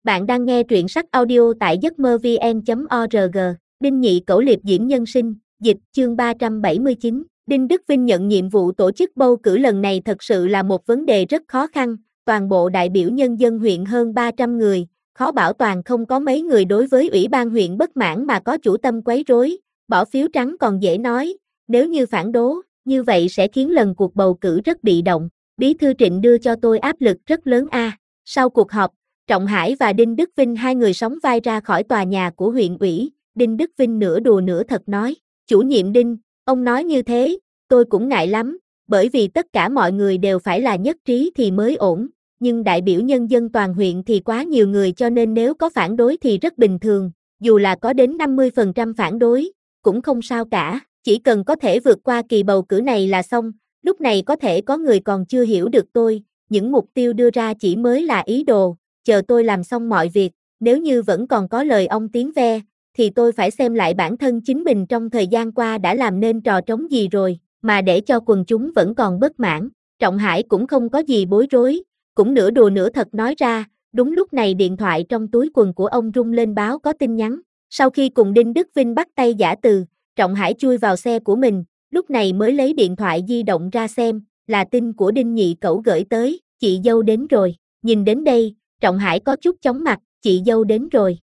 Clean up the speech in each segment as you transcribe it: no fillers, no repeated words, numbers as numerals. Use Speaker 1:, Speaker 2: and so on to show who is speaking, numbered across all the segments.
Speaker 1: Bạn đang nghe truyện sách audio tại giấc mơ vn.org. Đinh Nhị Cẩu liệp diễm nhân sinh, dịch, chương 379. Đinh Đức Vinh nhận nhiệm vụ tổ chức bầu cử lần này thật sự là một vấn đề rất khó khăn, toàn bộ đại biểu nhân dân huyện hơn 300 người, khó bảo toàn không có mấy người đối với ủy ban huyện bất mãn mà có chủ tâm quấy rối, bỏ phiếu trắng còn dễ nói, nếu như phản đố, như vậy sẽ khiến lần cuộc bầu cử rất bị động. Bí thư Trịnh đưa cho tôi áp lực rất lớn a. Sau cuộc họp, Trọng Hải và Đinh Đức Vinh hai người sóng vai ra khỏi tòa nhà của huyện ủy. Đinh Đức Vinh nửa đùa nửa thật nói, chủ nhiệm Đinh, ông nói như thế, tôi cũng ngại lắm, bởi vì tất cả mọi người đều phải là nhất trí thì mới ổn, nhưng đại biểu nhân dân toàn huyện thì quá nhiều người cho nên nếu có phản đối thì rất bình thường, dù là có đến 50% phản đối, cũng không sao cả, chỉ cần có thể vượt qua kỳ bầu cử này là xong, lúc này có thể có người còn chưa hiểu được tôi, những mục tiêu đưa ra chỉ mới là ý đồ. Chờ tôi làm xong mọi việc, nếu như vẫn còn có lời ong tiếng ve, thì tôi phải xem lại bản thân chính mình trong thời gian qua đã làm nên trò trống gì rồi, mà để cho quần chúng vẫn còn bất mãn. Trọng Hải cũng không có gì bối rối, cũng nửa đùa nửa thật nói ra, đúng lúc này điện thoại trong túi quần của ông rung lên báo có tin nhắn. Sau khi cùng Đinh Đức Vinh bắt tay giã từ, Trọng Hải chui vào xe của mình, lúc này mới lấy điện thoại di động ra xem, là tin của Đinh Nhị Cẩu gửi tới, chị dâu đến rồi, nhìn đến đây. Trọng Hải có chút chóng mặt, chị dâu đến rồi.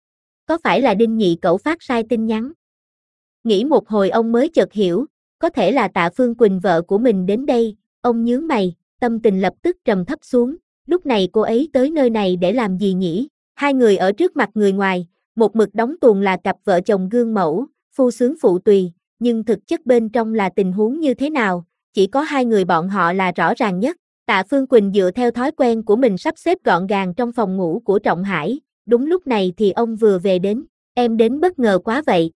Speaker 1: Có phải là Đinh Nhị Cẩu phát sai tin nhắn? Nghĩ một hồi ông mới chợt hiểu, có thể là Tạ Phương Quỳnh vợ của mình đến đây, ông nhướng mày, tâm tình lập tức trầm thấp xuống, lúc này cô ấy tới nơi này để làm gì nhỉ? Hai người ở trước mặt người ngoài, một mực đóng tuồng là cặp vợ chồng gương mẫu, phu sướng phụ tùy, nhưng thực chất bên trong là tình huống như thế nào, chỉ có hai người bọn họ là rõ ràng nhất. Tạ Phương Quỳnh dựa theo thói quen của mình sắp xếp gọn gàng trong phòng ngủ của Trọng Hải, đúng lúc này thì ông vừa về đến, em đến bất ngờ quá vậy.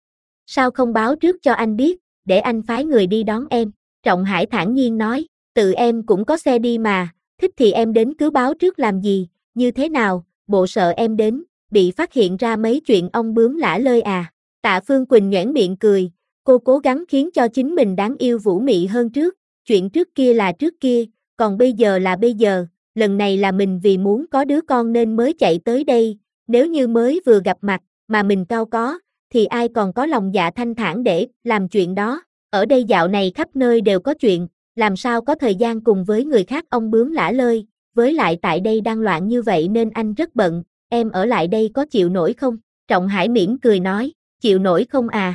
Speaker 1: Sao không báo trước cho anh biết, để anh phái người đi đón em, Trọng Hải thản nhiên nói, tự em cũng có xe đi mà, thích thì em đến cứ báo trước làm gì, như thế nào, bộ sợ em đến, bị phát hiện ra mấy chuyện ong bướm lả lơi à. Tạ Phương Quỳnh nhoẻn miệng cười, cô cố gắng khiến cho chính mình đáng yêu vũ mị hơn trước, chuyện trước kia là trước kia. Còn bây giờ là bây giờ, lần này là mình vì muốn có đứa con nên mới chạy tới đây, nếu như mới vừa gặp mặt, mà mình cao có, thì ai còn có lòng dạ thanh thản để làm chuyện đó, ở đây dạo này khắp nơi đều có chuyện, làm sao có thời gian cùng với người khác ong bướm lả lơi, với lại tại đây đang loạn như vậy nên anh rất bận, em ở lại đây có chịu nổi không? Trọng Hải mỉm cười nói, chịu nổi không à?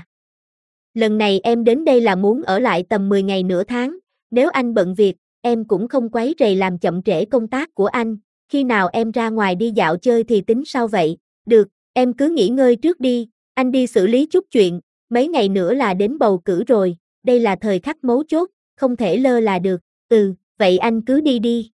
Speaker 1: Lần này em đến đây là muốn ở lại tầm 10 ngày nửa tháng, nếu anh bận việc, em cũng không quấy rầy làm chậm trễ công tác của anh, khi nào em ra ngoài đi dạo chơi thì tính sau vậy, được, em cứ nghỉ ngơi trước đi, anh đi xử lý chút chuyện, mấy ngày nữa là đến bầu cử rồi, đây là thời khắc mấu chốt, không thể lơ là được, vậy anh cứ đi đi.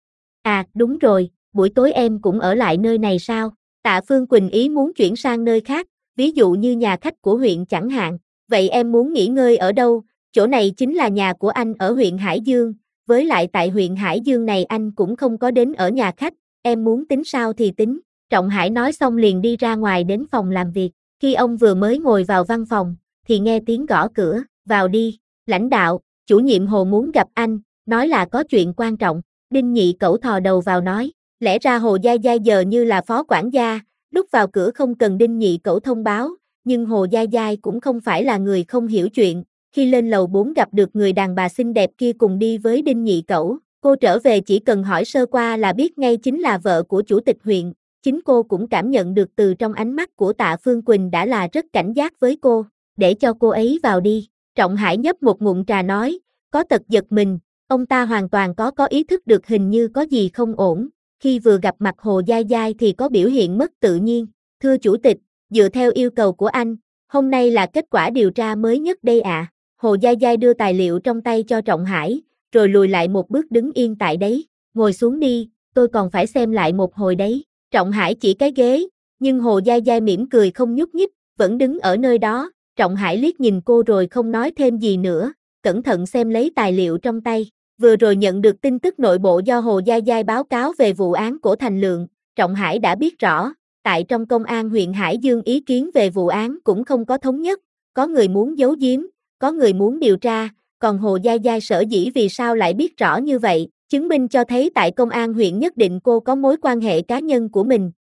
Speaker 1: À, đúng rồi, buổi tối em cũng ở lại nơi này sao? Tạ Phương Quỳnh ý muốn chuyển sang nơi khác, ví dụ như nhà khách của huyện chẳng hạn, vậy em muốn nghỉ ngơi ở đâu? Chỗ này chính là nhà của anh ở huyện Hải Dương. Với lại tại huyện Hải Dương này anh cũng không có đến ở nhà khách, em muốn tính sao thì tính. Trọng Hải nói xong liền đi ra ngoài đến phòng làm việc, khi ông vừa mới ngồi vào văn phòng, thì nghe tiếng gõ cửa, vào đi, lãnh đạo, chủ nhiệm Hồ muốn gặp anh, nói là có chuyện quan trọng. Đinh Nhị Cẩu thò đầu vào nói, lẽ ra Hồ Giai Giai giờ như là phó quản gia, lúc vào cửa không cần Đinh Nhị Cẩu thông báo, nhưng Hồ Giai Giai cũng không phải là người không hiểu chuyện. Khi lên lầu 4 gặp được người đàn bà xinh đẹp kia cùng đi với Đinh Nhị Cẩu, cô trở về chỉ cần hỏi sơ qua là biết ngay chính là vợ của chủ tịch huyện, chính cô cũng cảm nhận được từ trong ánh mắt của Tạ Phương Quỳnh đã là rất cảnh giác với cô, để cho cô ấy vào đi. Trọng Hải nhấp một ngụm trà nói, có tật giật mình, ông ta hoàn toàn có ý thức được hình như có gì không ổn, khi vừa gặp mặt Hồ Giai Giai thì có biểu hiện mất tự nhiên, thưa chủ tịch, dựa theo yêu cầu của anh, hôm nay là kết quả điều tra mới nhất đây ạ. Hồ Giai Giai đưa tài liệu trong tay cho Trọng Hải, rồi lùi lại một bước đứng yên tại đấy, ngồi xuống đi, tôi còn phải xem lại một hồi đấy. Trọng Hải chỉ cái ghế, nhưng Hồ Giai Giai mỉm cười không nhúc nhích, vẫn đứng ở nơi đó, Trọng Hải liếc nhìn cô rồi không nói thêm gì nữa, cẩn thận xem lấy tài liệu trong tay. Vừa rồi nhận được tin tức nội bộ do Hồ Giai Giai báo cáo về vụ án của Thành Lượng, Trọng Hải đã biết rõ, tại trong công an huyện Hải Dương ý kiến về vụ án cũng không có thống nhất, có người muốn giấu giếm, có người muốn điều tra, còn Hồ Giai Giai sở dĩ vì sao lại biết rõ như vậy, chứng minh cho thấy tại công an huyện nhất định cô có mối quan hệ cá nhân của mình,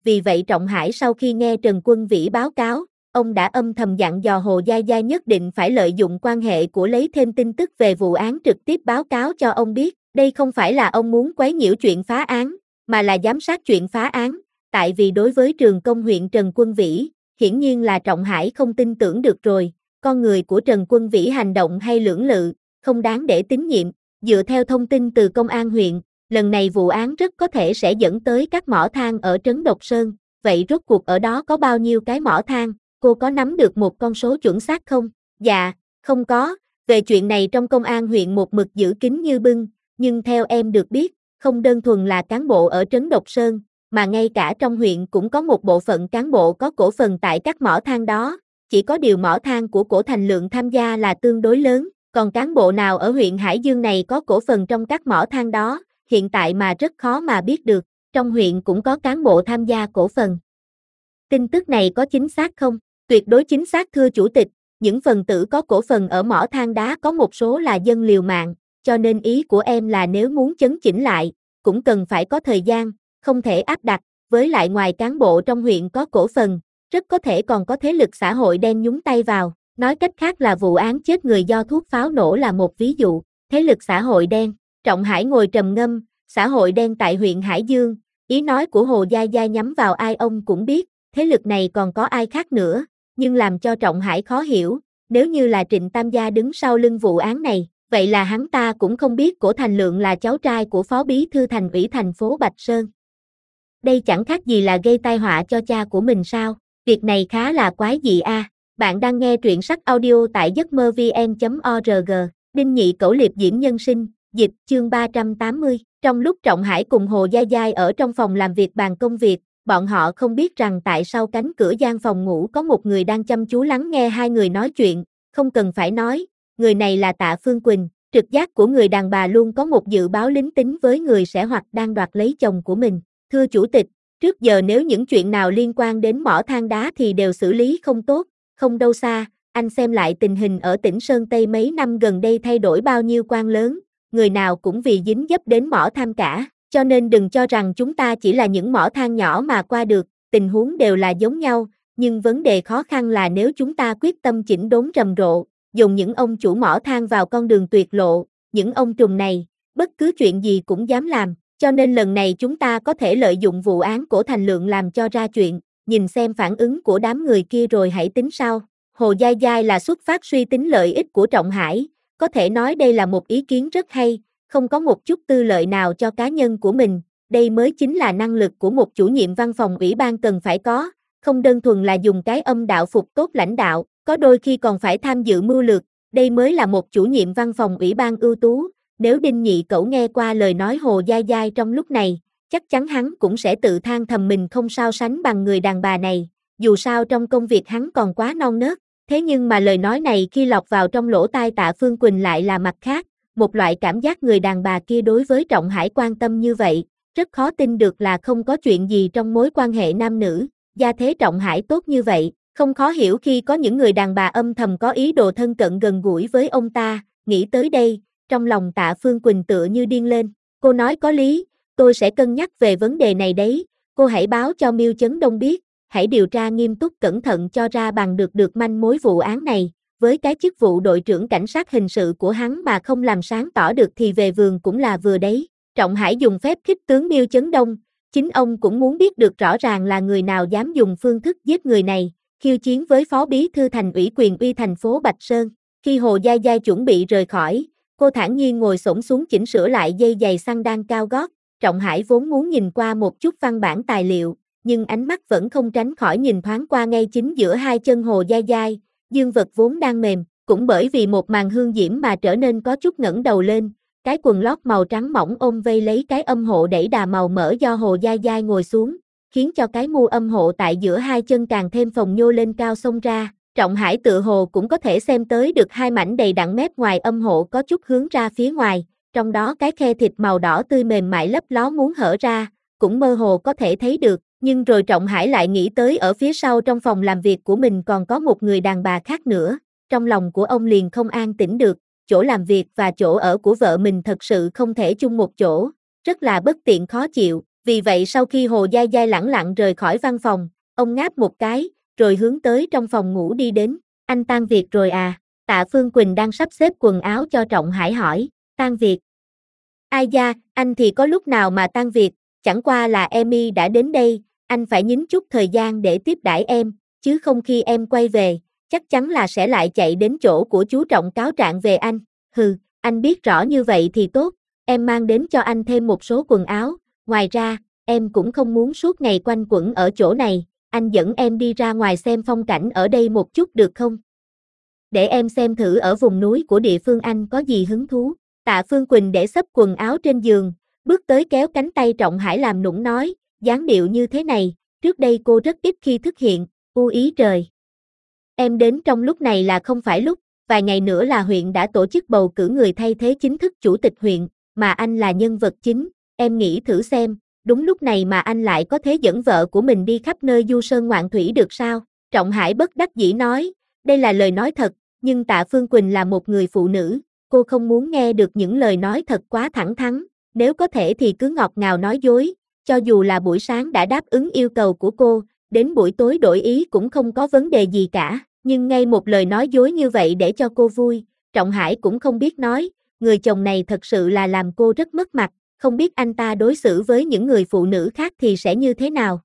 Speaker 1: vì vậy Trọng Hải sau khi nghe Trần Quân Vĩ báo cáo, ông đã âm thầm dặn dò Hồ Gia Gia nhất định phải lợi dụng quan hệ của lấy thêm tin tức về vụ án trực tiếp báo cáo cho ông biết. Đây không phải là ông muốn quấy nhiễu chuyện phá án, mà là giám sát chuyện phá án, tại vì đối với trường công huyện Trần Quân Vĩ, hiển nhiên là Trọng Hải không tin tưởng được rồi, con người của Trần Quân Vĩ hành động hay lưỡng lự, không đáng để tín nhiệm. Dựa theo thông tin từ công an huyện, lần này vụ án rất có thể sẽ dẫn tới các mỏ than ở Trấn Độc Sơn, vậy rốt cuộc ở đó có bao nhiêu cái mỏ than, cô có nắm được một con số chuẩn xác không? Dạ, không có, về chuyện này trong công an huyện một mực giữ kín như bưng, nhưng theo em được biết, không đơn thuần là cán bộ ở Trấn Độc Sơn, mà ngay cả trong huyện cũng có một bộ phận cán bộ có cổ phần tại các mỏ than đó, chỉ có điều mỏ than của Cổ Thành Lượng tham gia là tương đối lớn, còn cán bộ nào ở huyện Hải Dương này có cổ phần trong các mỏ than đó, hiện tại mà rất khó mà biết được, trong huyện cũng có cán bộ tham gia cổ phần. Tin tức này có chính xác không? Tuyệt đối chính xác thưa chủ tịch, những phần tử có cổ phần ở mỏ than đá có một số là dân liều mạng, cho nên ý của em là nếu muốn chấn chỉnh lại, cũng cần phải có thời gian, không thể áp đặt, với lại ngoài cán bộ trong huyện có cổ phần, rất có thể còn có thế lực xã hội đen nhúng tay vào, nói cách khác là vụ án chết người do thuốc pháo nổ là một ví dụ, thế lực xã hội đen. Trọng Hải ngồi trầm ngâm, xã hội đen tại huyện Hải Dương, ý nói của Hồ Gia Gia nhắm vào ai ông cũng biết, thế lực này còn có ai khác nữa, nhưng làm cho Trọng Hải khó hiểu, nếu như là Trịnh Tam Gia đứng sau lưng vụ án này, vậy là hắn ta cũng không biết Cổ Thành Lượng là cháu trai của Phó Bí thư Thành ủy thành phố Bạch Sơn. Đây chẳng khác gì là gây tai họa cho cha của mình sao, việc này khá là quái dị a. Bạn đang nghe truyện sách audio tại giấc mơ vn.org, Đinh Nhị Cẩu Liệp Diễm Nhân Sinh, dịch chương 380. Trong lúc Trọng Hải cùng Hồ Gia Giai ở trong phòng làm việc bàn công việc, bọn họ không biết rằng tại sau cánh cửa gian phòng ngủ có một người đang chăm chú lắng nghe hai người nói chuyện, không cần phải nói, người này là Tạ Phương Quỳnh, trực giác của người đàn bà luôn có một dự báo lính tính với người sẽ hoặc đang đoạt lấy chồng của mình. Thưa chủ tịch, trước giờ nếu những chuyện nào liên quan đến mỏ than đá thì đều xử lý không tốt, không đâu xa, anh xem lại tình hình ở tỉnh Sơn Tây mấy năm gần đây thay đổi bao nhiêu quan lớn, người nào cũng vì dính dấp đến mỏ than cả, cho nên đừng cho rằng chúng ta chỉ là những mỏ than nhỏ mà qua được, tình huống đều là giống nhau, nhưng vấn đề khó khăn là nếu chúng ta quyết tâm chỉnh đốn rầm rộ, dùng những ông chủ mỏ than vào con đường tuyệt lộ, những ông trùm này, bất cứ chuyện gì cũng dám làm, cho nên lần này chúng ta có thể lợi dụng vụ án Cổ Thành Lượng làm cho ra chuyện, nhìn xem phản ứng của đám người kia rồi hãy tính sau. Hồ Giai Giai là xuất phát suy tính lợi ích của Trọng Hải, có thể nói đây là một ý kiến rất hay, không có một chút tư lợi nào cho cá nhân của mình, đây mới chính là năng lực của một chủ nhiệm văn phòng ủy ban cần phải có, không đơn thuần là dùng cái âm đạo phục tốt lãnh đạo, có đôi khi còn phải tham dự mưu lược, đây mới là một chủ nhiệm văn phòng ủy ban ưu tú. Nếu Đinh Nhị Cẩu nghe qua lời nói Hồ Giai Giai trong lúc này, chắc chắn hắn cũng sẽ tự than thầm mình không sao sánh bằng người đàn bà này, dù sao trong công việc hắn còn quá non nớt, thế nhưng mà lời nói này khi lọt vào trong lỗ tai Tạ Phương Quỳnh lại là mặt khác, một loại cảm giác người đàn bà kia đối với Trọng Hải quan tâm như vậy, rất khó tin được là không có chuyện gì trong mối quan hệ nam nữ, gia thế Trọng Hải tốt như vậy, không khó hiểu khi có những người đàn bà âm thầm có ý đồ thân cận gần gũi với ông ta, nghĩ tới đây. Trong lòng Tạ Phương Quỳnh tựa như điên lên, cô nói có lý, tôi sẽ cân nhắc về vấn đề này đấy, cô hãy báo cho Miêu Chấn Đông biết, hãy điều tra nghiêm túc cẩn thận cho ra bằng được manh mối vụ án này, với cái chức vụ đội trưởng cảnh sát hình sự của hắn mà không làm sáng tỏ được thì về vườn cũng là vừa đấy. Trọng Hải dùng phép khích tướng Miêu Chấn Đông, chính ông cũng muốn biết được rõ ràng là người nào dám dùng phương thức giết người này, khiêu chiến với Phó Bí thư Thành ủy Quyền uy thành phố Bạch Sơn. Khi Hồ Giai Giai chuẩn bị rời khỏi, cô thản nhiên ngồi xổm xuống chỉnh sửa lại dây giày xăng cao gót, Trọng Hải vốn muốn nhìn qua một chút văn bản tài liệu, nhưng ánh mắt vẫn không tránh khỏi nhìn thoáng qua ngay chính giữa hai chân Hồ Giai Giai, dương vật vốn đang mềm, cũng bởi vì một màn hương diễm mà trở nên có chút ngẩng đầu lên, cái quần lót màu trắng mỏng ôm vây lấy cái âm hộ đẩy đà màu mỡ do Hồ Giai Giai ngồi xuống, khiến cho cái mu âm hộ tại giữa hai chân càng thêm phồng nhô lên cao xông ra. Trọng Hải tự hồ cũng có thể xem tới được hai mảnh đầy đặn mép ngoài âm hộ có chút hướng ra phía ngoài, trong đó cái khe thịt màu đỏ tươi mềm mại lấp ló muốn hở ra, cũng mơ hồ có thể thấy được, nhưng rồi Trọng Hải lại nghĩ tới ở phía sau trong phòng làm việc của mình còn có một người đàn bà khác nữa, trong lòng của ông liền không an tĩnh được, chỗ làm việc và chỗ ở của vợ mình thật sự không thể chung một chỗ, rất là bất tiện khó chịu, Vì vậy sau khi Hồ Giai Giai lẳng lặng rời khỏi văn phòng, ông ngáp một cái, rồi hướng tới trong phòng ngủ đi đến. Anh tan việc rồi à? Tạ Phương Quỳnh đang sắp xếp quần áo cho Trọng Hải hỏi. Tan việc? Ai da, anh thì có lúc nào mà tan việc, chẳng qua là Emmy đã đến đây, anh phải nhín chút thời gian để tiếp đãi em, chứ không khi em quay về, chắc chắn là sẽ lại chạy đến chỗ của chú Trọng cáo trạng về anh. Hừ, anh biết rõ như vậy thì tốt, em mang đến cho anh thêm một số quần áo, ngoài ra, em cũng không muốn suốt ngày quanh quẩn ở chỗ này, anh dẫn em đi ra ngoài xem phong cảnh ở đây một chút được không? Để em xem thử ở vùng núi của địa phương anh có gì hứng thú. Tạ Phương Quỳnh để xấp quần áo trên giường, bước tới kéo cánh tay Trọng Hải làm nũng nói, dáng điệu như thế này, trước đây cô rất ít khi thực hiện, u ý trời. Em đến trong lúc này là không phải lúc, vài ngày nữa là huyện đã tổ chức bầu cử người thay thế chính thức chủ tịch huyện, mà anh là nhân vật chính, em nghĩ thử xem, đúng lúc này mà anh lại có thể dẫn vợ của mình đi khắp nơi du sơn ngoạn thủy được sao? Trọng Hải bất đắc dĩ nói, đây là lời nói thật, nhưng Tạ Phương Quỳnh là một người phụ nữ, cô không muốn nghe được những lời nói thật quá thẳng thắn, nếu có thể thì cứ ngọt ngào nói dối, cho dù là buổi sáng đã đáp ứng yêu cầu của cô, đến buổi tối đổi ý cũng không có vấn đề gì cả, nhưng ngay một lời nói dối như vậy để cho cô vui, Trọng Hải cũng không biết nói, người chồng này thật sự là làm cô rất mất mặt, không biết anh ta đối xử với những người phụ nữ khác thì sẽ như thế nào.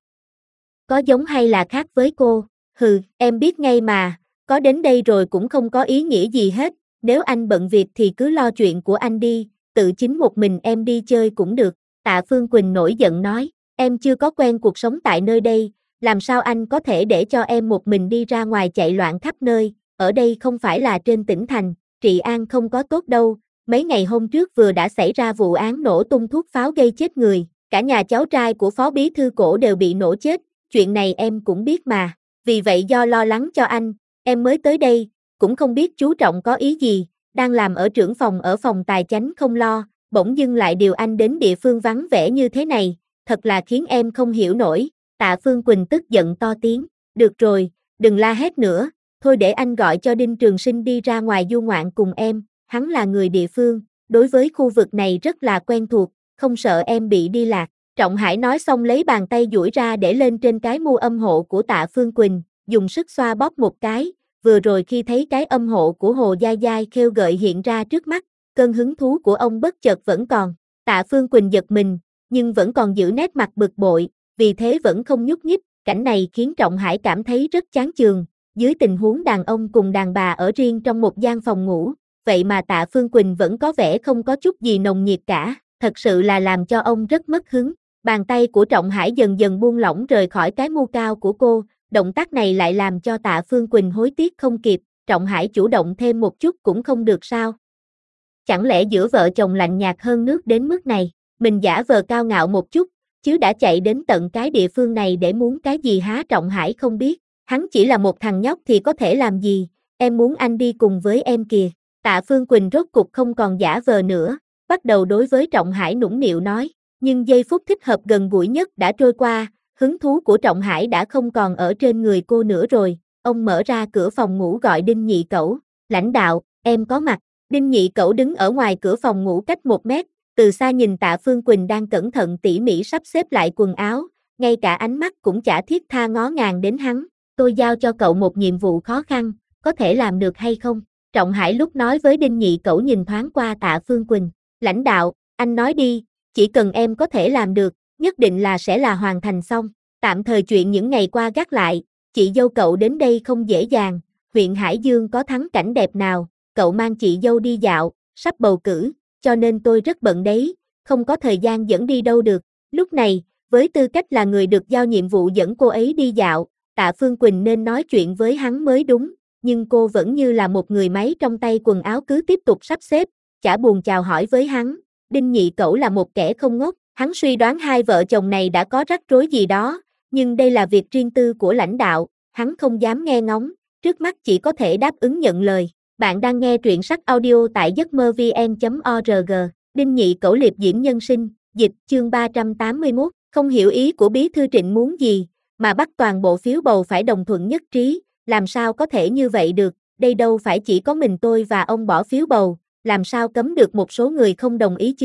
Speaker 1: Có giống hay là khác với cô? Hừ, em biết ngay mà, có đến đây rồi cũng không có ý nghĩa gì hết, nếu anh bận việc thì cứ lo chuyện của anh đi, tự chính một mình em đi chơi cũng được. Tạ Phương Quỳnh nổi giận nói, em chưa có quen cuộc sống tại nơi đây, làm sao anh có thể để cho em một mình đi ra ngoài chạy loạn khắp nơi, ở đây không phải là trên tỉnh thành, trị an không có tốt đâu, mấy ngày hôm trước vừa đã xảy ra vụ án nổ tung thuốc pháo gây chết người, cả nhà cháu trai của Phó Bí Thư Cổ đều bị nổ chết, chuyện này em cũng biết mà, vì vậy do lo lắng cho anh, em mới tới đây, cũng không biết chú Trọng có ý gì, đang làm ở trưởng phòng ở phòng tài chánh không lo, bỗng dưng lại điều anh đến địa phương vắng vẻ như thế này, thật là khiến em không hiểu nổi. Tạ Phương Quỳnh tức giận to tiếng, được rồi, đừng la hét nữa, thôi để anh gọi cho Đinh Trường Sinh đi ra ngoài du ngoạn cùng em, hắn là người địa phương, đối với khu vực này rất là quen thuộc, không sợ em bị đi lạc. Trọng Hải nói xong lấy bàn tay duỗi ra để lên trên cái mu âm hộ của Tạ Phương Quỳnh, dùng sức xoa bóp một cái, vừa rồi khi thấy cái âm hộ của Hồ Giai Giai khêu gợi hiện ra trước mắt, cơn hứng thú của ông bất chợt vẫn còn, Tạ Phương Quỳnh giật mình, nhưng vẫn còn giữ nét mặt bực bội, vì thế vẫn không nhúc nhích, cảnh này khiến Trọng Hải cảm thấy rất chán chường, dưới tình huống đàn ông cùng đàn bà ở riêng trong một gian phòng ngủ, vậy mà Tạ Phương Quỳnh vẫn có vẻ không có chút gì nồng nhiệt cả, thật sự là làm cho ông rất mất hứng. Bàn tay của Trọng Hải dần dần buông lỏng rời khỏi cái mu cao của cô, động tác này lại làm cho Tạ Phương Quỳnh hối tiếc không kịp, Trọng Hải chủ động thêm một chút cũng không được sao? Chẳng lẽ giữa vợ chồng lạnh nhạt hơn nước đến mức này, mình giả vờ cao ngạo một chút, chứ đã chạy đến tận cái địa phương này để muốn cái gì há? Trọng Hải không biết, hắn chỉ là một thằng nhóc thì có thể làm gì, em muốn anh đi cùng với em kìa. Tạ Phương Quỳnh rốt cục không còn giả vờ nữa, bắt đầu đối với Trọng Hải nũng nịu nói, nhưng giây phút thích hợp gần gũi nhất đã trôi qua, hứng thú của Trọng Hải đã không còn ở trên người cô nữa rồi, ông mở ra cửa phòng ngủ gọi Đinh Nhị Cẩu, lãnh đạo, em có mặt. Đinh Nhị Cẩu đứng ở ngoài cửa phòng ngủ cách 1 mét, từ xa nhìn Tạ Phương Quỳnh đang cẩn thận tỉ mỉ sắp xếp lại quần áo, ngay cả ánh mắt cũng chả thiết tha ngó ngàng đến hắn, tôi giao cho cậu một nhiệm vụ khó khăn, có thể làm được hay không? Trọng Hải lúc nói với Đinh Nhị Cẩu nhìn thoáng qua Tạ Phương Quỳnh, lãnh đạo, anh nói đi, chỉ cần em có thể làm được, nhất định là sẽ là hoàn thành xong, tạm thời chuyện những ngày qua gác lại, chị dâu cậu đến đây không dễ dàng, huyện Hải Dương có thắng cảnh đẹp nào, cậu mang chị dâu đi dạo, sắp bầu cử, cho nên tôi rất bận đấy, không có thời gian dẫn đi đâu được, lúc này, với tư cách là người được giao nhiệm vụ dẫn cô ấy đi dạo, Tạ Phương Quỳnh nên nói chuyện với hắn mới đúng, nhưng cô vẫn như là một người máy trong tay quần áo cứ tiếp tục sắp xếp, chả buồn chào hỏi với hắn. Đinh Nhị Cẩu là một kẻ không ngốc, hắn suy đoán hai vợ chồng này đã có rắc rối gì đó, nhưng đây là việc riêng tư của lãnh đạo, hắn không dám nghe ngóng, trước mắt chỉ có thể đáp ứng nhận lời. Bạn đang nghe truyện sách audio tại giấc mơ vn.org, Đinh Nhị Cẩu liệp diễm nhân sinh, dịch chương 381, không hiểu ý của Bí thư Trịnh muốn gì, mà bắt toàn bộ phiếu bầu phải đồng thuận nhất trí, làm sao có thể như vậy được, đây đâu phải chỉ có mình tôi và ông bỏ phiếu bầu, làm sao cấm được một số người không đồng ý chứ.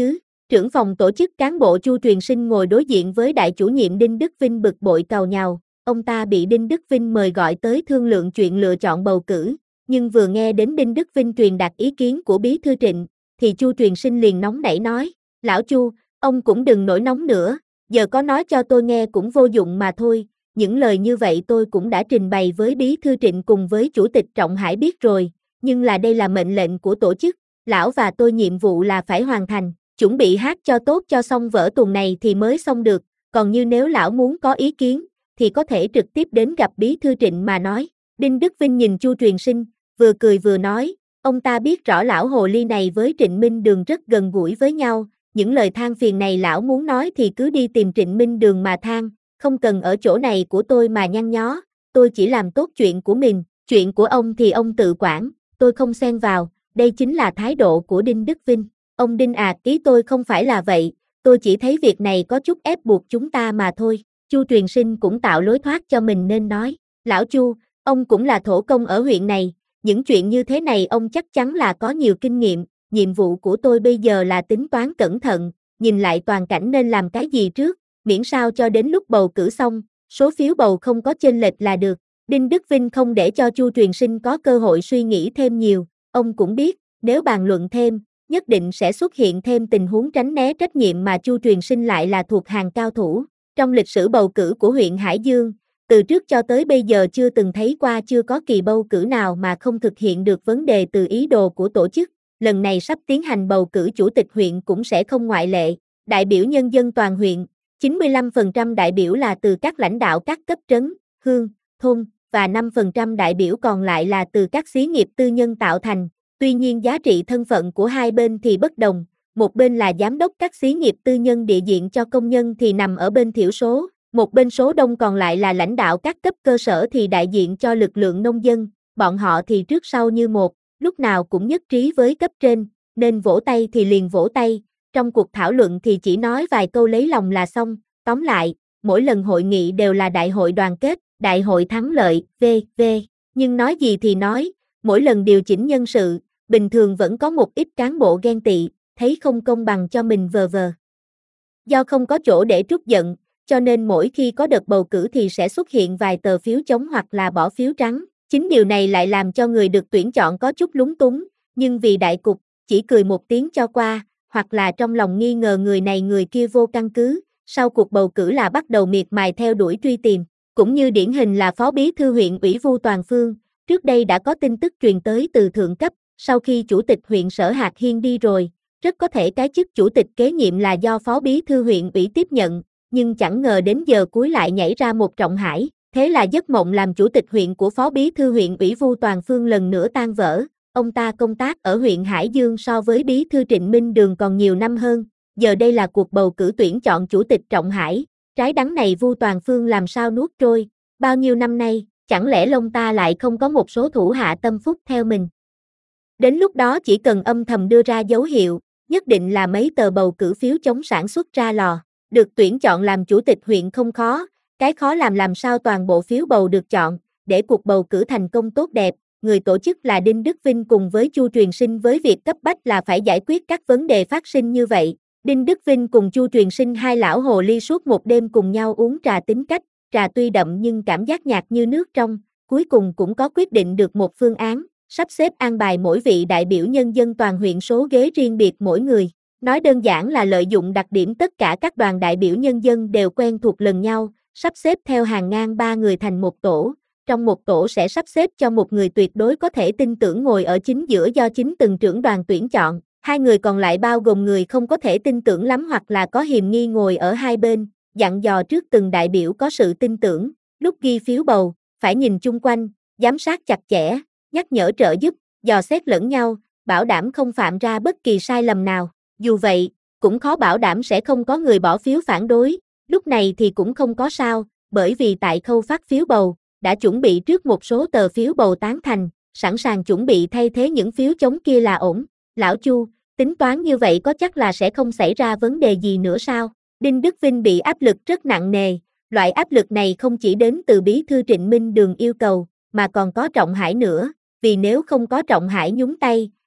Speaker 1: Trưởng phòng tổ chức cán bộ Chu Truyền Sinh ngồi đối diện với đại chủ nhiệm Đinh Đức Vinh bực bội càu nhàu, ông ta bị Đinh Đức Vinh mời gọi tới thương lượng chuyện lựa chọn bầu cử, nhưng vừa nghe đến Đinh Đức Vinh truyền đạt ý kiến của Bí thư Trịnh, thì Chu Truyền Sinh liền nóng nảy nói, lão Chu, ông cũng đừng nổi nóng nữa, giờ có nói cho tôi nghe cũng vô dụng mà thôi, những lời như vậy tôi cũng đã trình bày với Bí thư Trịnh cùng với Chủ tịch Trọng Hải biết rồi, nhưng đây là mệnh lệnh của tổ chức, lão và tôi nhiệm vụ là phải hoàn thành, chuẩn bị hát cho tốt cho xong vở tuồng này thì mới xong được, còn như nếu lão muốn có ý kiến, thì có thể trực tiếp đến gặp Bí thư Trịnh mà nói. Đinh Đức Vinh nhìn Chu Truyền Sinh, vừa cười vừa nói, ông ta biết rõ lão hồ ly này với Trịnh Minh Đường rất gần gũi với nhau, những lời than phiền này lão muốn nói thì cứ đi tìm Trịnh Minh Đường mà than, không cần ở chỗ này của tôi mà nhăn nhó, tôi chỉ làm tốt chuyện của mình, chuyện của ông thì ông tự quản, tôi không xen vào, đây chính là thái độ của Đinh Đức Vinh. Ông Đinh à, ý tôi không phải là vậy, tôi chỉ thấy việc này có chút ép buộc chúng ta mà thôi. Chu Truyền Sinh cũng tạo lối thoát cho mình nên nói, lão Chu, ông cũng là thổ công ở huyện này, những chuyện như thế này ông chắc chắn là có nhiều kinh nghiệm, nhiệm vụ của tôi bây giờ là tính toán cẩn thận, nhìn lại toàn cảnh nên làm cái gì trước, miễn sao cho đến lúc bầu cử xong, số phiếu bầu không có chênh lệch là được. Đinh Đức Vinh không để cho Chu Truyền Sinh có cơ hội suy nghĩ thêm nhiều, ông cũng biết, nếu bàn luận thêm, nhất định sẽ xuất hiện thêm tình huống tránh né trách nhiệm mà Chu Truyền Sinh lại là thuộc hàng cao thủ. Trong lịch sử bầu cử của huyện Hải Dương, từ trước cho tới bây giờ chưa từng thấy qua chưa có kỳ bầu cử nào mà không thực hiện được vấn đề từ ý đồ của tổ chức. Lần này sắp tiến hành bầu cử chủ tịch huyện cũng sẽ không ngoại lệ. Đại biểu nhân dân toàn huyện, 95% đại biểu là từ các lãnh đạo các cấp trấn, hương, thôn, và 5% đại biểu còn lại là từ các xí nghiệp tư nhân tạo thành. Tuy nhiên giá trị thân phận của hai bên thì bất đồng, một bên là giám đốc các xí nghiệp tư nhân địa diện cho công nhân thì nằm ở bên thiểu số, một bên số đông còn lại là lãnh đạo các cấp cơ sở thì đại diện cho lực lượng nông dân, bọn họ thì trước sau như một, lúc nào cũng nhất trí với cấp trên, nên vỗ tay thì liền vỗ tay, trong cuộc thảo luận thì chỉ nói vài câu lấy lòng là xong, tóm lại, mỗi lần hội nghị đều là đại hội đoàn kết, đại hội thắng lợi, v.v. Nhưng nói gì thì nói, mỗi lần điều chỉnh nhân sự, bình thường vẫn có một ít cán bộ ghen tị, thấy không công bằng cho mình vờ vờ. Do không có chỗ để trút giận, cho nên mỗi khi có đợt bầu cử thì sẽ xuất hiện vài tờ phiếu chống hoặc là bỏ phiếu trắng. Chính điều này lại làm cho người được tuyển chọn có chút lúng túng, nhưng vì đại cục, chỉ cười một tiếng cho qua, hoặc là trong lòng nghi ngờ người này người kia vô căn cứ, sau cuộc bầu cử là bắt đầu miệt mài theo đuổi truy tìm. Cũng như điển hình là Phó Bí thư huyện ủy Vu Toàn Phương, trước đây đã có tin tức truyền tới từ thượng cấp, sau khi Chủ tịch huyện Sở Hạc Hiên đi rồi, rất có thể cái chức Chủ tịch kế nhiệm là do Phó Bí thư huyện ủy tiếp nhận, nhưng chẳng ngờ đến giờ cuối lại nhảy ra một Trọng Hải, thế là giấc mộng làm Chủ tịch huyện của Phó Bí thư huyện ủy Vu Toàn Phương lần nữa tan vỡ. Ông ta công tác ở huyện Hải Dương so với Bí thư Trịnh Minh Đường còn nhiều năm hơn, giờ đây là cuộc bầu cử tuyển chọn Chủ tịch Trọng Hải. Trái đắng này Vu Toàn Phương làm sao nuốt trôi, bao nhiêu năm nay, chẳng lẽ lông ta lại không có một số thủ hạ tâm phúc theo mình. Đến lúc đó chỉ cần âm thầm đưa ra dấu hiệu, nhất định là mấy tờ bầu cử phiếu chống sản xuất ra lò, được tuyển chọn làm chủ tịch huyện không khó, cái khó làm sao toàn bộ phiếu bầu được chọn, để cuộc bầu cử thành công tốt đẹp, người tổ chức là Đinh Đức Vinh cùng với Chu Truyền Sinh với việc cấp bách là phải giải quyết các vấn đề phát sinh như vậy. Đinh Đức Vinh cùng Chu Truyền Sinh hai lão hồ ly suốt một đêm cùng nhau uống trà tính cách, trà tuy đậm nhưng cảm giác nhạt như nước trong, cuối cùng cũng có quyết định được một phương án, sắp xếp an bài mỗi vị đại biểu nhân dân toàn huyện số ghế riêng biệt mỗi người. Nói đơn giản là lợi dụng đặc điểm tất cả các đoàn đại biểu nhân dân đều quen thuộc lần nhau, sắp xếp theo hàng ngang 3 người thành một tổ. Trong một tổ sẽ sắp xếp cho một người tuyệt đối có thể tin tưởng ngồi ở chính giữa do chính từng trưởng đoàn tuyển chọn. Hai người còn lại bao gồm người không có thể tin tưởng lắm hoặc là có hiềm nghi ngồi ở hai bên, dặn dò trước từng đại biểu có sự tin tưởng, lúc ghi phiếu bầu, phải nhìn chung quanh, giám sát chặt chẽ, nhắc nhở trợ giúp, dò xét lẫn nhau, bảo đảm không phạm ra bất kỳ sai lầm nào. Dù vậy, cũng khó bảo đảm sẽ không có người bỏ phiếu phản đối, lúc này thì cũng không có sao, bởi vì tại khâu phát phiếu bầu, đã chuẩn bị trước một số tờ phiếu bầu tán thành, sẵn sàng chuẩn bị thay thế những phiếu chống kia là ổn. Lão Chu, tính toán như vậy có chắc là sẽ không xảy ra vấn đề gì nữa sao? Đinh Đức Vinh bị áp lực rất nặng nề, loại áp lực này không chỉ đến từ Bí thư Trịnh Minh Đường yêu cầu, mà còn có Trọng Hải nữa, vì nếu không có Trọng Hải nhúng tay,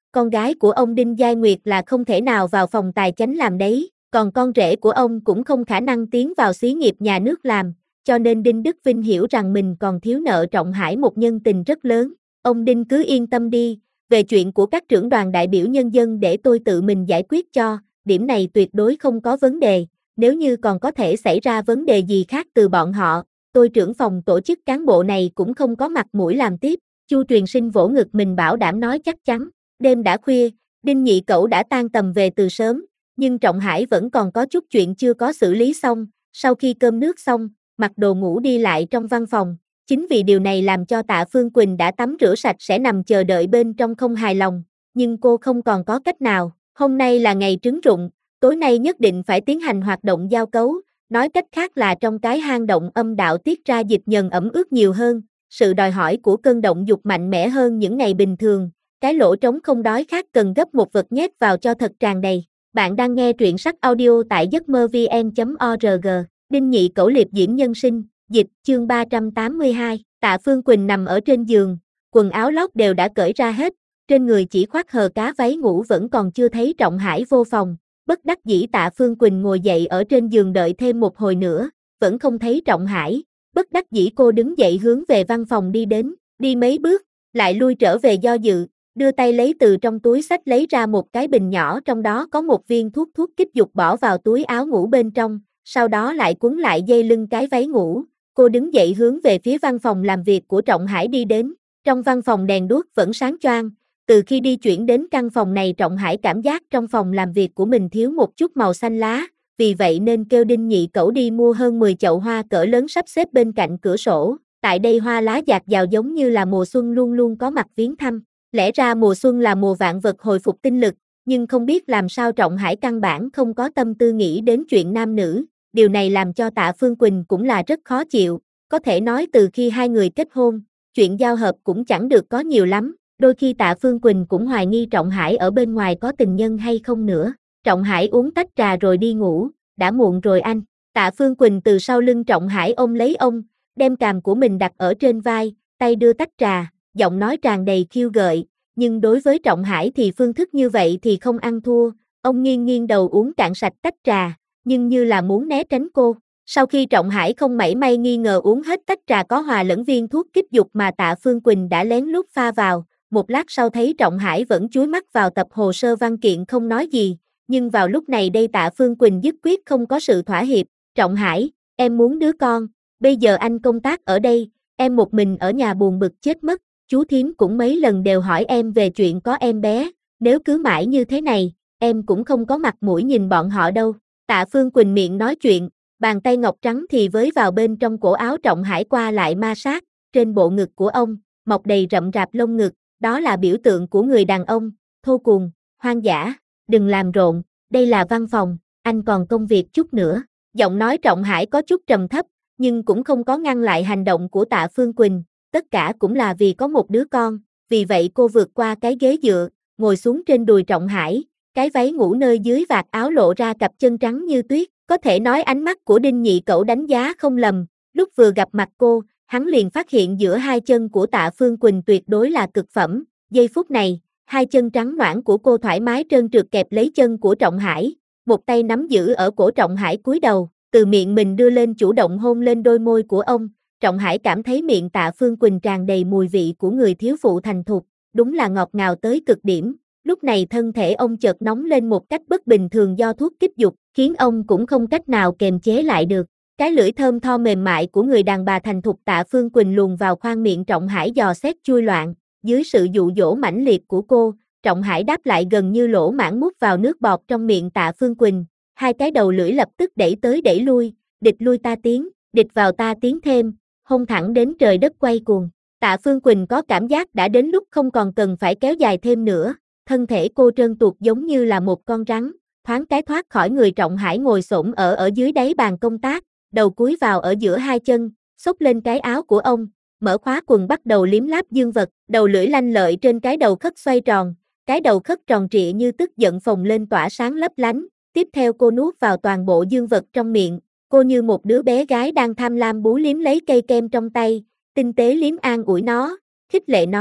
Speaker 1: con gái của ông Đinh Giai Nguyệt là không thể nào vào phòng tài chánh làm đấy, còn con rể của ông cũng không khả năng tiến vào xí nghiệp nhà nước làm, cho nên Đinh Đức Vinh hiểu rằng mình còn thiếu nợ Trọng Hải một nhân tình rất lớn. Ông Đinh cứ yên tâm đi, về chuyện của các trưởng đoàn đại biểu nhân dân để tôi tự mình giải quyết cho, điểm này tuyệt đối không có vấn đề, nếu như còn có thể xảy ra vấn đề gì khác từ bọn họ, tôi trưởng phòng tổ chức cán bộ này cũng không có mặt mũi làm tiếp. Chu Truyền Sinh vỗ ngực mình bảo đảm nói chắc chắn. Đêm đã khuya, Đinh Nhị Cẩu đã tan tầm về từ sớm, nhưng Trọng Hải vẫn còn có chút chuyện chưa có xử lý xong, sau khi cơm nước xong, mặc đồ ngủ đi lại trong văn phòng, chính vì điều này làm cho Tạ Phương Quỳnh đã tắm rửa sạch sẽ nằm chờ đợi bên trong không hài lòng, nhưng cô không còn có cách nào, hôm nay là ngày trứng rụng, tối nay nhất định phải tiến hành hoạt động giao cấu, nói cách khác là trong cái hang động âm đạo tiết ra dịch nhờn ẩm ướt nhiều hơn, sự đòi hỏi của cơn động dục mạnh mẽ hơn những ngày bình thường. Cái lỗ trống không đói khát cần gấp một vật nhét vào cho thật tràn đầy. Bạn đang nghe truyện sách audio tại giấc mơ vn.org. Đinh Nhị Cẩu liệp diễm nhân sinh, dịch, chương 382. Tạ Phương Quỳnh nằm ở trên giường, quần áo lót đều đã cởi ra hết, trên người chỉ khoác hờ cá váy ngủ vẫn còn chưa thấy Trọng Hải vô phòng. Bất đắc dĩ Tạ Phương Quỳnh ngồi dậy ở trên giường đợi thêm một hồi nữa, vẫn không thấy Trọng Hải. Bất đắc dĩ cô đứng dậy hướng về văn phòng đi đến, đi mấy bước, lại lui trở về do dự. Đưa tay lấy từ trong túi xách lấy ra một cái bình nhỏ trong đó có một viên thuốc kích dục bỏ vào túi áo ngủ bên trong, sau đó lại quấn lại dây lưng cái váy ngủ. Cô đứng dậy hướng về phía văn phòng làm việc của Trọng Hải đi đến. Trong văn phòng đèn đuốc vẫn sáng choang. Từ khi đi chuyển đến căn phòng này Trọng Hải cảm giác trong phòng làm việc của mình thiếu một chút màu xanh lá, vì vậy nên kêu Đinh Nhị Cẩu đi mua hơn 10 chậu hoa cỡ lớn sắp xếp bên cạnh cửa sổ. Tại đây hoa lá dạt dào giống như là mùa xuân luôn luôn có mặt viếng thăm. Lẽ ra mùa xuân là mùa vạn vật hồi phục tinh lực, nhưng không biết làm sao Trọng Hải căn bản không có tâm tư nghĩ đến chuyện nam nữ, điều này làm cho Tạ Phương Quỳnh cũng là rất khó chịu, có thể nói từ khi hai người kết hôn, chuyện giao hợp cũng chẳng được có nhiều lắm, đôi khi Tạ Phương Quỳnh cũng hoài nghi Trọng Hải ở bên ngoài có tình nhân hay không nữa. Trọng Hải uống tách trà rồi đi ngủ, đã muộn rồi anh. Tạ Phương Quỳnh từ sau lưng Trọng Hải ôm lấy ông, đem cằm của mình đặt ở trên vai, tay đưa tách trà, giọng nói tràn đầy khiêu gợi, nhưng đối với Trọng Hải thì phương thức như vậy thì không ăn thua, ông nghiêng nghiêng đầu uống cạn sạch tách trà, nhưng như là muốn né tránh cô. Sau khi Trọng Hải không mảy may nghi ngờ uống hết tách trà có hòa lẫn viên thuốc kích dục mà Tạ Phương Quỳnh đã lén lút pha vào, một lát sau thấy Trọng Hải vẫn chúi mắt vào tập hồ sơ văn kiện không nói gì, nhưng vào lúc này đây Tạ Phương Quỳnh dứt quyết không có sự thỏa hiệp. Trọng Hải, em muốn đứa con, bây giờ anh công tác ở đây, em một mình ở nhà buồn bực chết mất, chú thím cũng mấy lần đều hỏi em về chuyện có em bé, nếu cứ mãi như thế này, em cũng không có mặt mũi nhìn bọn họ đâu. Tạ Phương Quỳnh miệng nói chuyện, bàn tay ngọc trắng thì với vào bên trong cổ áo Trọng Hải qua lại ma sát, trên bộ ngực của ông, mọc đầy rậm rạp lông ngực, đó là biểu tượng của người đàn ông, thô cuồng, hoang dã, đừng làm rộn, đây là văn phòng, anh còn công việc chút nữa. Giọng nói Trọng Hải có chút trầm thấp, nhưng cũng không có ngăn lại hành động của Tạ Phương Quỳnh, tất cả cũng là vì có một đứa con, vì vậy cô vượt qua cái ghế dựa, ngồi xuống trên đùi Trọng Hải, cái váy ngủ nơi dưới vạt áo lộ ra cặp chân trắng như tuyết, có thể nói ánh mắt của Đinh Nhị Cẩu đánh giá không lầm, lúc vừa gặp mặt cô, hắn liền phát hiện giữa hai chân của Tạ Phương Quỳnh tuyệt đối là cực phẩm, giây phút này, hai chân trắng nõn của cô thoải mái trơn trượt kẹp lấy chân của Trọng Hải, một tay nắm giữ ở cổ Trọng Hải cúi đầu, từ miệng mình đưa lên chủ động hôn lên đôi môi của ông. Trọng Hải cảm thấy miệng Tạ Phương Quỳnh tràn đầy mùi vị của người thiếu phụ thành thục, đúng là ngọt ngào tới cực điểm. Lúc này thân thể ông chợt nóng lên một cách bất bình thường do thuốc kích dục, khiến ông cũng không cách nào kềm chế lại được. Cái lưỡi thơm tho mềm mại của người đàn bà thành thục Tạ Phương Quỳnh luồn vào khoang miệng Trọng Hải dò xét chui loạn, dưới sự dụ dỗ mãnh liệt của cô, Trọng Hải đáp lại gần như lỗ mãng mút vào nước bọt trong miệng Tạ Phương Quỳnh, hai cái đầu lưỡi lập tức đẩy tới đẩy lui, địch lui ta tiến, địch vào ta tiến thêm, hôn thẳng đến trời đất quay cuồng. Tạ Phương Quỳnh có cảm giác đã đến lúc không còn cần phải kéo dài thêm nữa, thân thể cô trơn tuột giống như là một con rắn, thoáng cái thoát khỏi người Trọng Hải ngồi xổm ở dưới đáy bàn công tác, đầu cúi vào ở giữa hai chân, xốc lên cái áo của ông, mở khóa quần bắt đầu liếm láp dương vật, đầu lưỡi lanh lợi trên cái đầu khất xoay tròn, cái đầu khất tròn trịa như tức giận phồng lên tỏa sáng lấp lánh, tiếp theo cô nuốt vào toàn bộ dương vật trong miệng, cô như một đứa bé gái đang tham lam bú liếm lấy cây kem trong tay, tinh tế liếm an ủi nó, khích lệ nó,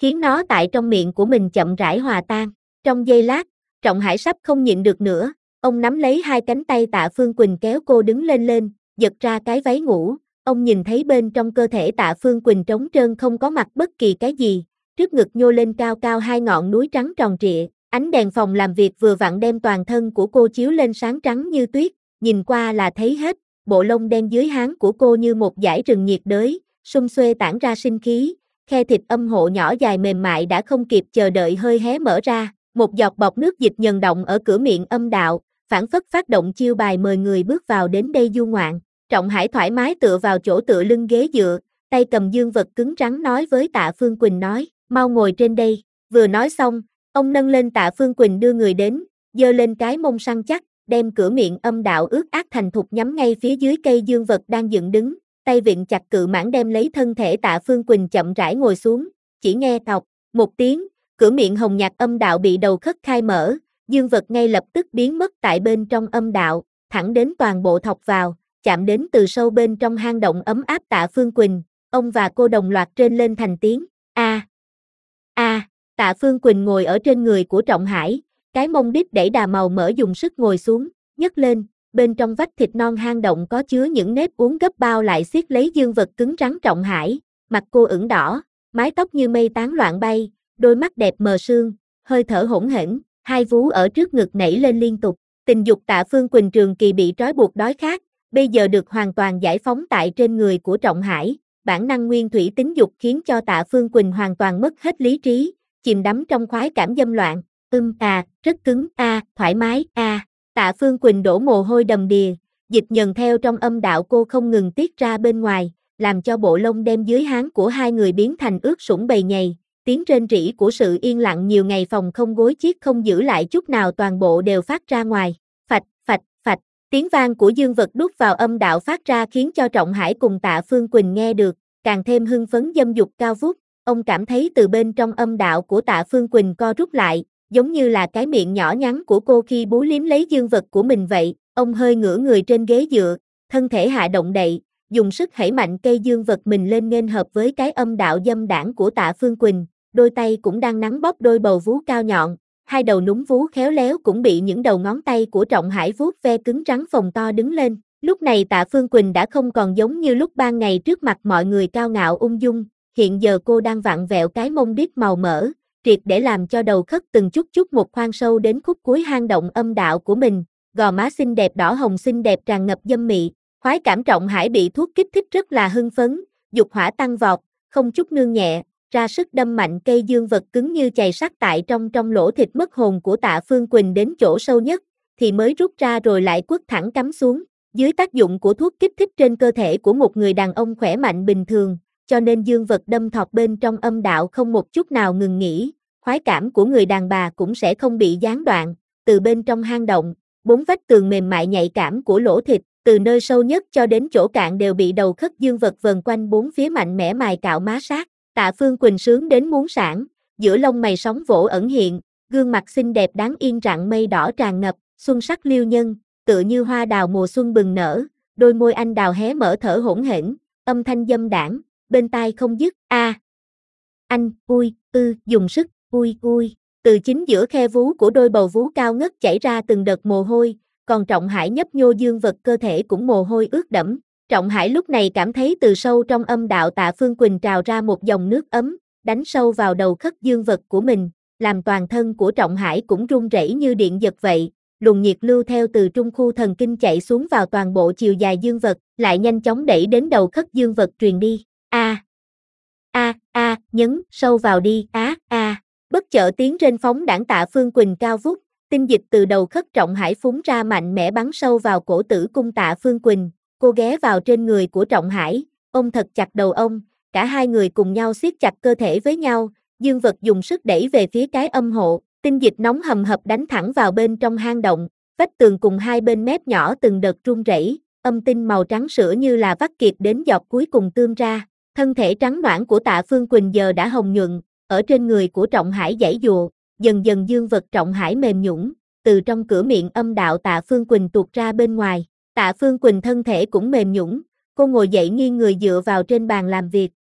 Speaker 1: khiến nó tại trong miệng của mình chậm rãi hòa tan. Trong giây lát, Trọng Hải sắp không nhịn được nữa, ông nắm lấy hai cánh tay Tạ Phương Quỳnh kéo cô đứng lên, giật ra cái váy ngủ. Ông nhìn thấy bên trong cơ thể Tạ Phương Quỳnh trống trơn không có mặc bất kỳ cái gì, trước ngực nhô lên cao cao hai ngọn núi trắng tròn trịa, ánh đèn phòng làm việc vừa vặn đem toàn thân của cô chiếu lên sáng trắng như tuyết, nhìn qua là thấy hết, bộ lông đen dưới háng của cô như một dải rừng nhiệt đới, sum xuê tản ra sinh khí, khe thịt âm hộ nhỏ dài mềm mại đã không kịp chờ đợi hơi hé mở ra, một giọt bọt nước dịch nhần động ở cửa miệng âm đạo, phảng phất phát động chiêu bài mời người bước vào đến đây du ngoạn. Trọng Hải thoải mái tựa vào chỗ tựa lưng ghế dựa, tay cầm dương vật cứng rắn nói với Tạ Phương Quỳnh nói, mau ngồi trên đây. Vừa nói xong, ông nâng lên Tạ Phương Quỳnh đưa người đến, giơ lên cái mông săn chắc, đem cửa miệng âm đạo ướt át thành thục nhắm ngay phía dưới cây dương vật đang dựng đứng, tay vịn chặt cự mãng đem lấy thân thể Tạ Phương Quỳnh chậm rãi ngồi xuống, chỉ nghe cọc một tiếng, cửa miệng hồng nhạt âm đạo bị đầu khất khai mở, dương vật ngay lập tức biến mất tại bên trong âm đạo, thẳng đến toàn bộ thọc vào, chạm đến từ sâu bên trong hang động ấm áp Tạ Phương Quỳnh, ông và cô đồng loạt rên lên thành tiếng a a. Tạ Phương Quỳnh ngồi ở trên người của Trọng Hải, cái mông đít đẩy đà màu mỡ dùng sức ngồi xuống, nhấc lên, bên trong vách thịt non hang động có chứa những nếp uốn gấp bao lại siết lấy dương vật cứng rắn Trọng Hải, mặt cô ửng đỏ, mái tóc như mây tán loạn bay, đôi mắt đẹp mờ sương, hơi thở hỗn hển, hai vú ở trước ngực nảy lên liên tục. Tình dục Tạ Phương Quỳnh trường kỳ bị trói buộc đói khát, bây giờ được hoàn toàn giải phóng tại trên người của Trọng Hải, bản năng nguyên thủy tính dục khiến cho Tạ Phương Quỳnh hoàn toàn mất hết lý trí, chìm đắm trong khoái cảm dâm loạn, rất cứng, thoải mái, Tạ Phương Quỳnh đổ mồ hôi đầm đìa, dịch nhần theo trong âm đạo cô không ngừng tiết ra bên ngoài, làm cho bộ lông đen dưới háng của hai người biến thành ướt sũng bầy nhầy, tiếng rên rỉ của sự yên lặng nhiều ngày phòng không gối chiếc không giữ lại chút nào toàn bộ đều phát ra ngoài, phạch, phạch, phạch, tiếng vang của dương vật đút vào âm đạo phát ra khiến cho Trọng Hải cùng Tạ Phương Quỳnh nghe được, càng thêm hưng phấn dâm dục cao vút. Ông cảm thấy từ bên trong âm đạo của Tạ Phương Quỳnh co rút lại, giống như là cái miệng nhỏ nhắn của cô khi bú liếm lấy dương vật của mình vậy. Ông hơi ngửa người trên ghế dựa, thân thể hạ động đậy, dùng sức hẩy mạnh cây dương vật mình lên nghênh hợp với cái âm đạo dâm đãng của Tạ Phương Quỳnh. Đôi tay cũng đang nắn bóp đôi bầu vú cao nhọn, hai đầu núm vú khéo léo cũng bị những đầu ngón tay của Trọng Hải vuốt ve cứng rắn phồng to đứng lên. Lúc này Tạ Phương Quỳnh đã không còn giống như lúc ban ngày trước mặt mọi người cao ngạo ung dung. Hiện giờ cô đang vặn vẹo cái mông đít màu mỡ, triệt để làm cho đầu khất từng chút một khoan sâu đến khúc cuối hang động âm đạo của mình, gò má xinh đẹp đỏ hồng xinh đẹp tràn ngập dâm mị, khoái cảm Trọng Hải bị thuốc kích thích rất là hưng phấn, dục hỏa tăng vọt, không chút nương nhẹ, ra sức đâm mạnh cây dương vật cứng như chày sắt tại trong lỗ thịt mất hồn của Tạ Phương Quỳnh đến chỗ sâu nhất, thì mới rút ra rồi lại quất thẳng cắm xuống, dưới tác dụng của thuốc kích thích trên cơ thể của một người đàn ông khỏe mạnh bình thường. Cho nên dương vật đâm thọc bên trong âm đạo không một chút nào ngừng nghỉ, khoái cảm của người đàn bà cũng sẽ không bị gián đoạn, từ bên trong hang động, bốn vách tường mềm mại nhạy cảm của lỗ thịt, từ nơi sâu nhất cho đến chỗ cạn đều bị đầu khất dương vật vần quanh bốn phía mạnh mẽ mài cạo má sát. Tạ Phương Quỳnh sướng đến muốn sảng, giữa lông mày sóng vỗ ẩn hiện, gương mặt xinh đẹp đáng yên rạng mây đỏ tràn ngập, xuân sắc liêu nhân, tựa như hoa đào mùa xuân bừng nở, đôi môi anh đào hé mở thở hỗn hển, âm thanh dâm đãng bên tai không dứt, anh, dùng sức, từ chính giữa khe vú của đôi bầu vú cao ngất chảy ra từng đợt mồ hôi, còn Trọng Hải nhấp nhô dương vật cơ thể cũng mồ hôi ướt đẫm. Trọng Hải lúc này cảm thấy từ sâu trong âm đạo Tạ Phương Quỳnh trào ra một dòng nước ấm, đánh sâu vào đầu khất dương vật của mình, làm toàn thân của Trọng Hải cũng run rẩy như điện giật vậy. Luồng nhiệt lưu theo từ trung khu thần kinh chạy xuống vào toàn bộ chiều dài dương vật, lại nhanh chóng đẩy đến đầu khất dương vật truyền đi. Nhấn sâu vào đi, Bất chợt tiếng rên phóng đãng Tạ Phương Quỳnh cao vút, tinh dịch từ đầu khất Trọng Hải phúng ra mạnh mẽ bắn sâu vào cổ tử cung Tạ Phương Quỳnh. Cô ghé vào trên người của Trọng Hải, ôm thật chặt đầu ông, cả hai người cùng nhau siết chặt cơ thể với nhau, dương vật dùng sức đẩy về phía cái âm hộ, tinh dịch nóng hầm hập đánh thẳng vào bên trong hang động, vách tường cùng hai bên mép nhỏ từng đợt rung rẩy, âm tinh màu trắng sữa như là vắt kiệt đến giọt cuối cùng tươm ra. Thân thể trắng nõn của Tạ Phương Quỳnh giờ đã hồng nhuận, ở trên người của Trọng Hải giãy giụa, dần dần dương vật Trọng Hải mềm nhũn, từ trong cửa miệng âm đạo Tạ Phương Quỳnh tuột ra bên ngoài. Tạ Phương Quỳnh thân thể cũng mềm nhũn, cô ngồi dậy nghiêng người dựa vào trên bàn làm việc,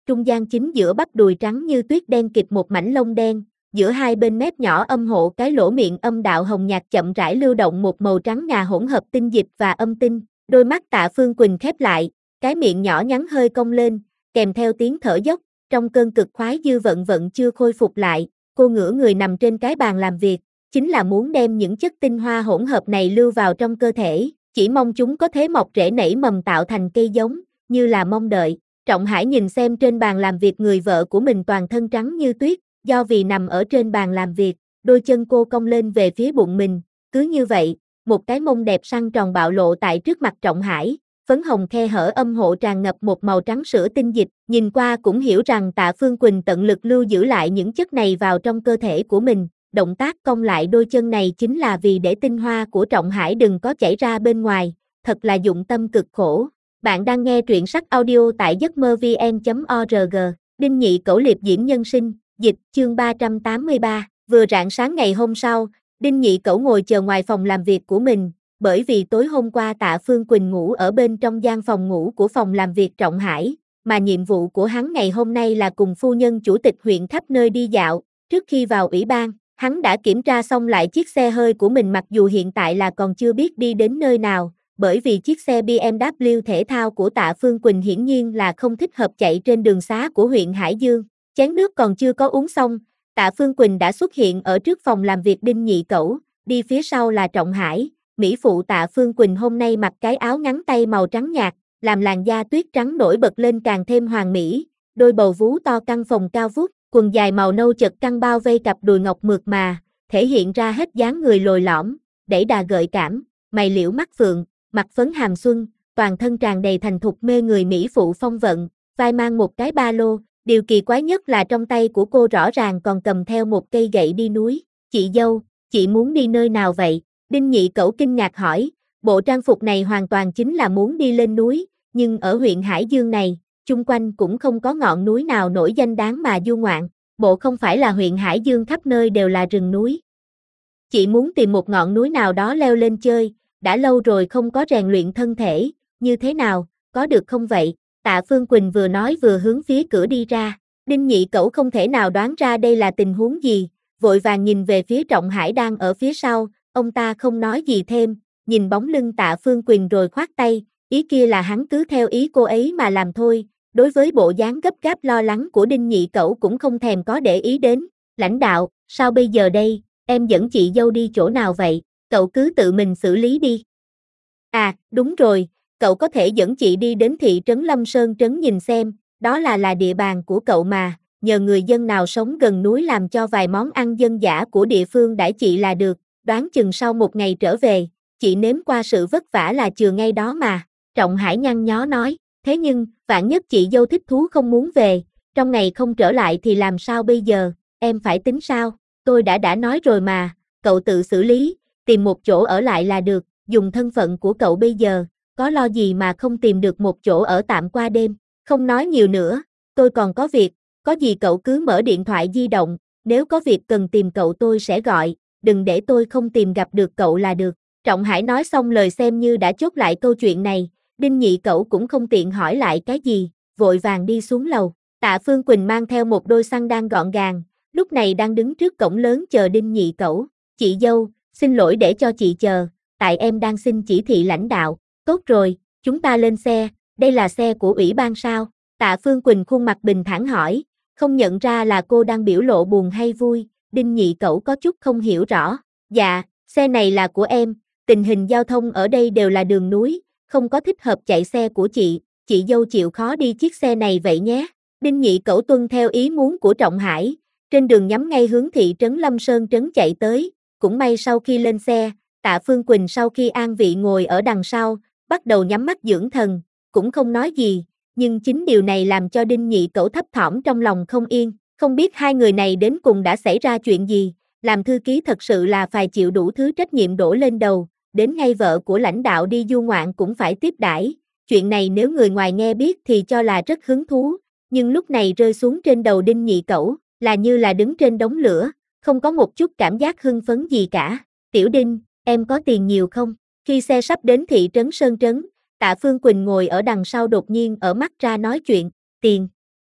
Speaker 1: trung gian chính giữa bắp đùi trắng như tuyết đen kịt một mảnh lông đen, giữa hai bên mép nhỏ âm hộ cái lỗ miệng âm đạo hồng nhạt chậm rãi lưu động một màu trắng ngà hỗn hợp tinh dịch và âm tinh, đôi mắt Tạ Phương Quỳnh khép lại, cái miệng nhỏ nhắn hơi cong lên, kèm theo tiếng thở dốc, trong cơn cực khoái dư vận vẫn chưa khôi phục lại, cô ngửa người nằm trên cái bàn làm việc, chính là muốn đem những chất tinh hoa hỗn hợp này lưu vào trong cơ thể, chỉ mong chúng có thế mọc rễ nảy mầm tạo thành cây giống, như là mong đợi. Trọng Hải nhìn xem trên bàn làm việc người vợ của mình toàn thân trắng như tuyết, do vì nằm ở trên bàn làm việc, đôi chân cô cong lên về phía bụng mình, cứ như vậy, một cái mông đẹp săn tròn bạo lộ tại trước mặt Trọng Hải, phấn hồng khe hở âm hộ tràn ngập một màu trắng sữa tinh dịch, nhìn qua cũng hiểu rằng Tạ Phương Quỳnh tận lực lưu giữ lại những chất này vào trong cơ thể của mình, động tác cong lại đôi chân này chính là vì để tinh hoa của Trọng Hải đừng có chảy ra bên ngoài, thật là dụng tâm cực khổ. Bạn đang nghe truyện sách audio tại giấc mơ vn.org, Đinh Nhị Cẩu Liệp diễn nhân sinh, dịch, chương 383, vừa rạng sáng ngày hôm sau, Đinh Nhị Cẩu ngồi chờ ngoài phòng làm việc của mình, bởi vì tối hôm qua Tạ Phương Quỳnh ngủ ở bên trong gian phòng ngủ của phòng làm việc Trọng Hải, mà nhiệm vụ của hắn ngày hôm nay là cùng phu nhân chủ tịch huyện khắp nơi đi dạo, trước khi vào ủy ban, hắn đã kiểm tra xong lại chiếc xe hơi của mình mặc dù hiện tại là còn chưa biết đi đến nơi nào, bởi vì chiếc xe BMW thể thao của Tạ Phương Quỳnh hiển nhiên là không thích hợp chạy trên đường xá của huyện Hải Dương. Chén nước còn chưa có uống xong, Tạ Phương Quỳnh đã xuất hiện ở trước phòng làm việc Đinh Nhị Cẩu, đi phía sau là Trọng Hải. Mỹ phụ Tạ Phương Quỳnh hôm nay mặc cái áo ngắn tay màu trắng nhạt, làm làn da tuyết trắng nổi bật lên càng thêm hoàn mỹ, đôi bầu vú to căng phồng cao vút, quần dài màu nâu chật căng bao vây cặp đùi ngọc mượt mà, thể hiện ra hết dáng người lồi lõm, đẩy đà gợi cảm, mày liễu mắt phượng, mặt phấn hàm xuân, toàn thân tràn đầy thành thục mê người mỹ phụ phong vận, vai mang một cái ba lô, điều kỳ quái nhất là trong tay của cô rõ ràng còn cầm theo một cây gậy đi núi. Chị dâu, chị muốn đi nơi nào vậy? Đinh Nhị Cẩu kinh ngạc hỏi, bộ trang phục này hoàn toàn chính là muốn đi lên núi, nhưng ở huyện Hải Dương này, chung quanh cũng không có ngọn núi nào nổi danh đáng mà du ngoạn, bộ không phải là huyện Hải Dương khắp nơi đều là rừng núi. Chị muốn tìm một ngọn núi nào đó leo lên chơi, đã lâu rồi không có rèn luyện thân thể, như thế nào, có được không vậy? Tạ Phương Quỳnh vừa nói vừa hướng phía cửa đi ra, Đinh Nhị Cẩu không thể nào đoán ra đây là tình huống gì, vội vàng nhìn về phía Trọng Hải đang ở phía sau, ông ta không nói gì thêm, nhìn bóng lưng Tạ Phương Quỳnh rồi khoát tay, ý kia là hắn cứ theo ý cô ấy mà làm thôi, đối với bộ dáng gấp gáp lo lắng của Đinh Nhị Cẩu cũng không thèm có để ý đến, lãnh đạo, sao bây giờ đây, em dẫn chị dâu đi chỗ nào vậy, cậu cứ tự mình xử lý đi. À, đúng rồi, cậu có thể dẫn chị đi đến thị trấn Lâm Sơn Trấn nhìn xem, đó là địa bàn của cậu mà, nhờ người dân nào sống gần núi làm cho vài món ăn dân dã của địa phương đãi chị là được, đoán chừng sau một ngày trở về, chị nếm qua sự vất vả là chừa ngay đó mà, Trọng Hải nhăn nhó nói, thế nhưng, vạn nhất chị dâu thích thú không muốn về, trong ngày không trở lại thì làm sao bây giờ, em phải tính sao, tôi đã nói rồi mà, cậu tự xử lý, tìm một chỗ ở lại là được, dùng thân phận của cậu bây giờ, có lo gì mà không tìm được một chỗ ở tạm qua đêm, không nói nhiều nữa, tôi còn có việc, có gì cậu cứ mở điện thoại di động, nếu có việc cần tìm cậu tôi sẽ gọi, đừng để tôi không tìm gặp được cậu là được. Trọng Hải nói xong lời xem như đã chốt lại câu chuyện này, Đinh Nhị Cẩu cũng không tiện hỏi lại cái gì, vội vàng đi xuống lầu. Tạ Phương Quỳnh mang theo một đôi xăng đan gọn gàng, lúc này đang đứng trước cổng lớn chờ Đinh Nhị Cẩu. Chị dâu, xin lỗi để cho chị chờ, tại em đang xin chỉ thị lãnh đạo. Tốt rồi, chúng ta lên xe, đây là xe của ủy ban sao? Tạ Phương Quỳnh khuôn mặt bình thản hỏi, không nhận ra là cô đang biểu lộ buồn hay vui, Đinh Nhị Cẩu có chút không hiểu rõ. Dạ, xe này là của em, tình hình giao thông ở đây đều là đường núi, không có thích hợp chạy xe của chị dâu chịu khó đi chiếc xe này vậy nhé. Đinh Nhị Cẩu tuân theo ý muốn của Trọng Hải, trên đường nhắm ngay hướng thị trấn Lâm Sơn Trấn chạy tới, cũng may sau khi lên xe, Tạ Phương Quỳnh sau khi an vị ngồi ở đằng sau, bắt đầu nhắm mắt dưỡng thần, cũng không nói gì, nhưng chính điều này làm cho Đinh Nhị Cẩu thấp thỏm trong lòng không yên, không biết hai người này đến cùng đã xảy ra chuyện gì, làm thư ký thật sự là phải chịu đủ thứ trách nhiệm đổ lên đầu, đến ngay vợ của lãnh đạo đi du ngoạn cũng phải tiếp đãi, chuyện này nếu người ngoài nghe biết thì cho là rất hứng thú, nhưng lúc này rơi xuống trên đầu Đinh Nhị Cẩu, là như là đứng trên đống lửa, không có một chút cảm giác hưng phấn gì cả. Tiểu Đinh, em có tiền nhiều không? Khi xe sắp đến thị trấn Sơn Trấn, Tạ Phương Quỳnh ngồi ở đằng sau đột nhiên ở mắt ra nói chuyện, tiền.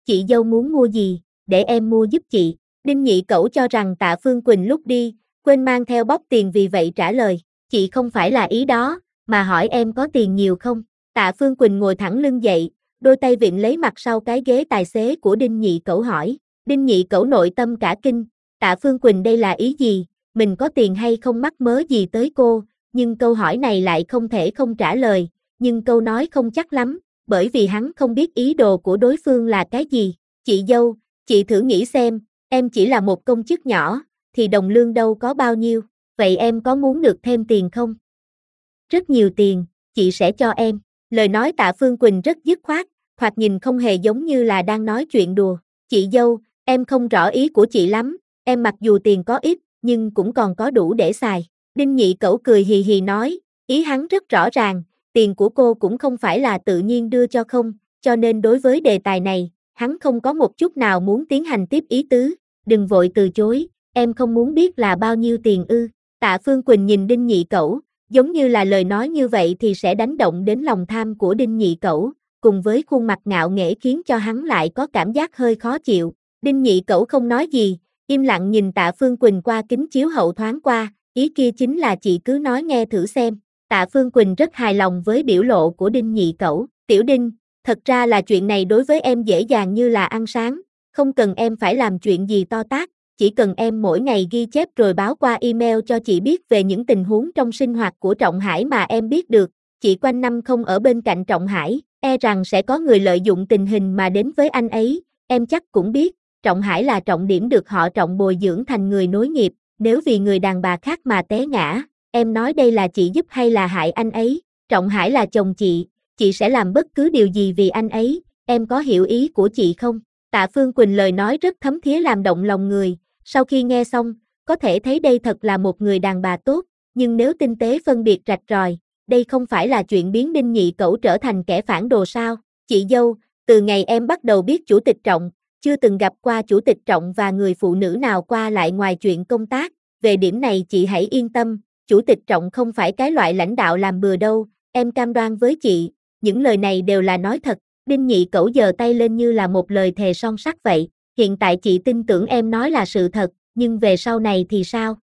Speaker 1: Chị dâu muốn mua gì, để em mua giúp chị. Đinh Nhị Cẩu cho rằng Tạ Phương Quỳnh lúc đi, quên mang theo bóp tiền vì vậy trả lời, chị không phải là ý đó, mà hỏi em có tiền nhiều không. Tạ Phương Quỳnh ngồi thẳng lưng dậy, đôi tay vịn lấy mặt sau cái ghế tài xế của Đinh Nhị Cẩu hỏi. Đinh Nhị Cẩu nội tâm cả kinh, Tạ Phương Quỳnh đây là ý gì, mình có tiền hay không mắc mớ gì tới cô, nhưng câu hỏi này lại không thể không trả lời, nhưng câu nói không chắc lắm, bởi vì hắn không biết ý đồ của đối phương là cái gì. Chị dâu, chị thử nghĩ xem, em chỉ là một công chức nhỏ, thì đồng lương đâu có bao nhiêu, vậy em có muốn được thêm tiền không? Rất nhiều tiền, chị sẽ cho em. Lời nói Tạ Phương Quỳnh rất dứt khoát, thoạt nhìn không hề giống như là đang nói chuyện đùa. Chị dâu, em không rõ ý của chị lắm, em mặc dù tiền có ít, nhưng cũng còn có đủ để xài. Đinh Nhị Cẩu cười hì hì nói, ý hắn rất rõ ràng, tiền của cô cũng không phải là tự nhiên đưa cho không, cho nên đối với đề tài này, hắn không có một chút nào muốn tiến hành tiếp ý tứ. Đừng vội từ chối, em không muốn biết là bao nhiêu tiền ư. Tạ Phương Quỳnh nhìn Đinh Nhị Cẩu, giống như là lời nói như vậy thì sẽ đánh động đến lòng tham của Đinh Nhị Cẩu, cùng với khuôn mặt ngạo nghễ khiến cho hắn lại có cảm giác hơi khó chịu. Đinh Nhị Cẩu không nói gì, im lặng nhìn Tạ Phương Quỳnh qua kính chiếu hậu thoáng qua, ý kia chính là chị cứ nói nghe thử xem. Tạ Phương Quỳnh rất hài lòng với biểu lộ của Đinh Nhị Cẩu. Tiểu Đinh, thật ra là chuyện này đối với em dễ dàng như là ăn sáng, không cần em phải làm chuyện gì to tát, chỉ cần em mỗi ngày ghi chép rồi báo qua email cho chị biết về những tình huống trong sinh hoạt của Trọng Hải mà em biết được. Chị quanh năm không ở bên cạnh Trọng Hải, e rằng sẽ có người lợi dụng tình hình mà đến với anh ấy, em chắc cũng biết, Trọng Hải là trọng điểm được họ Trọng bồi dưỡng thành người nối nghiệp, nếu vì người đàn bà khác mà té ngã, em nói đây là chị giúp hay là hại anh ấy. Trọng Hải là chồng chị sẽ làm bất cứ điều gì vì anh ấy, em có hiểu ý của chị không? Tạ Phương Quỳnh lời nói rất thấm thía làm động lòng người, sau khi nghe xong, có thể thấy đây thật là một người đàn bà tốt, nhưng nếu tinh tế phân biệt rạch ròi, đây không phải là chuyện biến Đinh Nhị Cẩu trở thành kẻ phản đồ sao? Chị dâu, từ ngày em bắt đầu biết Chủ tịch Trọng, chưa từng gặp qua Chủ tịch Trọng và người phụ nữ nào qua lại ngoài chuyện công tác, về điểm này chị hãy yên tâm, Chủ tịch Trọng không phải cái loại lãnh đạo làm bừa đâu, em cam đoan với chị, những lời này đều là nói thật. Đinh Nhị Cẩu giơ tay lên như là một lời thề son sắt vậy, hiện tại chị tin tưởng em nói là sự thật, nhưng về sau này thì sao?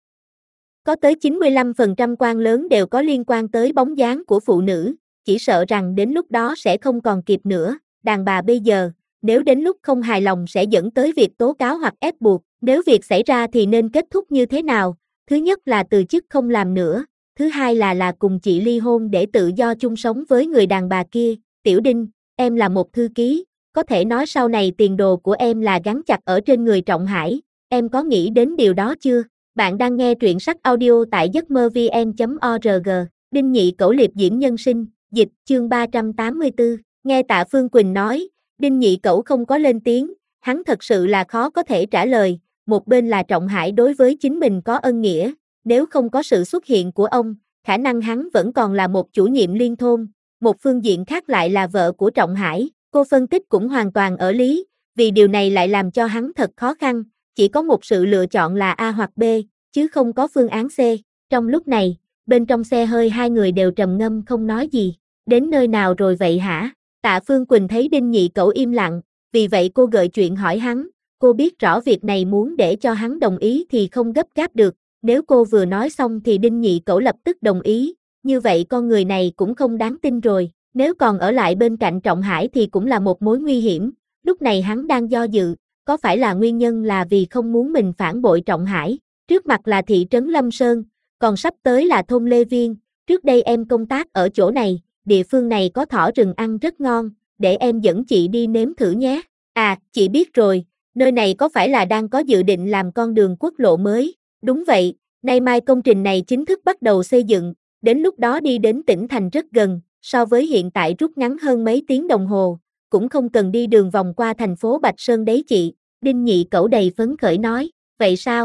Speaker 1: Có tới 95% quan lớn đều có liên quan tới bóng dáng của phụ nữ, chỉ sợ rằng đến lúc đó sẽ không còn kịp nữa, đàn bà bây giờ, nếu đến lúc không hài lòng sẽ dẫn tới việc tố cáo hoặc ép buộc, nếu việc xảy ra thì nên kết thúc như thế nào? Thứ nhất là từ chức không làm nữa, thứ hai là cùng chị ly hôn để tự do chung sống với người đàn bà kia. Tiểu Đinh, em là một thư ký, có thể nói sau này tiền đồ của em là gắn chặt ở trên người Trọng Hải, em có nghĩ đến điều đó chưa? Bạn đang nghe truyện sách audio tại giấc mơ vn.org, Đinh Nhị Cẩu liệp diễm nhân sinh, dịch, chương 384, nghe Tạ Phương Quỳnh nói, Đinh Nhị Cẩu không có lên tiếng, hắn thật sự là khó có thể trả lời, một bên là Trọng Hải đối với chính mình có ân nghĩa, nếu không có sự xuất hiện của ông, khả năng hắn vẫn còn là một chủ nhiệm liên thôn, một phương diện khác lại là vợ của Trọng Hải, cô phân tích cũng hoàn toàn ở lý, vì điều này lại làm cho hắn thật khó khăn, chỉ có một sự lựa chọn là A hoặc B, chứ không có phương án C. Trong lúc này, bên trong xe hơi hai người đều trầm ngâm không nói gì, đến nơi nào rồi vậy hả? Tạ Phương Quỳnh thấy Đinh Nhị Cẩu im lặng, vì vậy cô gợi chuyện hỏi hắn, cô biết rõ việc này muốn để cho hắn đồng ý thì không gấp gáp được, nếu cô vừa nói xong thì Đinh Nhị Cẩu lập tức đồng ý, như vậy con người này cũng không đáng tin rồi, nếu còn ở lại bên cạnh Trọng Hải thì cũng là một mối nguy hiểm, lúc này hắn đang do dự, có phải là nguyên nhân là vì không muốn mình phản bội Trọng Hải, trước mặt là thị trấn Lâm Sơn, còn sắp tới là thôn Lê Viên, trước đây em công tác ở chỗ này, địa phương này có thỏ rừng ăn rất ngon, để em dẫn chị đi nếm thử nhé. À, chị biết rồi, nơi này có phải là đang có dự định làm con đường quốc lộ mới? Đúng vậy, nay mai công trình này chính thức bắt đầu xây dựng, đến lúc đó đi đến tỉnh thành rất gần, so với hiện tại rút ngắn hơn mấy tiếng đồng hồ, cũng không cần đi đường vòng qua thành phố Bạch Sơn đấy chị. Đinh Nhị Cẩu đầy phấn khởi nói, vậy sao?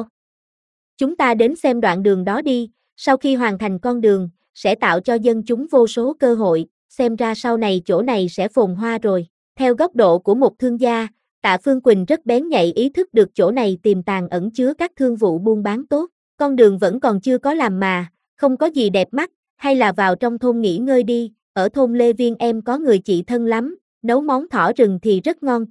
Speaker 1: Chúng ta đến xem đoạn đường đó đi, sau khi hoàn thành con đường, sẽ tạo cho dân chúng vô số cơ hội, xem ra sau này chỗ này sẽ phồn hoa rồi. Theo góc độ của một thương gia, Tạ Phương Quỳnh rất bén nhạy ý thức được chỗ này tiềm tàng ẩn chứa các thương vụ buôn bán tốt, con đường vẫn còn chưa có làm mà, không có gì đẹp mắt, hay là vào trong thôn nghỉ ngơi đi, ở thôn Lê Viên em có người chị thân lắm, nấu món thỏ rừng thì rất ngon tuyệt.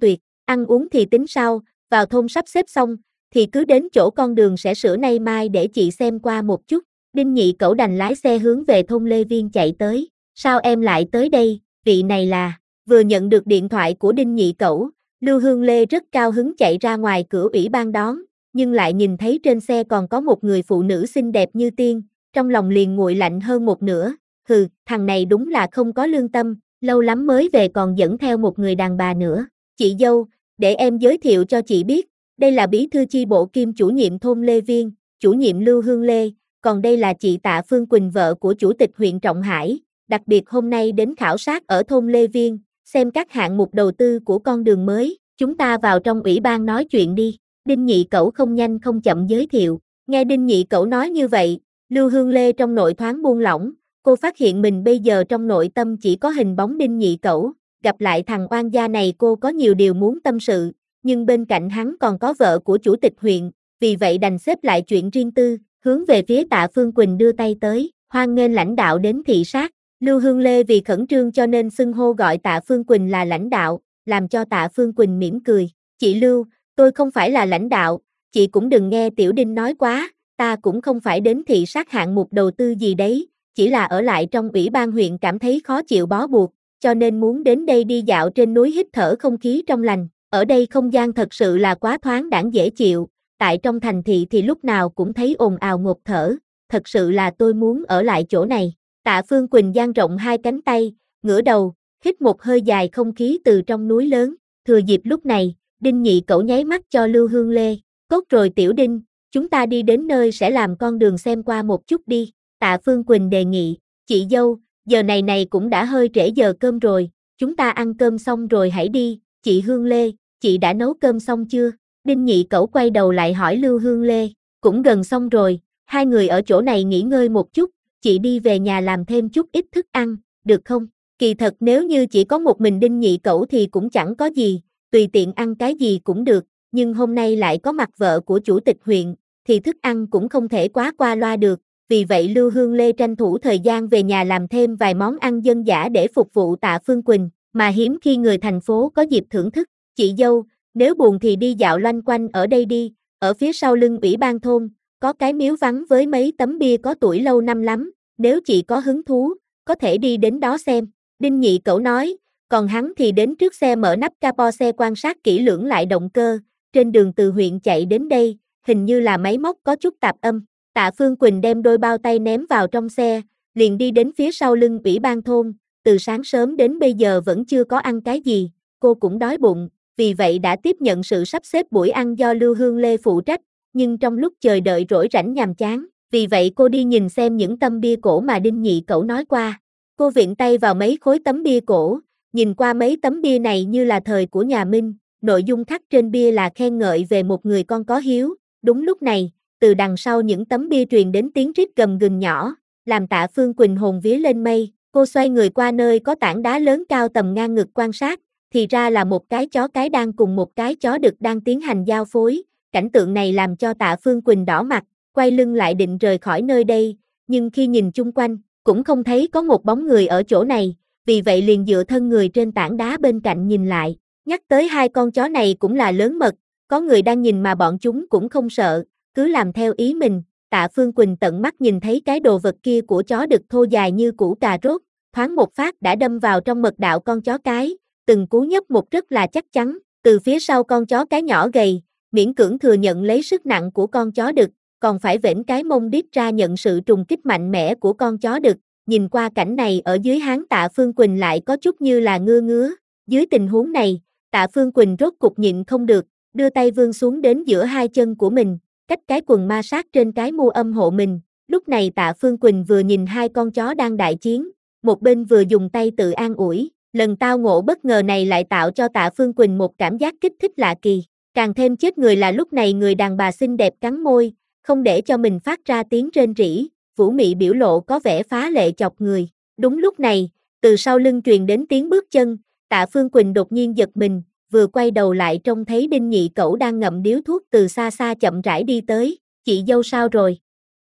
Speaker 1: ăn uống thì tính sau, vào thôn sắp xếp xong, thì cứ đến chỗ con đường sẽ sửa nay mai để chị xem qua một chút. Đinh Nhị Cẩu đành lái xe hướng về thôn Lê Viên chạy tới. Sao em lại tới đây, vị này là... Vừa nhận được điện thoại của Đinh Nhị Cẩu, Lưu Hương Lê rất cao hứng chạy ra ngoài cửa ủy ban đón, nhưng lại nhìn thấy trên xe còn có một người phụ nữ xinh đẹp như tiên, trong lòng liền nguội lạnh hơn một nửa. Hừ, thằng này đúng là không có lương tâm, lâu lắm mới về còn dẫn theo một người đàn bà nữa. Chị dâu, để em giới thiệu cho chị biết, đây là bí thư chi bộ kiêm chủ nhiệm thôn Lê Viên, chủ nhiệm Lưu Hương Lê, còn đây là chị Tạ Phương Quỳnh vợ của chủ tịch huyện Trọng Hải, đặc biệt hôm nay đến khảo sát ở thôn Lê Viên, xem các hạng mục đầu tư của con đường mới, chúng ta vào trong ủy ban nói chuyện đi. Đinh Nhị Cẩu không nhanh không chậm giới thiệu, nghe Đinh Nhị Cẩu nói như vậy, Lưu Hương Lê trong nội thoáng buông lỏng, cô phát hiện mình bây giờ trong nội tâm chỉ có hình bóng Đinh Nhị Cẩu, gặp lại thằng oan gia này cô có nhiều điều muốn tâm sự, nhưng bên cạnh hắn còn có vợ của chủ tịch huyện, vì vậy đành xếp lại chuyện riêng tư, hướng về phía Tạ Phương Quỳnh đưa tay tới, hoan nghênh lãnh đạo đến thị sát. Lưu Hương Lê vì khẩn trương cho nên xưng hô gọi Tạ Phương Quỳnh là lãnh đạo, làm cho Tạ Phương Quỳnh mỉm cười. Chị Lưu, tôi không phải là lãnh đạo, chị cũng đừng nghe Tiểu Đinh nói quá, ta cũng không phải đến thị sát hạng mục đầu tư gì đấy, chỉ là ở lại trong ủy ban huyện cảm thấy khó chịu bó buộc, cho nên muốn đến đây đi dạo trên núi hít thở không khí trong lành. Ở đây không gian thật sự là quá thoáng đãng dễ chịu, tại trong thành thị thì lúc nào cũng thấy ồn ào ngột thở, thật sự là tôi muốn ở lại chỗ này. Tạ Phương Quỳnh dang rộng hai cánh tay, ngửa đầu, hít một hơi dài không khí từ trong núi lớn, thừa dịp lúc này, Đinh Nhị Cẩu nháy mắt cho Lưu Hương Lê, cốt rồi Tiểu Đinh, chúng ta đi đến nơi sẽ làm con đường xem qua một chút đi. Tạ Phương Quỳnh đề nghị, chị dâu, giờ này cũng đã hơi trễ giờ cơm rồi, chúng ta ăn cơm xong rồi hãy đi. Chị Hương Lê, chị đã nấu cơm xong chưa? Đinh Nhị Cẩu quay đầu lại hỏi Lưu Hương Lê, cũng gần xong rồi, hai người ở chỗ này nghỉ ngơi một chút, chị đi về nhà làm thêm chút ít thức ăn, được không? Kỳ thật nếu như chỉ có một mình Đinh Nhị Cẩu thì cũng chẳng có gì, tùy tiện ăn cái gì cũng được, nhưng hôm nay lại có mặt vợ của chủ tịch huyện, thì thức ăn cũng không thể quá qua loa được, vì vậy Lưu Hương Lê tranh thủ thời gian về nhà làm thêm vài món ăn dân dã để phục vụ Tạ Phương Quỳnh, mà hiếm khi người thành phố có dịp thưởng thức. Chị dâu, nếu buồn thì đi dạo loanh quanh ở đây đi, ở phía sau lưng ủy ban thôn, có cái miếu vắng với mấy tấm bia có tuổi lâu năm lắm, nếu chị có hứng thú, có thể đi đến đó xem. Đinh Nhị Cẩu nói, còn hắn thì đến trước xe mở nắp capo xe quan sát kỹ lưỡng lại động cơ, trên đường từ huyện chạy đến đây, hình như là máy móc có chút tạp âm. Tạ Phương Quỳnh đem đôi bao tay ném vào trong xe, liền đi đến phía sau lưng ủy ban thôn, từ sáng sớm đến bây giờ vẫn chưa có ăn cái gì, cô cũng đói bụng, vì vậy đã tiếp nhận sự sắp xếp buổi ăn do Lưu Hương Lê phụ trách, nhưng trong lúc chờ đợi rỗi rảnh nhàm chán, vì vậy cô đi nhìn xem những tấm bia cổ mà Đinh Nhị Cẩu nói qua. Cô viện tay vào mấy khối tấm bia cổ, nhìn qua mấy tấm bia này như là thời của nhà Minh, nội dung khắc trên bia là khen ngợi về một người con có hiếu. Đúng lúc này, từ đằng sau những tấm bia truyền đến tiếng rít gầm gừ nhỏ, làm Tạ Phương Quỳnh hồn vía lên mây, cô xoay người qua nơi có tảng đá lớn cao tầm ngang ngực quan sát, thì ra là một cái chó cái đang cùng một cái chó đực đang tiến hành giao phối, cảnh tượng này làm cho Tạ Phương Quỳnh đỏ mặt, quay lưng lại định rời khỏi nơi đây, nhưng khi nhìn chung quanh, cũng không thấy có một bóng người ở chỗ này, vì vậy liền dựa thân người trên tảng đá bên cạnh nhìn lại, nhắc tới hai con chó này cũng là lớn mật, có người đang nhìn mà bọn chúng cũng không sợ, cứ làm theo ý mình. Tạ Phương Quỳnh tận mắt nhìn thấy cái đồ vật kia của chó đực thô dài như củ cà rốt, thoáng một phát đã đâm vào trong mật đạo con chó cái, từng cú nhấp một rất là chắc chắn, từ phía sau con chó cái nhỏ gầy, miễn cưỡng thừa nhận lấy sức nặng của con chó đực, còn phải vểnh cái mông điếc ra nhận sự trùng kích mạnh mẽ của con chó đực, nhìn qua cảnh này ở dưới háng Tạ Phương Quỳnh lại có chút như là ngứa ngứa, dưới tình huống này, Tạ Phương Quỳnh rốt cục nhịn không được, đưa tay vươn xuống đến giữa hai chân của mình, cách cái quần ma sát trên cái mu âm hộ mình, lúc này Tạ Phương Quỳnh vừa nhìn hai con chó đang đại chiến, một bên vừa dùng tay tự an ủi, lần tao ngộ bất ngờ này lại tạo cho Tạ Phương Quỳnh một cảm giác kích thích lạ kỳ, càng thêm chết người là lúc này người đàn bà xinh đẹp cắn môi, không để cho mình phát ra tiếng rên rỉ, vũ mị biểu lộ có vẻ phá lệ chọc người. Đúng lúc này, từ sau lưng truyền đến tiếng bước chân, Tạ Phương Quỳnh đột nhiên giật mình, vừa quay đầu lại trông thấy Đinh Nhị Cẩu đang ngậm điếu thuốc từ xa xa chậm rãi đi tới, chị dâu sao rồi?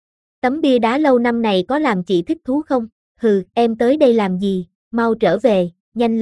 Speaker 1: Tấm bia đá lâu năm này có làm chị thích thú không? Hừ, em tới đây làm gì, mau trở về, nhanh lên.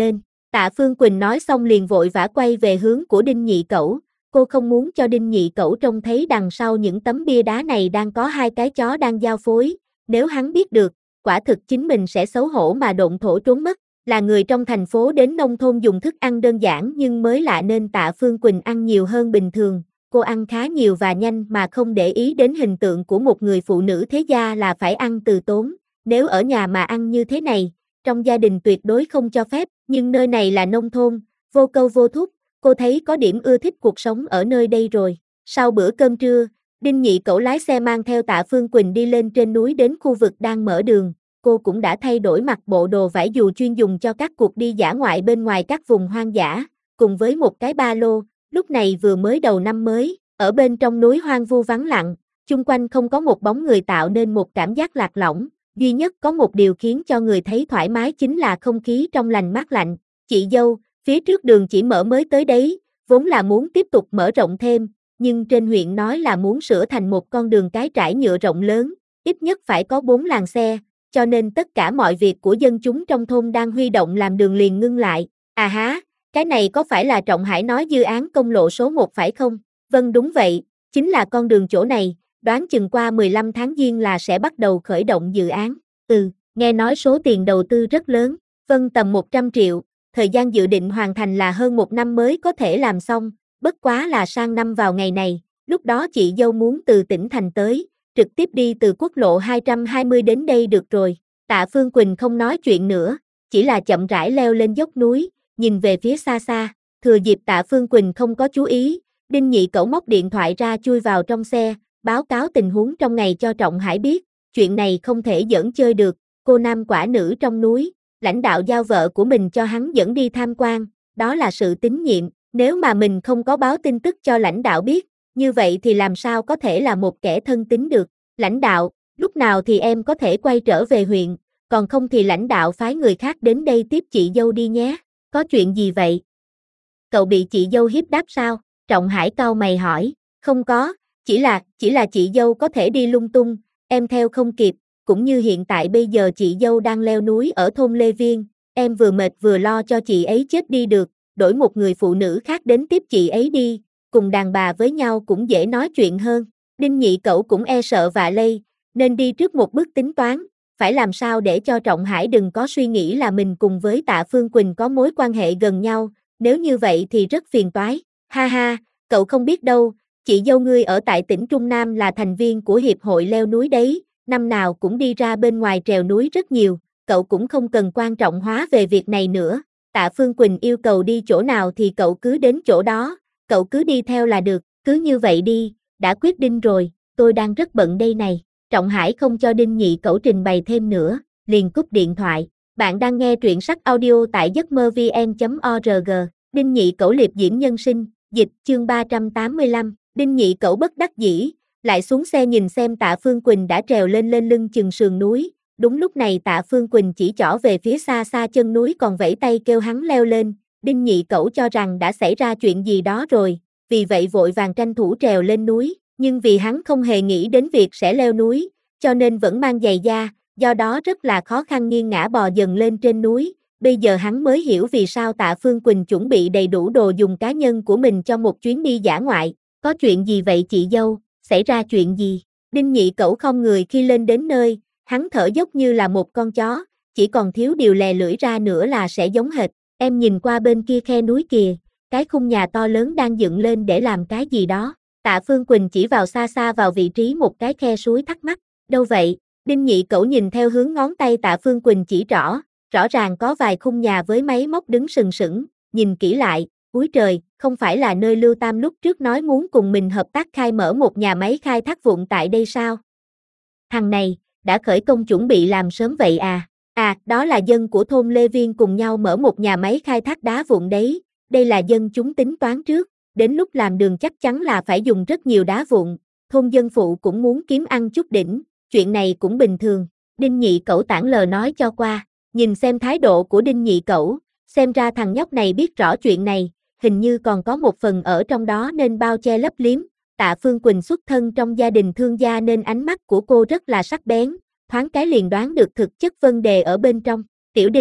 Speaker 1: Tạ Phương Quỳnh nói xong liền vội vã quay về hướng của Đinh Nhị Cẩu, cô không muốn cho Đinh Nhị Cẩu trông thấy đằng sau những tấm bia đá này đang có hai cái chó đang giao phối, nếu hắn biết được, quả thực chính mình sẽ xấu hổ mà độn thổ trốn mất. Là người trong thành phố đến nông thôn dùng thức ăn đơn giản nhưng mới lạ nên Tạ Phương Quỳnh ăn nhiều hơn bình thường, cô ăn khá nhiều và nhanh mà không để ý đến hình tượng của một người phụ nữ thế gia là phải ăn từ tốn, nếu ở nhà mà ăn như thế này, trong gia đình tuyệt đối không cho phép, nhưng nơi này là nông thôn, vô câu vô thúc, cô thấy có điểm ưa thích cuộc sống ở nơi đây rồi. Sau bữa cơm trưa, Đinh Nhị Cẩu lái xe mang theo Tạ Phương Quỳnh đi lên trên núi đến khu vực đang mở đường, cô cũng đã thay đổi mặc bộ đồ vải dù chuyên dùng cho các cuộc đi dã ngoại bên ngoài các vùng hoang dã, cùng với một cái ba lô, lúc này vừa mới đầu năm mới, ở bên trong núi hoang vu vắng lặng, chung quanh không có một bóng người tạo nên một cảm giác lạc lõng, duy nhất có một điều khiến cho người thấy thoải mái chính là không khí trong lành mát lạnh. Chị dâu, phía trước đường chỉ mở mới tới đấy, vốn là muốn tiếp tục mở rộng thêm, nhưng trên huyện nói là muốn sửa thành một con đường cái trải nhựa rộng lớn, ít nhất phải có 4 làn xe, cho nên tất cả mọi việc của dân chúng trong thôn đang huy động làm đường liền ngưng lại. À há, cái này có phải là Trọng Hải nói dự án công lộ số 1 phải không? Vâng đúng vậy, chính là con đường chỗ này, đoán chừng qua 15 tháng Giêng là sẽ bắt đầu khởi động dự án. Nghe nói số tiền đầu tư rất lớn, vâng tầm 100 triệu, thời gian dự định hoàn thành là hơn 1 năm mới có thể làm xong, bất quá là sang năm vào ngày này, lúc đó chị dâu muốn từ tỉnh thành tới, trực tiếp đi từ quốc lộ 220 đến đây được rồi. Tạ Phương Quỳnh không nói chuyện nữa, chỉ là chậm rãi leo lên dốc núi, nhìn về phía xa xa, thừa dịp Tạ Phương Quỳnh không có chú ý, Đinh Nhị Cẩu móc điện thoại ra chui vào trong xe, báo cáo tình huống trong ngày cho Trọng Hải biết, chuyện này không thể giỡn chơi được, cô nam quả nữ trong núi, lãnh đạo giao vợ của mình cho hắn dẫn đi tham quan, đó là sự tín nhiệm, nếu mà mình không có báo tin tức cho lãnh đạo biết, như vậy thì làm sao có thể là một kẻ thân tín được. Lãnh đạo, lúc nào thì em có thể quay trở về huyện, còn không thì lãnh đạo phái người khác đến đây tiếp chị dâu đi nhé. Có chuyện gì vậy? Cậu bị chị dâu hiếp đáp sao? Trọng Hải cau mày hỏi. Không có, chỉ là chị dâu có thể đi lung tung, em theo không kịp, cũng như hiện tại bây giờ chị dâu đang leo núi ở thôn Lê Viên, em vừa mệt vừa lo cho chị ấy chết đi được, đổi một người phụ nữ khác đến tiếp chị ấy đi, cùng đàn bà với nhau cũng dễ nói chuyện hơn. Đinh Nhị Cẩu cũng e sợ vạ lây, nên đi trước một bước tính toán, phải làm sao để cho Trọng Hải đừng có suy nghĩ là mình cùng với Tạ Phương Quỳnh có mối quan hệ gần nhau, nếu như vậy thì rất phiền toái. Ha ha, cậu không biết đâu, chị dâu ngươi ở tại tỉnh Trung Nam là thành viên của hiệp hội leo núi đấy, năm nào cũng đi ra bên ngoài trèo núi rất nhiều, cậu cũng không cần quan trọng hóa về việc này nữa. Tạ Phương Quỳnh yêu cầu đi chỗ nào thì cậu cứ đến chỗ đó, cậu cứ đi theo là được, cứ như vậy đi, đã quyết định rồi, tôi đang rất bận đây này. Trọng Hải không cho Đinh Nhị Cẩu trình bày thêm nữa, liền cúp điện thoại. Bạn đang nghe truyện sách audio tại giấc mơ vn.org. Đinh Nhị Cẩu liệp diễm nhân sinh, dịch chương 385. Đinh Nhị Cẩu bất đắc dĩ, lại xuống xe nhìn xem Tạ Phương Quỳnh đã trèo lên lưng chừng sườn núi. Đúng lúc này Tạ Phương Quỳnh chỉ trỏ về phía xa xa chân núi còn vẫy tay kêu hắn leo lên. Đinh Nhị Cẩu cho rằng đã xảy ra chuyện gì đó rồi, vì vậy vội vàng tranh thủ trèo lên núi. Nhưng vì hắn không hề nghĩ đến việc sẽ leo núi, cho nên vẫn mang giày da, do đó rất là khó khăn nghiêng ngã bò dần lên trên núi. Bây giờ hắn mới hiểu vì sao Tạ Phương Quỳnh chuẩn bị đầy đủ đồ dùng cá nhân của mình cho một chuyến đi dã ngoại. Có chuyện gì vậy chị dâu, xảy ra chuyện gì? Đinh Nhị Cẩu không người khi lên đến nơi, hắn thở dốc như là một con chó, chỉ còn thiếu điều lè lưỡi ra nữa là sẽ giống hệt. Em nhìn qua bên kia khe núi kìa, cái khung nhà to lớn đang dựng lên để làm cái gì đó. Tạ Phương Quỳnh chỉ vào xa xa vào vị trí một cái khe suối thắc mắc, đâu vậy? Đinh Nhị Cẩu nhìn theo hướng ngón tay Tạ Phương Quỳnh chỉ rõ ràng có vài khung nhà với máy móc đứng sừng sững, nhìn kỹ lại, úi trời, không phải là nơi Lưu Tam lúc trước nói muốn cùng mình hợp tác khai mở một nhà máy khai thác vụn tại đây sao? Thằng này, đã khởi công chuẩn bị làm sớm vậy à? À, đó là dân của thôn Lê Viên cùng nhau mở một nhà máy khai thác đá vụn đấy, đây là dân chúng tính toán trước. Đến lúc làm đường chắc chắn là phải dùng rất nhiều đá vụn, thôn dân phụ cũng muốn kiếm ăn chút đỉnh, chuyện này cũng bình thường. Đinh Nhị Cẩu tản lờ nói cho qua, nhìn xem thái độ của Đinh Nhị Cẩu, xem ra thằng nhóc này biết rõ chuyện này, hình như còn có một phần ở trong đó nên bao che lấp liếm. Tạ Phương Quỳnh xuất thân trong gia đình thương gia nên ánh mắt của cô rất là sắc bén, thoáng cái liền đoán được thực chất vấn đề ở bên trong. Tiểu Đinh,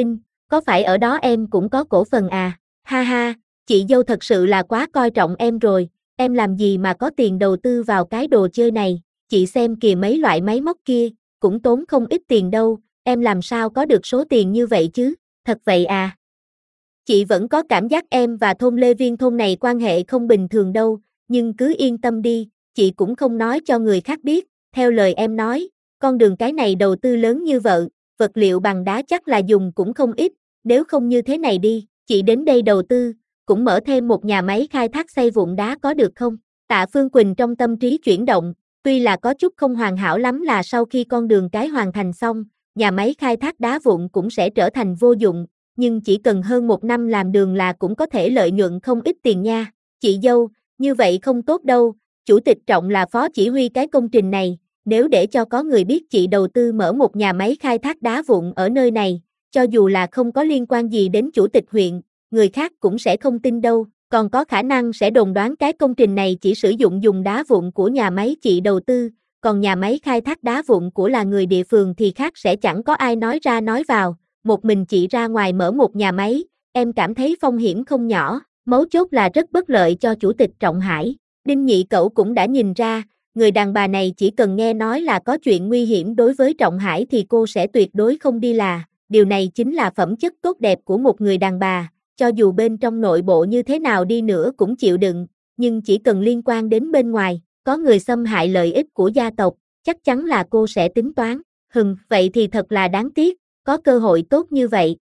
Speaker 1: có phải ở đó em cũng có cổ phần à? Ha ha, chị dâu thật sự là quá coi trọng em rồi, em làm gì mà có tiền đầu tư vào cái đồ chơi này, chị xem kìa mấy loại máy móc kia, cũng tốn không ít tiền đâu, em làm sao có được số tiền như vậy chứ, thật vậy à? Chị vẫn có cảm giác em và thôn Lê Viên thôn này quan hệ không bình thường đâu, nhưng cứ yên tâm đi, chị cũng không nói cho người khác biết, theo lời em nói, con đường cái này đầu tư lớn như vậy, vật liệu bằng đá chắc là dùng cũng không ít, nếu không như thế này đi, chị đến đây đầu tư, cũng mở thêm một nhà máy khai thác xay vụn đá có được không? Tạ Phương Quỳnh trong tâm trí chuyển động, tuy là có chút không hoàn hảo lắm là sau khi con đường cái hoàn thành xong, nhà máy khai thác đá vụn cũng sẽ trở thành vô dụng, nhưng chỉ cần hơn 1 năm làm đường là cũng có thể lợi nhuận không ít tiền nha. Chị dâu, như vậy không tốt đâu, chủ tịch Trọng là phó chỉ huy cái công trình này, nếu để cho có người biết chị đầu tư mở một nhà máy khai thác đá vụn ở nơi này, cho dù là không có liên quan gì đến chủ tịch huyện, người khác cũng sẽ không tin đâu, còn có khả năng sẽ đồn đoán cái công trình này chỉ sử dụng dùng đá vụn của nhà máy chị đầu tư, còn nhà máy khai thác đá vụn của là người địa phương thì khác sẽ chẳng có ai nói ra nói vào. Một mình chị ra ngoài mở một nhà máy, em cảm thấy phong hiểm không nhỏ, mấu chốt là rất bất lợi cho chủ tịch Trọng Hải. Đinh Nhị Cẩu cũng đã nhìn ra, người đàn bà này chỉ cần nghe nói là có chuyện nguy hiểm đối với Trọng Hải thì cô sẽ tuyệt đối không đi là, điều này chính là phẩm chất tốt đẹp của một người đàn bà, cho dù bên trong nội bộ như thế nào đi nữa cũng chịu đựng, nhưng chỉ cần liên quan đến bên ngoài, có người xâm hại lợi ích của gia tộc, chắc chắn là cô sẽ tính toán, vậy thì thật là đáng tiếc. Có cơ hội tốt như vậy.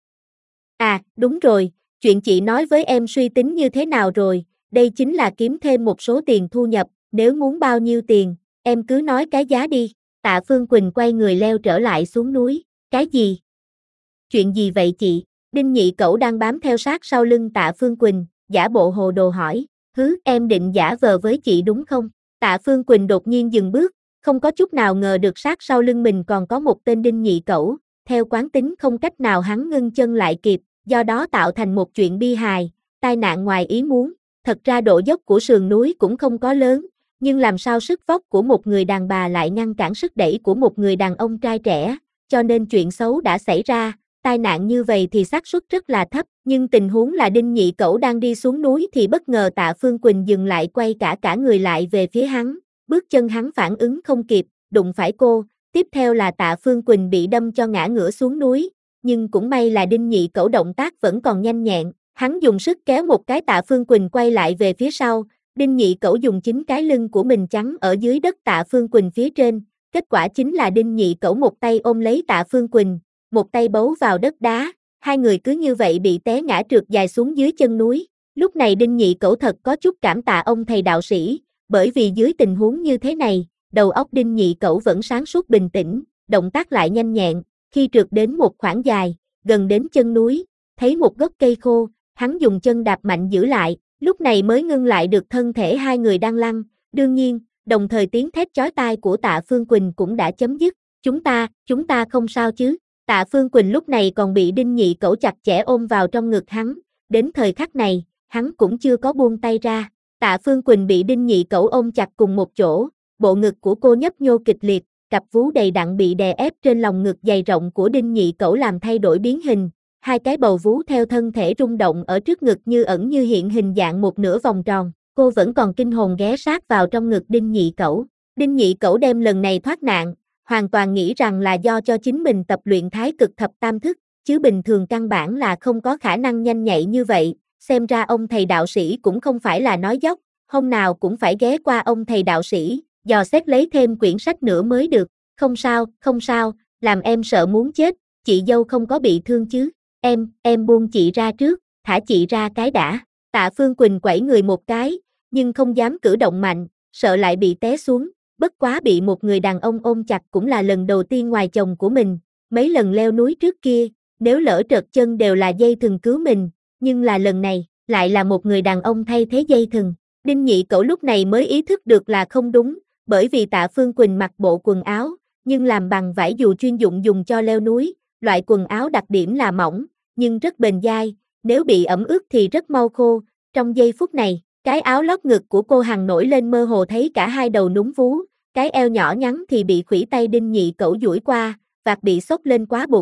Speaker 1: À, đúng rồi, chuyện chị nói với em suy tính như thế nào rồi, đây chính là kiếm thêm một số tiền thu nhập, nếu muốn bao nhiêu tiền, em cứ nói cái giá đi. Tạ Phương Quỳnh quay người leo trở lại xuống núi, cái gì? Chuyện gì vậy chị? Đinh Nhị Cẩu đang bám theo sát sau lưng Tạ Phương Quỳnh, giả bộ hồ đồ hỏi, em định giả vờ với chị đúng không? Tạ Phương Quỳnh đột nhiên dừng bước, không có chút nào ngờ được sát sau lưng mình còn có một tên Đinh Nhị Cẩu. Theo quán tính không cách nào hắn ngưng chân lại kịp, do đó tạo thành một chuyện bi hài, tai nạn ngoài ý muốn. Thật ra độ dốc của sườn núi cũng không có lớn, nhưng làm sao sức vóc của một người đàn bà lại ngăn cản sức đẩy của một người đàn ông trai trẻ, cho nên chuyện xấu đã xảy ra, tai nạn như vậy thì xác suất rất là thấp, nhưng tình huống là Đinh Nhị Cẩu đang đi xuống núi thì bất ngờ Tạ Phương Quỳnh dừng lại quay cả người lại về phía hắn, bước chân hắn phản ứng không kịp, đụng phải cô. Tiếp theo là Tạ Phương Quỳnh bị đâm cho ngã ngửa xuống núi, nhưng cũng may là Đinh Nhị Cẩu động tác vẫn còn nhanh nhẹn, hắn dùng sức kéo một cái Tạ Phương Quỳnh quay lại về phía sau, Đinh Nhị Cẩu dùng chính cái lưng của mình chắn ở dưới đất Tạ Phương Quỳnh phía trên, kết quả chính là Đinh Nhị Cẩu một tay ôm lấy Tạ Phương Quỳnh, một tay bấu vào đất đá, hai người cứ như vậy bị té ngã trượt dài xuống dưới chân núi. Lúc này Đinh Nhị Cẩu thật có chút cảm tạ ông thầy đạo sĩ, bởi vì dưới tình huống như thế này, đầu óc Đinh Nhị Cẩu vẫn sáng suốt bình tĩnh, động tác lại nhanh nhẹn, khi trượt đến một khoảng dài, gần đến chân núi, thấy một gốc cây khô, hắn dùng chân đạp mạnh giữ lại, lúc này mới ngưng lại được thân thể hai người đang lăn, đương nhiên, đồng thời tiếng thét chói tai của Tạ Phương Quỳnh cũng đã chấm dứt, chúng ta không sao chứ? Tạ Phương Quỳnh lúc này còn bị Đinh Nhị Cẩu chặt chẽ ôm vào trong ngực hắn, đến thời khắc này, hắn cũng chưa có buông tay ra, Tạ Phương Quỳnh bị Đinh Nhị Cẩu ôm chặt cùng một chỗ. Bộ ngực của cô nhấp nhô kịch liệt, cặp vú đầy đặn bị đè ép trên lòng ngực dày rộng của Đinh Nhị Cẩu làm thay đổi biến hình, hai cái bầu vú theo thân thể rung động ở trước ngực như ẩn như hiện hình dạng một nửa vòng tròn, cô vẫn còn kinh hồn ghé sát vào trong ngực Đinh Nhị Cẩu. Đinh Nhị Cẩu đem lần này thoát nạn, hoàn toàn nghĩ rằng là do cho chính mình tập luyện Thái Cực Thập Tam Thức, chứ bình thường căn bản là không có khả năng nhanh nhạy như vậy, xem ra ông thầy đạo sĩ cũng không phải là nói dóc, hôm nào cũng phải ghé qua ông thầy đạo sĩ, dò xét lấy thêm quyển sách nữa mới được, không sao, làm em sợ muốn chết, chị dâu không có bị thương chứ, em buông chị ra trước, thả chị ra cái đã. Tạ Phương Quỳnh quẩy người một cái, nhưng không dám cử động mạnh, sợ lại bị té xuống, bất quá bị một người đàn ông ôm chặt cũng là lần đầu tiên ngoài chồng của mình, mấy lần leo núi trước kia, nếu lỡ trật chân đều là dây thừng cứu mình, nhưng là lần này, lại là một người đàn ông thay thế dây thừng. Đinh Nhị Cẩu lúc này mới ý thức được là không đúng, bởi vì Tạ Phương Quỳnh mặc bộ quần áo, nhưng làm bằng vải dù chuyên dụng dùng cho leo núi, loại quần áo đặc điểm là mỏng, nhưng rất bền dai, nếu bị ẩm ướt thì rất mau khô, trong giây phút này, cái áo lót ngực của cô hằng nổi lên mơ hồ thấy cả hai đầu núm vú, cái eo nhỏ nhắn thì bị khuỷu tay Đinh Nhị Cẩu duỗi qua, vạt bị xốc lên quá bụng,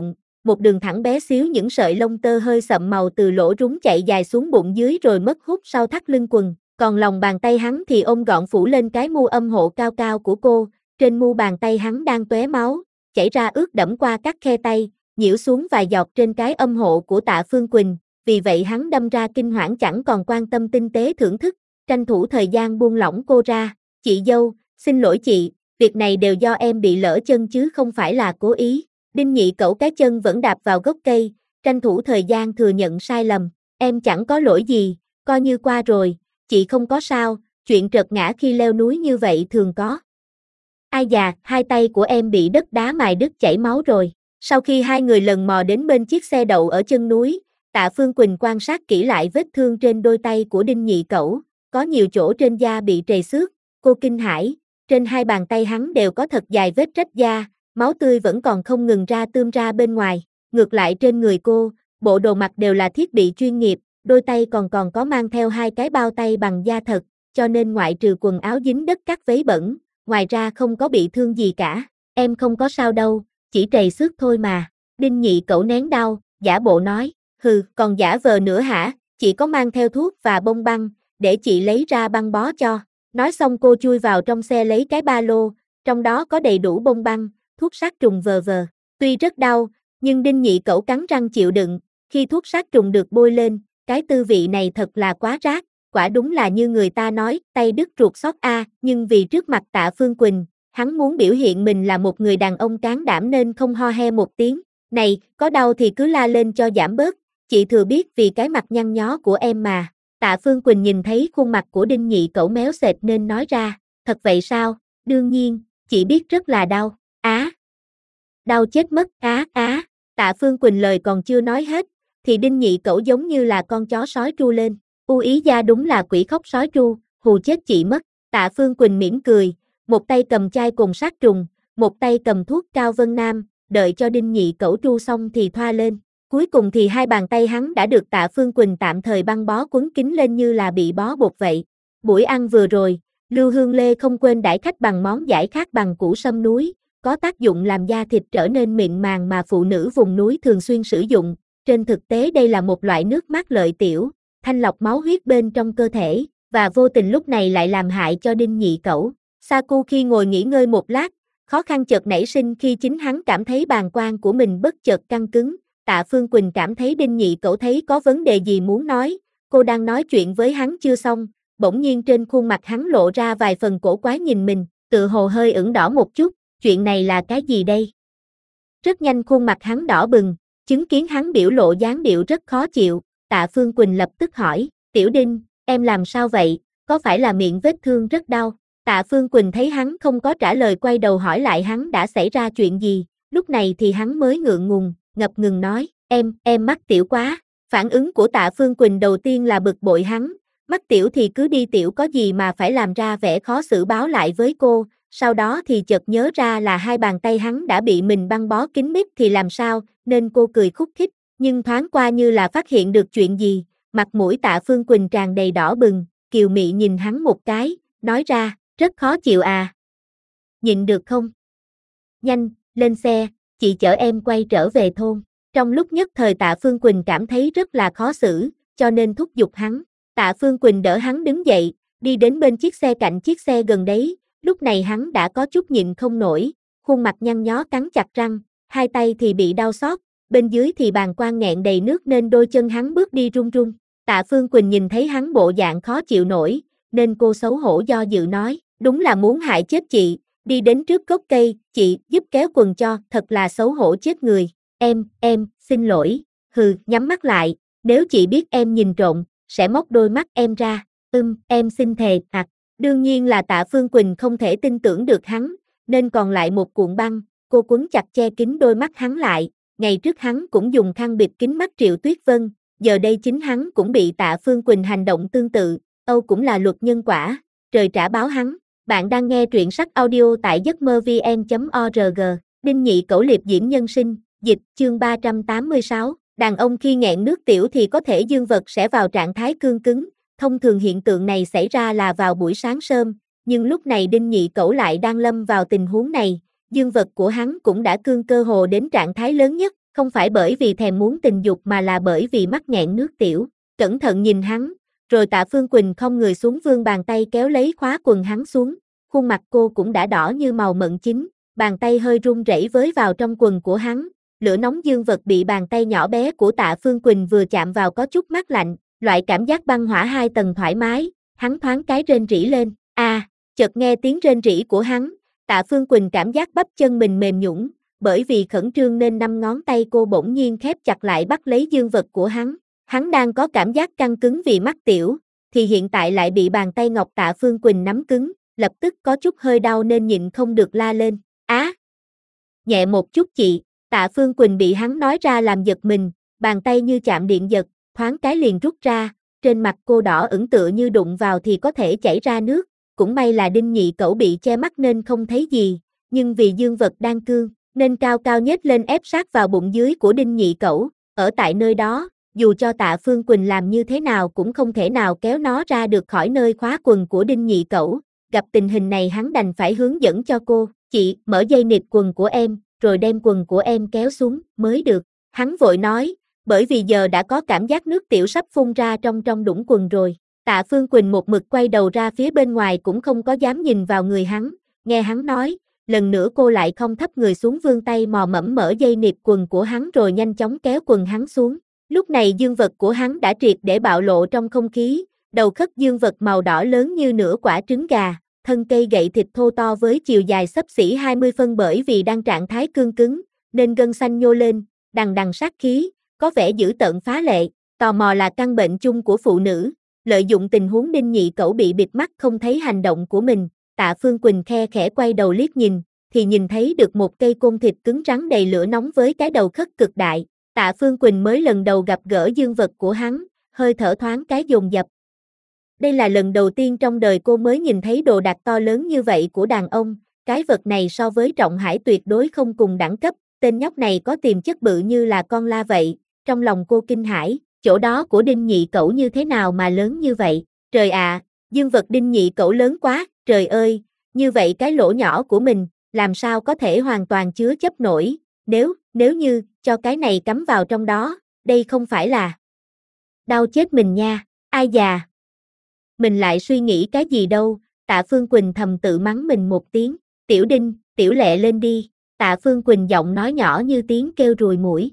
Speaker 1: một đường thẳng bé xíu, những sợi lông tơ hơi sậm màu từ lỗ rúng chạy dài xuống bụng dưới rồi mất hút sau thắt lưng quần, còn lòng bàn tay hắn thì ôm gọn phủ lên cái mu âm hộ cao cao của cô, trên mu bàn tay hắn đang tóe máu, chảy ra ướt đẫm qua các khe tay, nhiễu xuống vài giọt trên cái âm hộ của Tạ Phương Quỳnh, vì vậy hắn đâm ra kinh hoảng chẳng còn quan tâm tinh tế thưởng thức, tranh thủ thời gian buông lỏng cô ra, chị dâu, xin lỗi chị, việc này đều do em bị lỡ chân chứ không phải là cố ý. Đinh Nhị Cẩu cái chân vẫn đạp vào gốc cây, tranh thủ thời gian thừa nhận sai lầm, em chẳng có lỗi gì, coi như qua rồi, chị không có sao, chuyện trật ngã khi leo núi như vậy thường có. Ai già, hai tay của em bị đất đá mài đứt chảy máu rồi. Sau khi hai người lần mò đến bên chiếc xe đậu ở chân núi, Tạ Phương Quỳnh quan sát kỹ lại vết thương trên đôi tay của Đinh Nhị Cẩu, có nhiều chỗ trên da bị trầy xước, cô kinh hãi, trên hai bàn tay hắn đều có thật dài vết rách da, máu tươi vẫn còn không ngừng tươm ra bên ngoài, ngược lại trên người cô, bộ đồ mặc đều là thiết bị chuyên nghiệp, đôi tay còn có mang theo hai cái bao tay bằng da thật, cho nên ngoại trừ quần áo dính đất cát vấy bẩn, ngoài ra không có bị thương gì cả, em không có sao đâu, chỉ trầy xước thôi mà. Đinh Nhị Cẩu nén đau, giả bộ nói, hừ, còn giả vờ nữa hả, chị có mang theo thuốc và bông băng, để chị lấy ra băng bó cho. Nói xong cô chui vào trong xe lấy cái ba lô, trong đó có đầy đủ bông băng, thuốc sát trùng vờ. Tuy rất đau, nhưng Đinh Nhị Cẩu cắn răng chịu đựng, khi thuốc sát trùng được bôi lên, cái tư vị này thật là quá rát, quả đúng là như người ta nói, tay đứt ruột xót a, nhưng vì trước mặt Tạ Phương Quỳnh, hắn muốn biểu hiện mình là một người đàn ông cán đảm nên không ho he một tiếng, này, có đau thì cứ la lên cho giảm bớt, chị thừa biết vì cái mặt nhăn nhó của em mà. Tạ Phương Quỳnh nhìn thấy khuôn mặt của Đinh Nhị Cẩu méo sệt nên nói ra, thật vậy sao, đương nhiên, chị biết rất là đau, đau chết mất, Tạ Phương Quỳnh lời còn chưa nói hết, thì Đinh Nhị Cẩu giống như là con chó sói tru lên, Ý gia đúng là quỷ khóc sói tru, hù chết chị mất. Tạ Phương Quỳnh mỉm cười, một tay cầm chai cồn sát trùng, một tay cầm thuốc Cao Vân Nam, đợi cho Đinh Nhị Cẩu tru xong thì thoa lên. Cuối cùng thì hai bàn tay hắn đã được Tạ Phương Quỳnh tạm thời băng bó quấn kín lên như là bị bó bột vậy. Buổi ăn vừa rồi, Lưu Hương Lê không quên đãi khách bằng món giải khát bằng củ sâm núi, có tác dụng làm da thịt trở nên mịn màng mà phụ nữ vùng núi thường xuyên sử dụng. Trên thực tế đây là một loại nước mát lợi tiểu, thanh lọc máu huyết bên trong cơ thể, và vô tình lúc này lại làm hại cho Đinh Nhị Cẩu. Saku khi ngồi nghỉ ngơi một lát, khó khăn chợt nảy sinh khi chính hắn cảm thấy bàng quang của mình bất chợt căng cứng. Tạ Phương Quỳnh cảm thấy Đinh Nhị Cẩu thấy có vấn đề gì muốn nói, cô đang nói chuyện với hắn chưa xong, bỗng nhiên trên khuôn mặt hắn lộ ra vài phần cổ quái nhìn mình, tự hồ hơi ửng đỏ một chút, chuyện này là cái gì đây? Rất nhanh khuôn mặt hắn đỏ bừng, chứng kiến hắn biểu lộ dáng điệu rất khó chịu, Tạ Phương Quỳnh lập tức hỏi, Tiểu Đinh, em làm sao vậy, có phải là miệng vết thương rất đau? Tạ Phương Quỳnh thấy hắn không có trả lời quay đầu hỏi lại hắn đã xảy ra chuyện gì, lúc này thì hắn mới ngượng ngùng, ngập ngừng nói, em mắc tiểu quá. Phản ứng của Tạ Phương Quỳnh đầu tiên là bực bội hắn, mắc tiểu thì cứ đi tiểu có gì mà phải làm ra vẻ khó xử báo lại với cô, sau đó thì chợt nhớ ra là hai bàn tay hắn đã bị mình băng bó kín mít thì làm sao, nên cô cười khúc khích, nhưng thoáng qua như là phát hiện được chuyện gì, mặt mũi Tạ Phương Quỳnh tràn đầy đỏ bừng, kiều mị nhìn hắn một cái, nói ra, rất khó chịu à. Nhịn được không? Nhanh, lên xe, chị chở em quay trở về thôn. Trong lúc nhất thời Tạ Phương Quỳnh cảm thấy rất là khó xử, cho nên thúc giục hắn. Tạ Phương Quỳnh đỡ hắn đứng dậy, đi đến bên chiếc xe cạnh chiếc xe gần đấy, lúc này hắn đã có chút nhịn không nổi, khuôn mặt nhăn nhó cắn chặt răng, hai tay thì bị đau xót, bên dưới thì bàng quang nghẹn đầy nước nên đôi chân hắn bước đi run run. Tạ Phương Quỳnh nhìn thấy hắn bộ dạng khó chịu nổi, nên cô xấu hổ do dự nói, đúng là muốn hại chết chị, đi đến trước gốc cây, chị giúp kéo quần cho, thật là xấu hổ chết người. Em, xin lỗi, nhắm mắt lại, nếu chị biết em nhìn trộm, sẽ móc đôi mắt em ra, em xin thề, Đương nhiên là Tạ Phương Quỳnh không thể tin tưởng được hắn, nên còn lại một cuộn băng, cô quấn chặt che kín đôi mắt hắn lại, ngày trước hắn cũng dùng khăn bịt kín mắt Triệu Tuyết Vân, giờ đây chính hắn cũng bị Tạ Phương Quỳnh hành động tương tự, Âu cũng là luật nhân quả, trời trả báo hắn. Bạn đang nghe truyện sách audio tại giấc mơ vn.org, Đinh Nhị Cẩu liệp diễm nhân sinh, dịch, chương 386, đàn ông khi nghẹn nước tiểu thì có thể dương vật sẽ vào trạng thái cương cứng, thông thường hiện tượng này xảy ra là vào buổi sáng sớm, nhưng lúc này Đinh Nhị Cẩu lại đang lâm vào tình huống này, dương vật của hắn cũng đã cương cơ hồ đến trạng thái lớn nhất, không phải bởi vì thèm muốn tình dục mà là bởi vì mắc nghẹn nước tiểu. Cẩn thận nhìn hắn, rồi Tạ Phương Quỳnh không người xuống vươn bàn tay kéo lấy khóa quần hắn xuống, khuôn mặt cô cũng đã đỏ như màu mận chín, bàn tay hơi run rẩy với vào trong quần của hắn, lửa nóng dương vật bị bàn tay nhỏ bé của Tạ Phương Quỳnh vừa chạm vào có chút mát lạnh, loại cảm giác băng hỏa hai tầng thoải mái, hắn thoáng cái rên rỉ lên, chợt nghe tiếng rên rỉ của hắn, Tạ Phương Quỳnh cảm giác bắp chân mình mềm nhũn, bởi vì khẩn trương nên 5 ngón tay cô bỗng nhiên khép chặt lại bắt lấy dương vật của hắn đang có cảm giác căng cứng vì mắc tiểu, thì hiện tại lại bị bàn tay ngọc Tạ Phương Quỳnh nắm cứng, lập tức có chút hơi đau nên nhịn không được la lên, nhẹ một chút chị. Tạ Phương Quỳnh bị hắn nói ra làm giật mình, bàn tay như chạm điện giật, thoáng cái liền rút ra, trên mặt cô đỏ ửng tựa như đụng vào thì có thể chảy ra nước, cũng may là Đinh Nhị Cẩu bị che mắt nên không thấy gì, nhưng vì dương vật đang cương, nên cao cao nhếch lên ép sát vào bụng dưới của Đinh Nhị Cẩu, ở tại nơi đó, dù cho Tạ Phương Quỳnh làm như thế nào cũng không thể nào kéo nó ra được khỏi nơi khóa quần của Đinh Nhị Cẩu, gặp tình hình này hắn đành phải hướng dẫn cho cô, chị, mở dây nịt quần của em, rồi đem quần của em kéo xuống, mới được, hắn vội nói, bởi vì giờ đã có cảm giác nước tiểu sắp phun ra trong đũng quần rồi. Tạ Phương Quỳnh một mực quay đầu ra phía bên ngoài cũng không có dám nhìn vào người hắn, nghe hắn nói, lần nữa cô lại không thấp người xuống vươn tay mò mẫm mở dây nịt quần của hắn rồi nhanh chóng kéo quần hắn xuống. Lúc này dương vật của hắn đã triệt để bạo lộ trong không khí, đầu khất dương vật màu đỏ lớn như nửa quả trứng gà, thân cây gậy thịt thô to với chiều dài xấp xỉ 20 phân bởi vì đang trạng thái cương cứng, nên gân xanh nhô lên, đằng đằng sát khí, có vẻ dữ tợn phá lệ, tò mò là căn bệnh chung của phụ nữ. Lợi dụng tình huống Đinh Nhị Cẩu bị bịt mắt không thấy hành động của mình, Tạ Phương Quỳnh khe khẽ quay đầu liếc nhìn, thì nhìn thấy được một cây côn thịt cứng rắn đầy lửa nóng với cái đầu khất cực đại. Tạ Phương Quỳnh mới lần đầu gặp gỡ dương vật của hắn, hơi thở thoáng cái dồn dập. Đây là lần đầu tiên trong đời cô mới nhìn thấy đồ đạc to lớn như vậy của đàn ông, cái vật này so với Trọng Hải tuyệt đối không cùng đẳng cấp, tên nhóc này có tiềm chất bự như là con la vậy, trong lòng cô kinh hãi. Chỗ đó của Đinh Nhị Cẩu như thế nào mà lớn như vậy, trời ạ, dương vật Đinh Nhị Cẩu lớn quá, trời ơi, như vậy cái lỗ nhỏ của mình, làm sao có thể hoàn toàn chứa chấp nổi, nếu như, cho cái này cắm vào trong đó, đây không phải là đau chết mình nha, ai già. Mình lại suy nghĩ cái gì đâu, Tạ Phương Quỳnh thầm tự mắng mình một tiếng, tiểu Đinh, tiểu lẹ lên đi, Tạ Phương Quỳnh giọng nói nhỏ như tiếng kêu ruồi muỗi.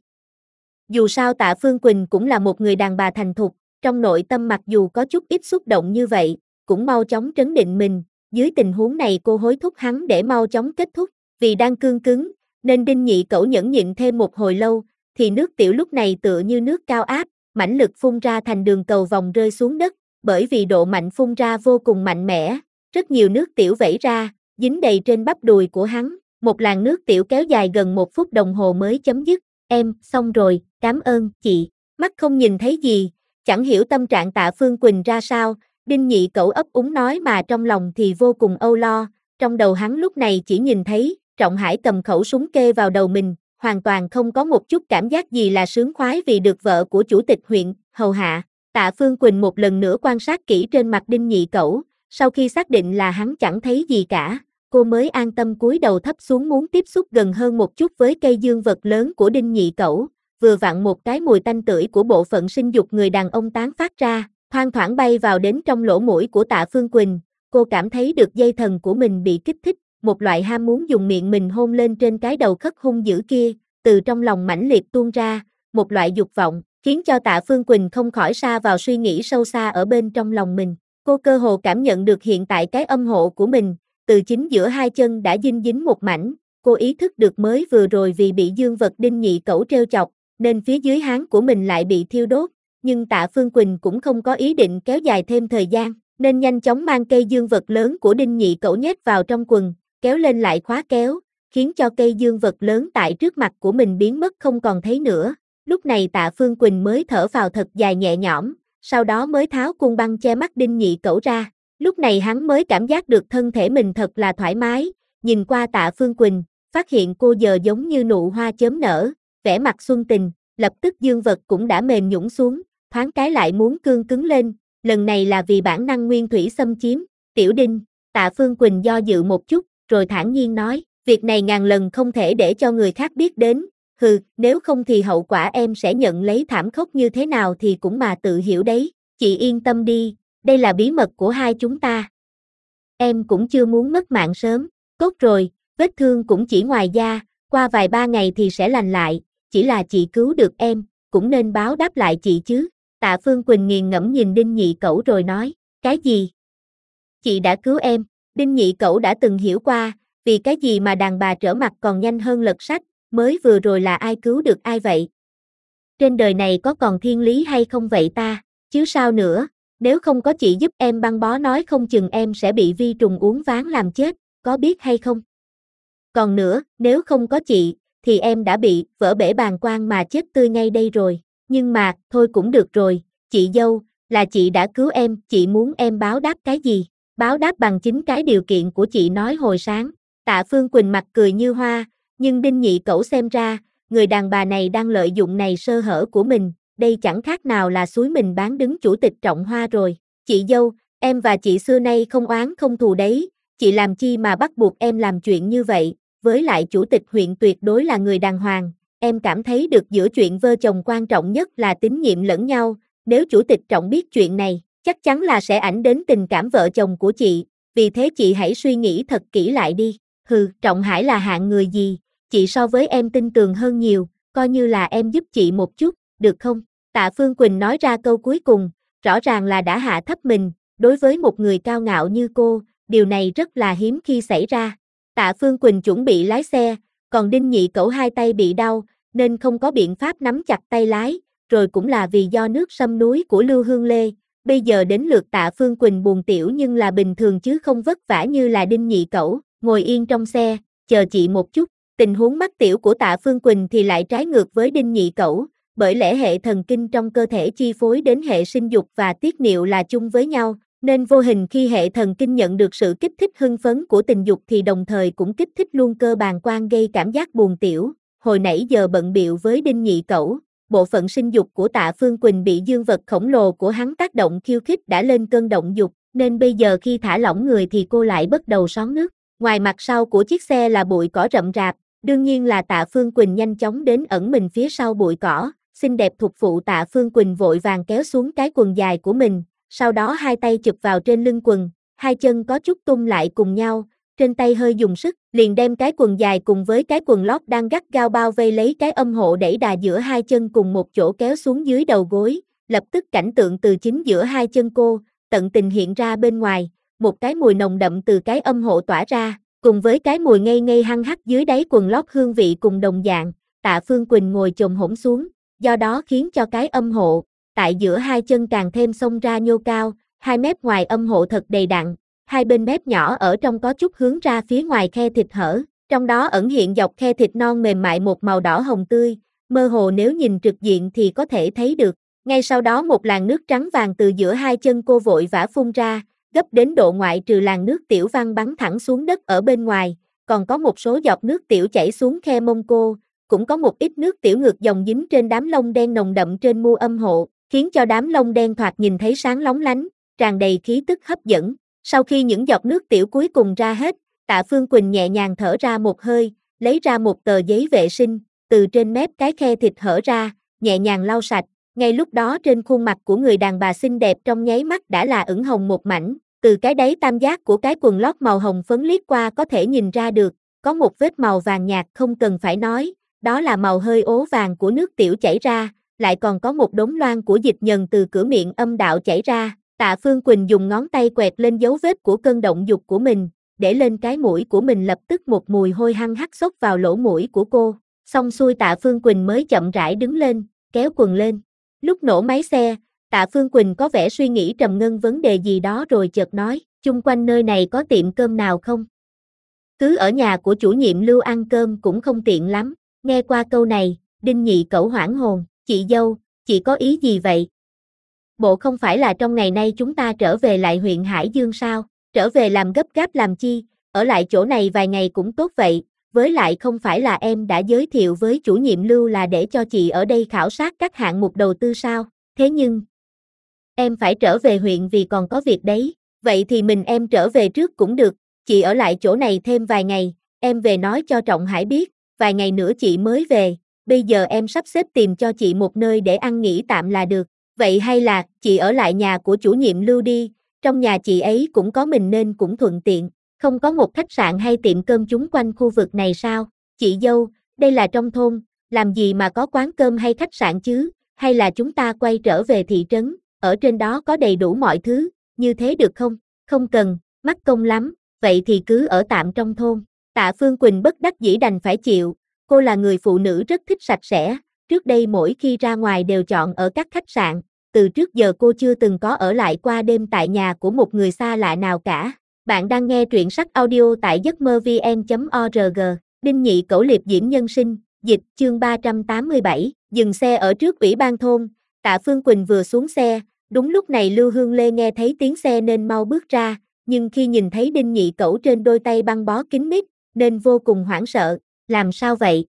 Speaker 1: Dù sao Tạ Phương Quỳnh cũng là một người đàn bà thành thục, trong nội tâm mặc dù có chút ít xúc động như vậy, cũng mau chóng trấn định mình, dưới tình huống này cô hối thúc hắn để mau chóng kết thúc, vì đang cương cứng, nên Đinh Nhị Cẩu nhẫn nhịn thêm một hồi lâu, thì nước tiểu lúc này tựa như nước cao áp, mãnh lực phun ra thành đường cầu vòng rơi xuống đất, bởi vì độ mạnh phun ra vô cùng mạnh mẽ, rất nhiều nước tiểu vẩy ra, dính đầy trên bắp đùi của hắn, một làn nước tiểu kéo dài gần 1 phút đồng hồ mới chấm dứt. Em, xong rồi, cảm ơn, chị. Mắt không nhìn thấy gì, chẳng hiểu tâm trạng Tạ Phương Quỳnh ra sao, Đinh Nhị Cẩu ấp úng nói mà trong lòng thì vô cùng âu lo, trong đầu hắn lúc này chỉ nhìn thấy, Trọng Hải cầm khẩu súng kê vào đầu mình, hoàn toàn không có một chút cảm giác gì là sướng khoái vì được vợ của chủ tịch huyện hầu hạ. Tạ Phương Quỳnh một lần nữa quan sát kỹ trên mặt Đinh Nhị Cẩu, sau khi xác định là hắn chẳng thấy gì cả, cô mới an tâm cúi đầu thấp xuống muốn tiếp xúc gần hơn một chút với cây dương vật lớn của Đinh Nhị Cẩu, vừa vặn một cái mùi tanh tưởi của bộ phận sinh dục người đàn ông tán phát ra, thoang thoảng bay vào đến trong lỗ mũi của Tạ Phương Quỳnh, cô cảm thấy được dây thần của mình bị kích thích, một loại ham muốn dùng miệng mình hôn lên trên cái đầu khất hung dữ kia, từ trong lòng mãnh liệt tuôn ra, một loại dục vọng, khiến cho Tạ Phương Quỳnh không khỏi sa vào suy nghĩ sâu xa ở bên trong lòng mình, cô cơ hồ cảm nhận được hiện tại cái âm hộ của mình, từ chính giữa hai chân đã dinh dính một mảnh, cô ý thức được mới vừa rồi vì bị dương vật Đinh Nhị Cẩu trêu chọc, nên phía dưới háng của mình lại bị thiêu đốt, nhưng Tạ Phương Quỳnh cũng không có ý định kéo dài thêm thời gian, nên nhanh chóng mang cây dương vật lớn của Đinh Nhị Cẩu nhét vào trong quần, kéo lên lại khóa kéo, khiến cho cây dương vật lớn tại trước mặt của mình biến mất không còn thấy nữa. Lúc này Tạ Phương Quỳnh mới thở vào thật dài nhẹ nhõm, sau đó mới tháo cung băng che mắt Đinh Nhị Cẩu ra. Lúc này hắn mới cảm giác được thân thể mình thật là thoải mái, nhìn qua Tạ Phương Quỳnh, phát hiện cô giờ giống như nụ hoa chớm nở, vẻ mặt xuân tình, lập tức dương vật cũng đã mềm nhũn xuống, thoáng cái lại muốn cương cứng lên, lần này là vì bản năng nguyên thủy xâm chiếm. Tiểu Đinh, Tạ Phương Quỳnh do dự một chút, rồi thản nhiên nói, việc này ngàn lần không thể để cho người khác biết đến, Hừ, nếu không thì hậu quả em sẽ nhận lấy thảm khốc như thế nào thì cũng mà tự hiểu đấy, chị yên tâm đi, đây là bí mật của hai chúng ta. Em cũng chưa muốn mất mạng sớm, tốt rồi, vết thương cũng chỉ ngoài da, qua vài ba ngày thì sẽ lành lại, chỉ là chị cứu được em, cũng nên báo đáp lại chị chứ. Tạ Phương Quỳnh nghiền ngẫm nhìn Đinh Nhị Cẩu rồi nói, cái gì? Chị đã cứu em, Đinh Nhị Cẩu đã từng hiểu qua, vì cái gì mà đàn bà trở mặt còn nhanh hơn lật sách, mới vừa rồi là ai cứu được ai vậy? Trên đời này có còn thiên lý hay không vậy ta, chứ sao nữa, nếu không có chị giúp em băng bó nói không chừng em sẽ bị vi trùng uốn ván làm chết, có biết hay không? Còn nữa, nếu không có chị, thì em đã bị vỡ bể bàng quang mà chết tươi ngay đây rồi, nhưng mà, thôi cũng được rồi, chị dâu, là chị đã cứu em, chị muốn em báo đáp cái gì? Báo đáp bằng chính cái điều kiện của chị nói hồi sáng. Tạ Phương Quỳnh mặt cười như hoa, nhưng Đinh Nhị Cẩu xem ra, người đàn bà này đang lợi dụng này sơ hở của mình, đây chẳng khác nào là xúi mình bán đứng chủ tịch Trọng Hoa rồi. Chị dâu, em và chị xưa nay không oán không thù đấy, chị làm chi mà bắt buộc em làm chuyện như vậy, với lại chủ tịch huyện tuyệt đối là người đàng hoàng, em cảm thấy được giữa chuyện vợ chồng quan trọng nhất là tín nhiệm lẫn nhau, nếu chủ tịch Trọng biết chuyện này, chắc chắn là sẽ ảnh đến tình cảm vợ chồng của chị, vì thế chị hãy suy nghĩ thật kỹ lại đi. Hừ, Trọng Hải là hạng người gì, chị so với em tin tưởng hơn nhiều, coi như là em giúp chị một chút, được không? Tạ Phương Quỳnh nói ra câu cuối cùng, rõ ràng là đã hạ thấp mình, đối với một người cao ngạo như cô, điều này rất là hiếm khi xảy ra. Tạ Phương Quỳnh chuẩn bị lái xe, còn Đinh Nhị Cẩu hai tay bị đau, nên không có biện pháp nắm chặt tay lái, rồi cũng là vì do nước sâm núi của Lưu Hương Lê, bây giờ đến lượt Tạ Phương Quỳnh buồn tiểu nhưng là bình thường chứ không vất vả như là Đinh Nhị Cẩu, ngồi yên trong xe, chờ chị một chút. Tình huống mắc tiểu của Tạ Phương Quỳnh thì lại trái ngược với Đinh Nhị Cẩu, bởi lẽ hệ thần kinh trong cơ thể chi phối đến hệ sinh dục và tiết niệu là chung với nhau, nên vô hình khi hệ thần kinh nhận được sự kích thích hưng phấn của tình dục thì đồng thời cũng kích thích luôn cơ bàng quang gây cảm giác buồn tiểu. Hồi nãy giờ bận bịu với Đinh Nhị Cẩu, bộ phận sinh dục của Tạ Phương Quỳnh bị dương vật khổng lồ của hắn tác động khiêu khích đã lên cơn động dục, nên bây giờ khi thả lỏng người thì cô lại bắt đầu xón nước. Ngoài mặt sau của chiếc xe là bụi cỏ rậm rạp, đương nhiên là Tạ Phương Quỳnh nhanh chóng đến ẩn mình phía sau bụi cỏ, xinh đẹp thục phụ Tạ Phương Quỳnh vội vàng kéo xuống cái quần dài của mình, sau đó hai tay chụp vào trên lưng quần, hai chân có chút tung lại cùng nhau, trên tay hơi dùng sức, liền đem cái quần dài cùng với cái quần lót đang gắt gao bao vây lấy cái âm hộ đẩy đà giữa hai chân cùng một chỗ kéo xuống dưới đầu gối, lập tức cảnh tượng từ chính giữa hai chân cô, tận tình hiện ra bên ngoài, một cái mùi nồng đậm từ cái âm hộ tỏa ra, cùng với cái mùi ngây ngây hăng hắc dưới đáy quần lót hương vị cùng đồng dạng, Tạ Phương Quỳnh ngồi chồm hổm xuống, do đó khiến cho cái âm hộ tại giữa hai chân càng thêm xông ra nhô cao, hai mép ngoài âm hộ thật đầy đặn, hai bên mép nhỏ ở trong có chút hướng ra phía ngoài khe thịt hở, trong đó ẩn hiện dọc khe thịt non mềm mại một màu đỏ hồng tươi, mơ hồ nếu nhìn trực diện thì có thể thấy được. Ngay sau đó một làn nước trắng vàng từ giữa hai chân cô vội vã phun ra, gấp đến độ ngoại trừ làn nước tiểu văng bắn thẳng xuống đất ở bên ngoài, còn có một số giọt nước tiểu chảy xuống khe mông cô, cũng có một ít nước tiểu ngược dòng dính trên đám lông đen nồng đậm trên mu âm hộ, khiến cho đám lông đen thoạt nhìn thấy sáng lóng lánh, tràn đầy khí tức hấp dẫn. Sau khi những giọt nước tiểu cuối cùng ra hết, Tạ Phương Quỳnh nhẹ nhàng thở ra một hơi, lấy ra một tờ giấy vệ sinh, từ trên mép cái khe thịt hở ra, nhẹ nhàng lau sạch. Ngay lúc đó trên khuôn mặt của người đàn bà xinh đẹp trong nháy mắt đã là ửng hồng một mảnh, từ cái đáy tam giác của cái quần lót màu hồng phấn liếc qua có thể nhìn ra được, có một vết màu vàng nhạt không cần phải nói, đó là màu hơi ố vàng của nước tiểu chảy ra, lại còn có một đống loang của dịch nhờn từ cửa miệng âm đạo chảy ra. Tạ Phương Quỳnh dùng ngón tay quẹt lên dấu vết của cơn động dục của mình, để lên cái mũi của mình lập tức một mùi hôi hăng hắc xốc vào lỗ mũi của cô, xong xuôi Tạ Phương Quỳnh mới chậm rãi đứng lên, kéo quần lên. Lúc nổ máy xe, Tạ Phương Quỳnh có vẻ suy nghĩ trầm ngâm vấn đề gì đó rồi chợt nói, chung quanh nơi này có tiệm cơm nào không? Cứ ở nhà của chủ nhiệm Lưu ăn cơm cũng không tiện lắm. Nghe qua câu này, Đinh Nhị Cẩu hoảng hồn, chị dâu, chị có ý gì vậy? Bộ không phải là trong ngày nay chúng ta trở về lại huyện Hải Dương sao? Trở về làm gấp gáp làm chi, ở lại chỗ này vài ngày cũng tốt vậy, với lại không phải là em đã giới thiệu với chủ nhiệm Lưu là để cho chị ở đây khảo sát các hạng mục đầu tư sao? Thế nhưng, em phải trở về huyện vì còn có việc đấy, vậy thì mình em trở về trước cũng được, chị ở lại chỗ này thêm vài ngày, em về nói cho Trọng Hải biết, vài ngày nữa chị mới về, bây giờ em sắp xếp tìm cho chị một nơi để ăn nghỉ tạm là được. Vậy hay là chị ở lại nhà của chủ nhiệm Lưu đi, trong nhà chị ấy cũng có mình nên cũng thuận tiện. Không có một khách sạn hay tiệm cơm chung quanh khu vực này sao? Chị dâu, đây là trong thôn, làm gì mà có quán cơm hay khách sạn chứ? Hay là chúng ta quay trở về thị trấn, ở trên đó có đầy đủ mọi thứ, như thế được không? Không cần, mắc công lắm, vậy thì cứ ở tạm trong thôn. Tạ Phương Quỳnh bất đắc dĩ đành phải chịu, cô là người phụ nữ rất thích sạch sẽ, trước đây mỗi khi ra ngoài đều chọn ở các khách sạn, từ trước giờ cô chưa từng có ở lại qua đêm tại nhà của một người xa lạ nào cả. Bạn đang nghe truyện sách audio tại giấc mơ vn.org, Đinh Nhị Cẩu Liệp Diễm Nhân Sinh, dịch chương 387, dừng xe ở trước ủy ban thôn, Tạ Phương Quỳnh vừa xuống xe, đúng lúc này Lưu Hương Lê nghe thấy tiếng xe nên mau bước ra, nhưng khi nhìn thấy Đinh Nhị Cẩu trên đôi tay băng bó kín mít, nên vô cùng hoảng sợ, làm sao vậy?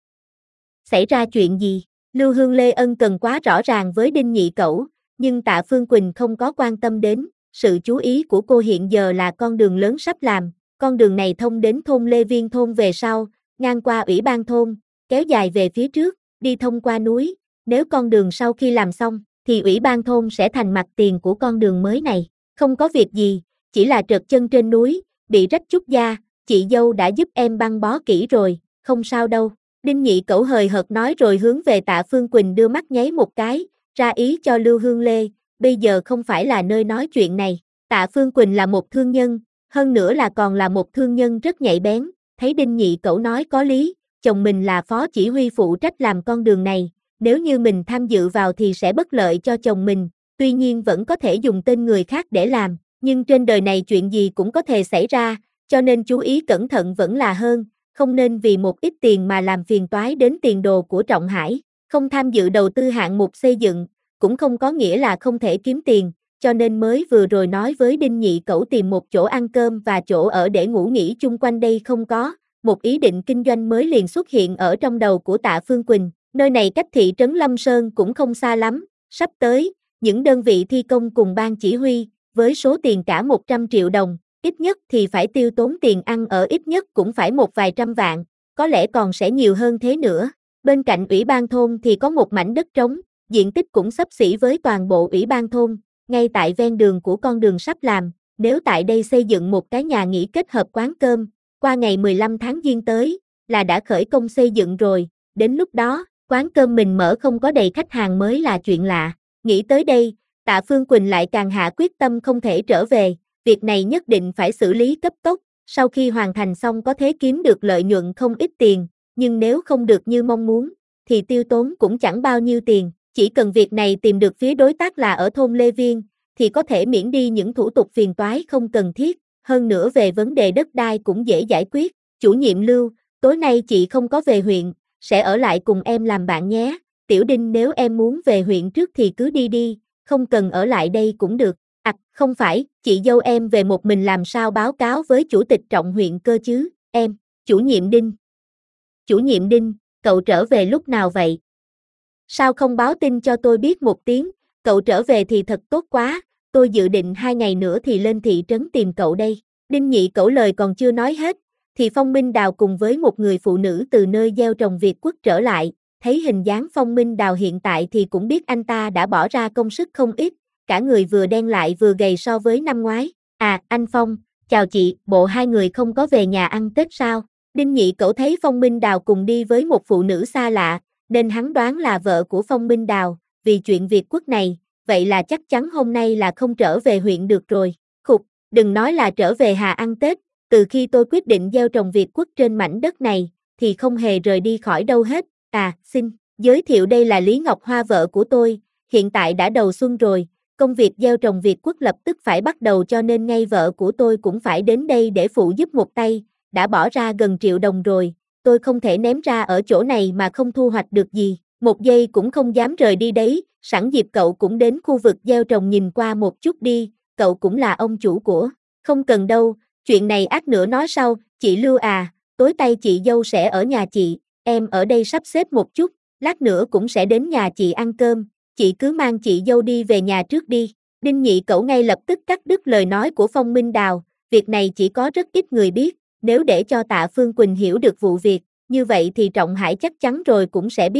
Speaker 1: Xảy ra chuyện gì? Lưu Hương Lê ân cần quá rõ ràng với Đinh Nhị Cẩu, nhưng Tạ Phương Quỳnh không có quan tâm đến, sự chú ý của cô hiện giờ là con đường lớn sắp làm, con đường này thông đến thôn Lê Viên thôn về sau, ngang qua ủy ban thôn, kéo dài về phía trước, đi thông qua núi, nếu con đường sau khi làm xong, thì ủy ban thôn sẽ thành mặt tiền của con đường mới này. Không có việc gì, chỉ là trật chân trên núi, bị rách chút da, chị dâu đã giúp em băng bó kỹ rồi, không sao đâu. Đinh Nhị Cẩu hời hợt nói rồi hướng về Tạ Phương Quỳnh đưa mắt nháy một cái, ra ý cho Lưu Hương Lê, bây giờ không phải là nơi nói chuyện này. Tạ Phương Quỳnh là một thương nhân, hơn nữa là còn là một thương nhân rất nhạy bén, thấy Đinh Nhị Cẩu nói có lý, chồng mình là phó chỉ huy phụ trách làm con đường này, nếu như mình tham dự vào thì sẽ bất lợi cho chồng mình, tuy nhiên vẫn có thể dùng tên người khác để làm, nhưng trên đời này chuyện gì cũng có thể xảy ra, cho nên chú ý cẩn thận vẫn là hơn, không nên vì một ít tiền mà làm phiền toái đến tiền đồ của Trọng Hải, không tham dự đầu tư hạng mục xây dựng, cũng không có nghĩa là không thể kiếm tiền, cho nên mới vừa rồi nói với Đinh Nhị Cẩu tìm một chỗ ăn cơm và chỗ ở để ngủ nghỉ chung quanh đây không có, một ý định kinh doanh mới liền xuất hiện ở trong đầu của Tạ Phương Quỳnh, nơi này cách thị trấn Lâm Sơn cũng không xa lắm, sắp tới, những đơn vị thi công cùng ban chỉ huy, với số tiền cả 100 triệu đồng, ít nhất thì phải tiêu tốn tiền ăn ở ít nhất cũng phải một vài trăm vạn, có lẽ còn sẽ nhiều hơn thế nữa. Bên cạnh ủy ban thôn thì có một mảnh đất trống, diện tích cũng xấp xỉ với toàn bộ ủy ban thôn, ngay tại ven đường của con đường sắp làm, nếu tại đây xây dựng một cái nhà nghỉ kết hợp quán cơm, qua ngày 15 tháng Giêng tới, là đã khởi công xây dựng rồi, đến lúc đó, quán cơm mình mở không có đầy khách hàng mới là chuyện lạ. Nghĩ tới đây, Tạ Phương Quỳnh lại càng hạ quyết tâm không thể trở về, việc này nhất định phải xử lý cấp tốc, sau khi hoàn thành xong có thể kiếm được lợi nhuận không ít tiền, nhưng nếu không được như mong muốn, thì tiêu tốn cũng chẳng bao nhiêu tiền, chỉ cần việc này tìm được phía đối tác là ở thôn Lê Viên, thì có thể miễn đi những thủ tục phiền toái không cần thiết, hơn nữa về vấn đề đất đai cũng dễ giải quyết. Chủ nhiệm Lưu, tối nay chị không có về huyện, sẽ ở lại cùng em làm bạn nhé. Tiểu Đinh, nếu em muốn về huyện trước thì cứ đi đi, không cần ở lại đây cũng được. Không phải, chị dâu em về một mình làm sao báo cáo với chủ tịch Trọng huyện cơ chứ, em. Chủ nhiệm Đinh. Chủ nhiệm Đinh, cậu trở về lúc nào vậy? Sao không báo tin cho tôi biết một tiếng, cậu trở về thì thật tốt quá, tôi dự định 2 ngày nữa thì lên thị trấn tìm cậu đây. Đinh Nhị Cẩu lời còn chưa nói hết, thì Phong Minh Đào cùng với một người phụ nữ từ nơi gieo trồng Việt Quốc trở lại, thấy hình dáng Phong Minh Đào hiện tại thì cũng biết anh ta đã bỏ ra công sức không ít, cả người vừa đen lại vừa gầy so với năm ngoái. À, anh Phong, chào chị, bộ hai người không có về nhà ăn Tết sao? Đinh Nhị Cẩu thấy Phong Minh Đào cùng đi với một phụ nữ xa lạ, nên hắn đoán là vợ của Phong Minh Đào, vì chuyện Việt Quốc này, vậy là chắc chắn hôm nay là không trở về huyện được rồi. Khục, đừng nói là trở về Hà ăn Tết, từ khi tôi quyết định gieo trồng Việt Quốc trên mảnh đất này, thì không hề rời đi khỏi đâu hết. À, xin giới thiệu đây là Lý Ngọc Hoa vợ của tôi, hiện tại đã đầu xuân rồi, công việc gieo trồng Việt Quốc lập tức phải bắt đầu cho nên ngay vợ của tôi cũng phải đến đây để phụ giúp một tay, đã bỏ ra gần triệu đồng rồi, tôi không thể ném ra ở chỗ này mà không thu hoạch được gì, một giây cũng không dám rời đi đấy, sẵn dịp cậu cũng đến khu vực gieo trồng nhìn qua một chút đi, cậu cũng là ông chủ của, không cần đâu, chuyện này át nữa nói sau, chị Lưu à, tối nay chị dâu sẽ ở nhà chị, em ở đây sắp xếp một chút, lát nữa cũng sẽ đến nhà chị ăn cơm, chị cứ mang chị dâu đi về nhà trước đi. Đinh Nhị Cẩu ngay lập tức cắt đứt lời nói của Phong Minh Đào, việc này chỉ có rất ít người biết, nếu để cho Tạ Phương Quỳnh hiểu được vụ việc, như vậy thì Trọng Hải chắc chắn rồi cũng sẽ biết,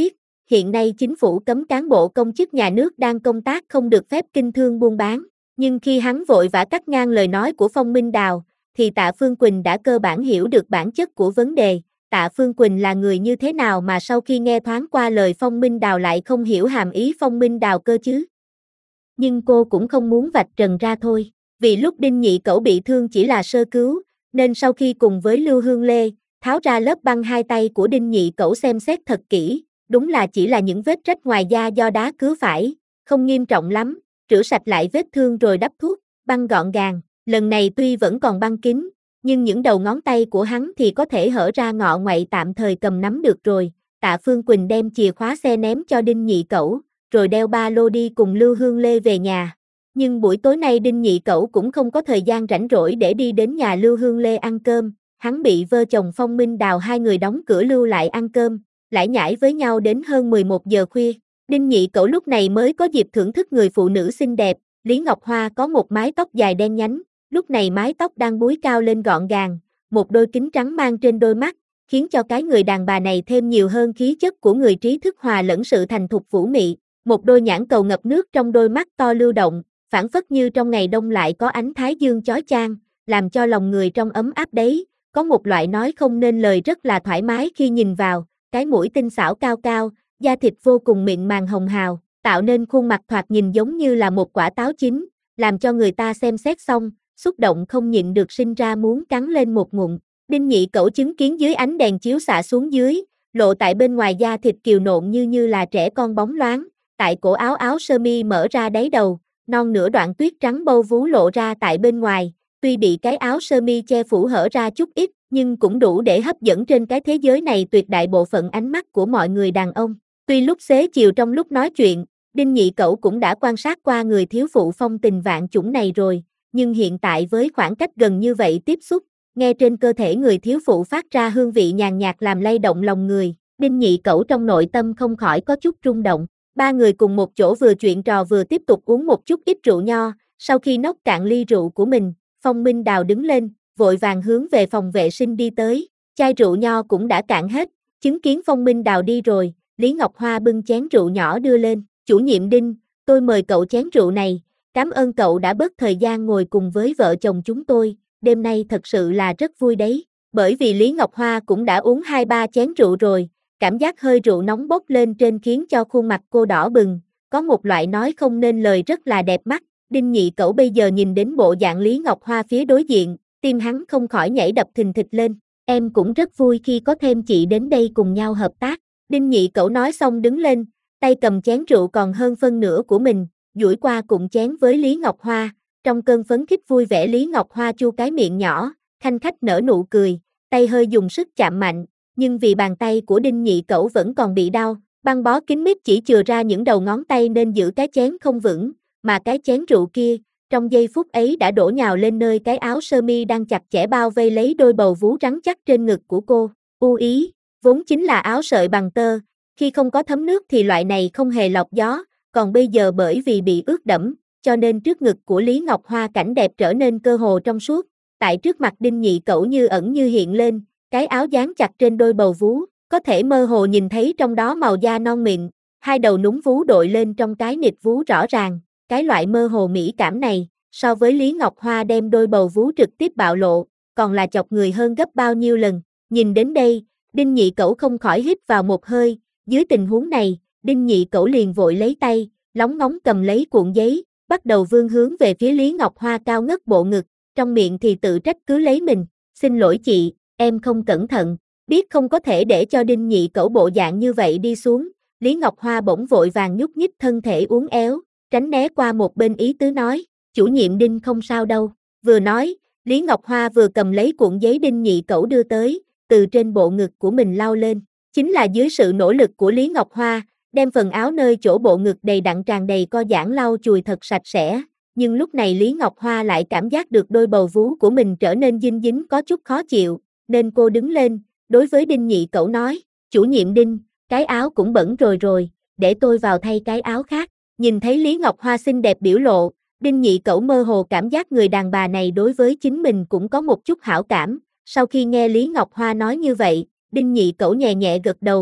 Speaker 1: hiện nay chính phủ cấm cán bộ công chức nhà nước đang công tác không được phép kinh thương buôn bán. Nhưng khi hắn vội vã cắt ngang lời nói của Phong Minh Đào, thì Tạ Phương Quỳnh đã cơ bản hiểu được bản chất của vấn đề. Tạ Phương Quỳnh là người như thế nào mà sau khi nghe thoáng qua lời Phong Minh Đào lại không hiểu hàm ý Phong Minh Đào cơ chứ? Nhưng cô cũng không muốn vạch trần ra thôi. Vì lúc Đinh Nhị Cẩu bị thương chỉ là sơ cứu, nên sau khi cùng với Lưu Hương Lê, tháo ra lớp băng hai tay của Đinh Nhị Cẩu xem xét thật kỹ, đúng là chỉ là những vết rách ngoài da do đá cứa phải, không nghiêm trọng lắm, rửa sạch lại vết thương rồi đắp thuốc, băng gọn gàng. Lần này tuy vẫn còn băng kín, nhưng những đầu ngón tay của hắn thì có thể hở ra ngọ ngoại tạm thời cầm nắm được rồi. Tạ Phương Quỳnh đem chìa khóa xe ném cho Đinh Nhị Cẩu, rồi đeo ba lô đi cùng Lưu Hương Lê về nhà. Nhưng buổi tối nay Đinh Nhị Cẩu cũng không có thời gian rảnh rỗi để đi đến nhà Lưu Hương Lê ăn cơm, hắn bị vợ chồng Phong Minh Đào hai người đóng cửa lưu lại ăn cơm, lải nhải với nhau đến hơn 11 giờ khuya. Đinh Nhị Cẩu lúc này mới có dịp thưởng thức người phụ nữ xinh đẹp. Lý Ngọc Hoa có một mái tóc dài đen nhánh, lúc này mái tóc đang búi cao lên gọn gàng, một đôi kính trắng mang trên đôi mắt, khiến cho cái người đàn bà này thêm nhiều hơn khí chất của người trí thức hòa lẫn sự thành thục vũ mị. Một đôi nhãn cầu ngập nước trong đôi mắt to lưu động, phảng phất như trong ngày đông lại có ánh thái dương chói chang, làm cho lòng người trong ấm áp đấy. Có một loại nói không nên lời rất là thoải mái khi nhìn vào, cái mũi tinh xảo cao cao, da thịt vô cùng mịn màng hồng hào, tạo nên khuôn mặt thoạt nhìn giống như là một quả táo chín, làm cho người ta xem xét xong, xúc động không nhịn được sinh ra muốn cắn lên một ngụm. Đinh Nhị Cẩu chứng kiến dưới ánh đèn chiếu xạ xuống dưới, lộ tại bên ngoài da thịt kiều nộn như là trẻ con bóng loáng, tại cổ áo sơ mi mở ra đáy đầu, non nửa đoạn tuyết trắng bâu vú lộ ra tại bên ngoài, tuy bị cái áo sơ mi che phủ hở ra chút ít, nhưng cũng đủ để hấp dẫn trên cái thế giới này tuyệt đại bộ phận ánh mắt của mọi người đàn ông. Tuy lúc xế chiều trong lúc nói chuyện, Đinh Nhị Cẩu cũng đã quan sát qua người thiếu phụ phong tình vạn chủng này rồi, nhưng hiện tại với khoảng cách gần như vậy tiếp xúc, nghe trên cơ thể người thiếu phụ phát ra hương vị nhàn nhạt làm lay động lòng người, Đinh Nhị Cẩu trong nội tâm không khỏi có chút rung động. Ba người cùng một chỗ vừa chuyện trò vừa tiếp tục uống một chút ít rượu nho, sau khi nốc cạn ly rượu của mình, Phong Minh Đào đứng lên, vội vàng hướng về phòng vệ sinh đi tới, chai rượu nho cũng đã cạn hết, chứng kiến Phong Minh Đào đi rồi, Lý Ngọc Hoa bưng chén rượu nhỏ đưa lên, chủ nhiệm Đinh, tôi mời cậu chén rượu này, cảm ơn cậu đã bớt thời gian ngồi cùng với vợ chồng chúng tôi, đêm nay thật sự là rất vui đấy, bởi vì Lý Ngọc Hoa cũng đã uống 2-3 chén rượu rồi, cảm giác hơi rượu nóng bốc lên trên khiến cho khuôn mặt cô đỏ bừng, có một loại nói không nên lời rất là đẹp mắt. Đinh Nhị Cẩu bây giờ nhìn đến bộ dạng Lý Ngọc Hoa phía đối diện, tim hắn không khỏi nhảy đập thình thịch lên, em cũng rất vui khi có thêm chị đến đây cùng nhau hợp tác. Đinh Nhị Cẩu nói xong đứng lên, tay cầm chén rượu còn hơn phân nửa của mình, duỗi qua cụng chén với Lý Ngọc Hoa, trong cơn phấn khích vui vẻ Lý Ngọc Hoa chu cái miệng nhỏ, khanh khách nở nụ cười, tay hơi dùng sức chạm mạnh, nhưng vì bàn tay của Đinh Nhị Cẩu vẫn còn bị đau, băng bó kín mít chỉ chừa ra những đầu ngón tay nên giữ cái chén không vững, mà cái chén rượu kia, trong giây phút ấy đã đổ nhào lên nơi cái áo sơ mi đang chặt chẽ bao vây lấy đôi bầu vú rắn chắc trên ngực của cô. Ý, vốn chính là áo sợi bằng tơ, khi không có thấm nước thì loại này không hề lọc gió, còn bây giờ bởi vì bị ướt đẫm, cho nên trước ngực của Lý Ngọc Hoa cảnh đẹp trở nên cơ hồ trong suốt, tại trước mặt Đinh Nhị Cẩu như ẩn như hiện lên, cái áo dán chặt trên đôi bầu vú, có thể mơ hồ nhìn thấy trong đó màu da non mịn, hai đầu núm vú đội lên trong cái nịt vú rõ ràng, cái loại mơ hồ mỹ cảm này, so với Lý Ngọc Hoa đem đôi bầu vú trực tiếp bạo lộ, còn là chọc người hơn gấp bao nhiêu lần. Nhìn đến đây, Đinh Nhị Cẩu không khỏi hít vào một hơi, dưới tình huống này, Đinh Nhị Cẩu liền vội lấy tay, lóng ngóng cầm lấy cuộn giấy, bắt đầu vươn hướng về phía Lý Ngọc Hoa cao ngất bộ ngực, trong miệng thì tự trách cứ lấy mình, xin lỗi chị, em không cẩn thận, biết không có thể để cho Đinh Nhị Cẩu bộ dạng như vậy đi xuống, Lý Ngọc Hoa bỗng vội vàng nhúc nhích thân thể uốn éo, tránh né qua một bên ý tứ nói, chủ nhiệm Đinh không sao đâu, vừa nói, Lý Ngọc Hoa vừa cầm lấy cuộn giấy Đinh Nhị Cẩu đưa tới, từ trên bộ ngực của mình lau lên, chính là dưới sự nỗ lực của Lý Ngọc Hoa, đem phần áo nơi chỗ bộ ngực đầy đặn tràn đầy co giãn lau chùi thật sạch sẽ, nhưng lúc này Lý Ngọc Hoa lại cảm giác được đôi bầu vú của mình trở nên dinh dính có chút khó chịu, nên cô đứng lên, đối với Đinh Nhị Cẩu nói, chủ nhiệm Đinh, cái áo cũng bẩn rồi, để tôi vào thay cái áo khác. Nhìn thấy Lý Ngọc Hoa xinh đẹp biểu lộ, Đinh Nhị Cẩu mơ hồ cảm giác người đàn bà này đối với chính mình cũng có một chút hảo cảm, sau khi nghe Lý Ngọc Hoa nói như vậy, Đinh Nhị Cẩu nhẹ nhẹ gật đầu,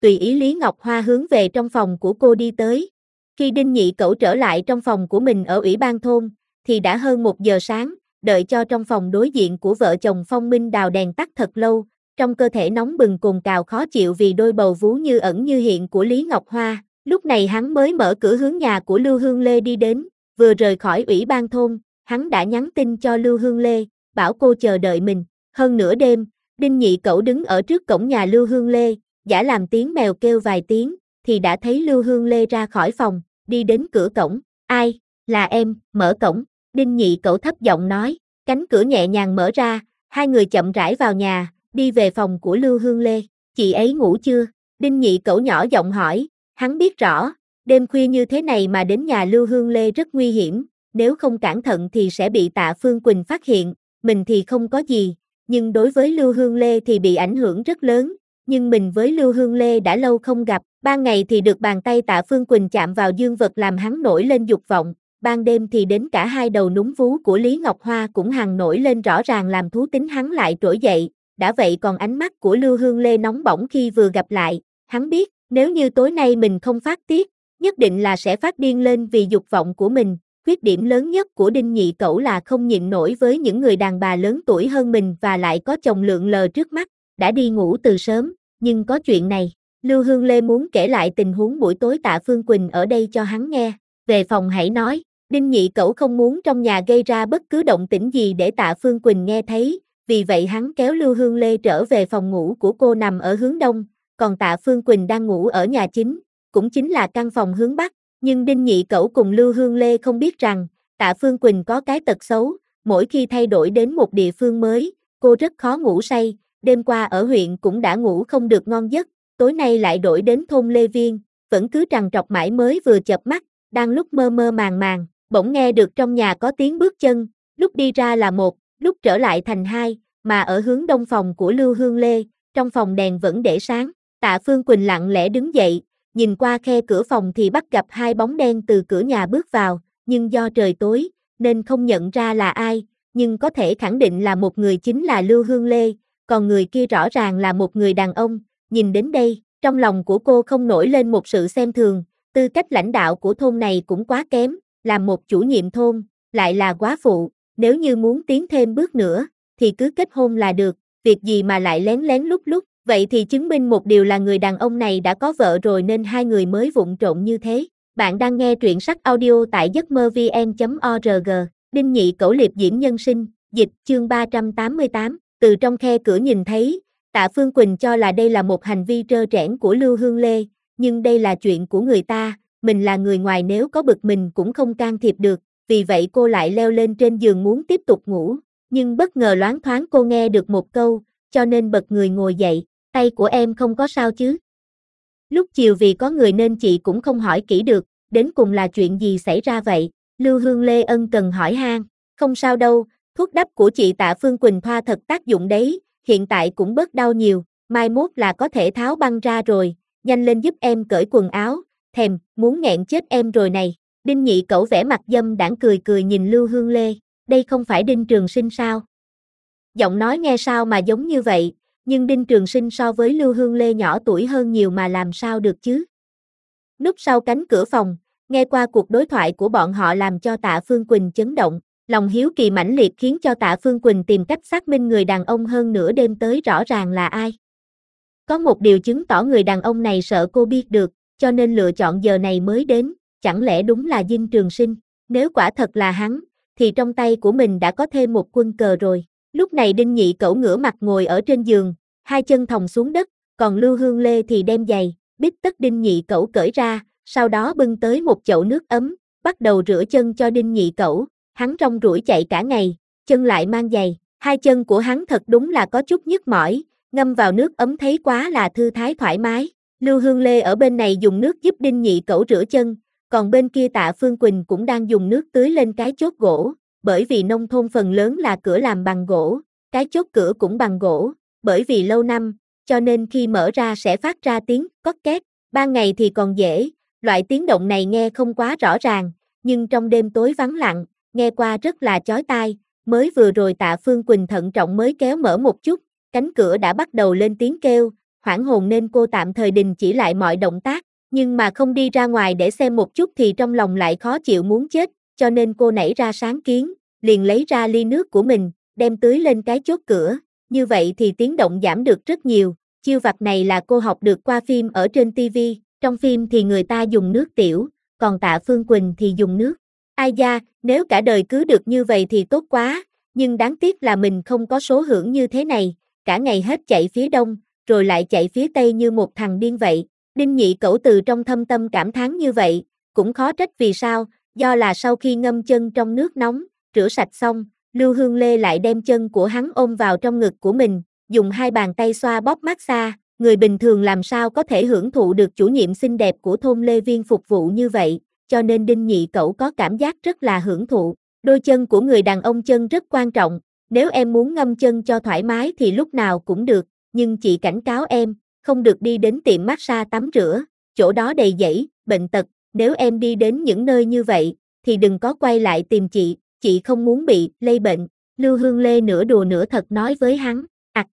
Speaker 1: tùy ý Lý Ngọc Hoa hướng về trong phòng của cô đi tới. Khi Đinh Nhị Cẩu trở lại trong phòng của mình ở ủy ban thôn, thì đã hơn 1 giờ sáng, đợi cho trong phòng đối diện của vợ chồng Phong Minh Đào đèn tắt thật lâu, trong cơ thể nóng bừng cồn cào khó chịu vì đôi bầu vú như ẩn như hiện của Lý Ngọc Hoa. Lúc này hắn mới mở cửa hướng nhà của Lưu Hương Lê đi đến, vừa rời khỏi ủy ban thôn, hắn đã nhắn tin cho Lưu Hương Lê, bảo cô chờ đợi mình. Hơn nửa đêm, Đinh Nhị Cẩu đứng ở trước cổng nhà Lưu Hương Lê, giả làm tiếng mèo kêu vài tiếng, thì đã thấy Lưu Hương Lê ra khỏi phòng, đi đến cửa cổng. Ai? Là em, mở cổng. Đinh Nhị Cẩu thấp giọng nói, cánh cửa nhẹ nhàng mở ra, hai người chậm rãi vào nhà, đi về phòng của Lưu Hương Lê. Chị ấy ngủ chưa? Đinh Nhị Cẩu nhỏ giọng hỏi, hắn biết rõ, đêm khuya như thế này mà đến nhà Lưu Hương Lê rất nguy hiểm, nếu không cẩn thận thì sẽ bị Tạ Phương Quỳnh phát hiện, mình thì không có gì, nhưng đối với Lưu Hương Lê thì bị ảnh hưởng rất lớn, nhưng mình với Lưu Hương Lê đã lâu không gặp, ban ngày thì được bàn tay Tạ Phương Quỳnh chạm vào dương vật làm hắn nổi lên dục vọng, ban đêm thì đến cả hai đầu núm vú của Lý Ngọc Hoa cũng hằng nổi lên rõ ràng làm thú tính hắn lại trỗi dậy, đã vậy còn ánh mắt của Lưu Hương Lê nóng bỏng khi vừa gặp lại, hắn biết, nếu như tối nay mình không phát tiết, nhất định là sẽ phát điên lên vì dục vọng của mình. Khuyết điểm lớn nhất của Đinh Nhị Cẩu là không nhịn nổi với những người đàn bà lớn tuổi hơn mình và lại có chồng lượn lờ trước mắt, đã đi ngủ từ sớm, nhưng có chuyện này, Lưu Hương Lê muốn kể lại tình huống buổi tối Tạ Phương Quỳnh ở đây cho hắn nghe, về phòng hãy nói, Đinh Nhị Cẩu không muốn trong nhà gây ra bất cứ động tĩnh gì để Tạ Phương Quỳnh nghe thấy, vì vậy hắn kéo Lưu Hương Lê trở về phòng ngủ của cô nằm ở hướng đông, còn Tạ Phương Quỳnh đang ngủ ở nhà chính, cũng chính là căn phòng hướng bắc, nhưng Đinh Nhị Cẩu cùng Lưu Hương Lê không biết rằng, Tạ Phương Quỳnh có cái tật xấu, mỗi khi thay đổi đến một địa phương mới, cô rất khó ngủ say, đêm qua ở huyện cũng đã ngủ không được ngon giấc, tối nay lại đổi đến thôn Lê Viên, vẫn cứ trằn trọc mãi mới vừa chợp mắt, đang lúc mơ mơ màng màng, bỗng nghe được trong nhà có tiếng bước chân, lúc đi ra là một, lúc trở lại thành hai, mà ở hướng đông phòng của Lưu Hương Lê, trong phòng đèn vẫn để sáng, Tạ Phương Quỳnh lặng lẽ đứng dậy, nhìn qua khe cửa phòng thì bắt gặp hai bóng đen từ cửa nhà bước vào, nhưng do trời tối, nên không nhận ra là ai, nhưng có thể khẳng định là một người chính là Lưu Hương Lê, còn người kia rõ ràng là một người đàn ông, nhìn đến đây, trong lòng của cô không nổi lên một sự xem thường, tư cách lãnh đạo của thôn này cũng quá kém, làm một chủ nhiệm thôn, lại là góa phụ, nếu như muốn tiến thêm bước nữa, thì cứ kết hôn là được, việc gì mà lại lén lén lút lút. Vậy thì chứng minh một điều là người đàn ông này đã có vợ rồi nên hai người mới vụng trộm như thế. Bạn đang nghe truyện sách audio tại giấc mơ vn.org. Đinh Nhị Cẩu liệp diễm nhân sinh, dịch chương 388. Từ trong khe cửa nhìn thấy, Tạ Phương Quỳnh cho là đây là một hành vi trơ trẽn của Lưu Hương Lê, nhưng đây là chuyện của người ta, mình là người ngoài nếu có bực mình cũng không can thiệp được, vì vậy cô lại leo lên trên giường muốn tiếp tục ngủ, nhưng bất ngờ loáng thoáng cô nghe được một câu, cho nên bật người ngồi dậy. Tay của em không có sao chứ? Lúc chiều vì có người nên chị cũng không hỏi kỹ được, đến cùng là chuyện gì xảy ra vậy? Lưu Hương Lê ân cần hỏi han, không sao đâu, thuốc đắp của chị Tạ Phương Quỳnh thoa thật tác dụng đấy, hiện tại cũng bớt đau nhiều, mai mốt là có thể tháo băng ra rồi, nhanh lên giúp em cởi quần áo, thèm, muốn nghẹn chết em rồi này. Đinh Nhị Cẩu vẻ mặt dâm đãng cười cười nhìn Lưu Hương Lê, đây không phải Đinh Trường Sinh sao? Giọng nói nghe sao mà giống như vậy? Nhưng Đinh Trường Sinh so với Lưu Hương Lê nhỏ tuổi hơn nhiều mà làm sao được chứ? Núp sau cánh cửa phòng, nghe qua cuộc đối thoại của bọn họ làm cho Tạ Phương Quỳnh chấn động, lòng hiếu kỳ mãnh liệt khiến cho Tạ Phương Quỳnh tìm cách xác minh người đàn ông hơn nửa đêm tới rõ ràng là ai. Có một điều chứng tỏ người đàn ông này sợ cô biết được, cho nên lựa chọn giờ này mới đến, chẳng lẽ đúng là Đinh Trường Sinh? Nếu quả thật là hắn, thì trong tay của mình đã có thêm một quân cờ rồi. Lúc này Đinh Nhị Cẩu ngửa mặt ngồi ở trên giường, hai chân thòng xuống đất, còn Lưu Hương Lê thì đem giày, bít tất Đinh Nhị Cẩu cởi ra, sau đó bưng tới một chậu nước ấm, bắt đầu rửa chân cho Đinh Nhị Cẩu, hắn rong ruổi chạy cả ngày, chân lại mang giày, hai chân của hắn thật đúng là có chút nhức mỏi, ngâm vào nước ấm thấy quá là thư thái thoải mái. Lưu Hương Lê ở bên này dùng nước giúp Đinh Nhị Cẩu rửa chân, còn bên kia Tạ Phương Quỳnh cũng đang dùng nước tưới lên cái chốt gỗ. Bởi vì nông thôn phần lớn là cửa làm bằng gỗ, cái chốt cửa cũng bằng gỗ, bởi vì lâu năm, cho nên khi mở ra sẽ phát ra tiếng cót két, ban ngày thì còn dễ, loại tiếng động này nghe không quá rõ ràng, nhưng trong đêm tối vắng lặng, nghe qua rất là chói tai, mới vừa rồi Tạ Phương Quỳnh thận trọng mới kéo mở một chút, cánh cửa đã bắt đầu lên tiếng kêu, hoảng hồn nên cô tạm thời đình chỉ lại mọi động tác, nhưng mà không đi ra ngoài để xem một chút thì trong lòng lại khó chịu muốn chết, cho nên cô nảy ra sáng kiến, liền lấy ra ly nước của mình, đem tưới lên cái chốt cửa, như vậy thì tiếng động giảm được rất nhiều, chiêu vặt này là cô học được qua phim ở trên TV, trong phim thì người ta dùng nước tiểu, còn Tạ Phương Quỳnh thì dùng nước. Ai da, nếu cả đời cứ được như vậy thì tốt quá, nhưng đáng tiếc là mình không có số hưởng như thế này, cả ngày hết chạy phía đông, rồi lại chạy phía tây như một thằng điên vậy. Đinh Nhị Cẩu từ trong thâm tâm cảm thán như vậy, cũng khó trách vì sao, do là sau khi ngâm chân trong nước nóng, rửa sạch xong, Lưu Hương Lê lại đem chân của hắn ôm vào trong ngực của mình, dùng hai bàn tay xoa bóp massage, người bình thường làm sao có thể hưởng thụ được chủ nhiệm xinh đẹp của thôn Lê Viên phục vụ như vậy, cho nên Đinh Nhị Cẩu có cảm giác rất là hưởng thụ. Đôi chân của người đàn ông chân rất quan trọng, nếu em muốn ngâm chân cho thoải mái thì lúc nào cũng được, nhưng chị cảnh cáo em, không được đi đến tiệm massage tắm rửa, chỗ đó đầy dẫy, bệnh tật, nếu em đi đến những nơi như vậy, thì đừng có quay lại tìm chị không muốn bị lây bệnh. Lưu Hương Lê nửa đùa nửa thật nói với hắn,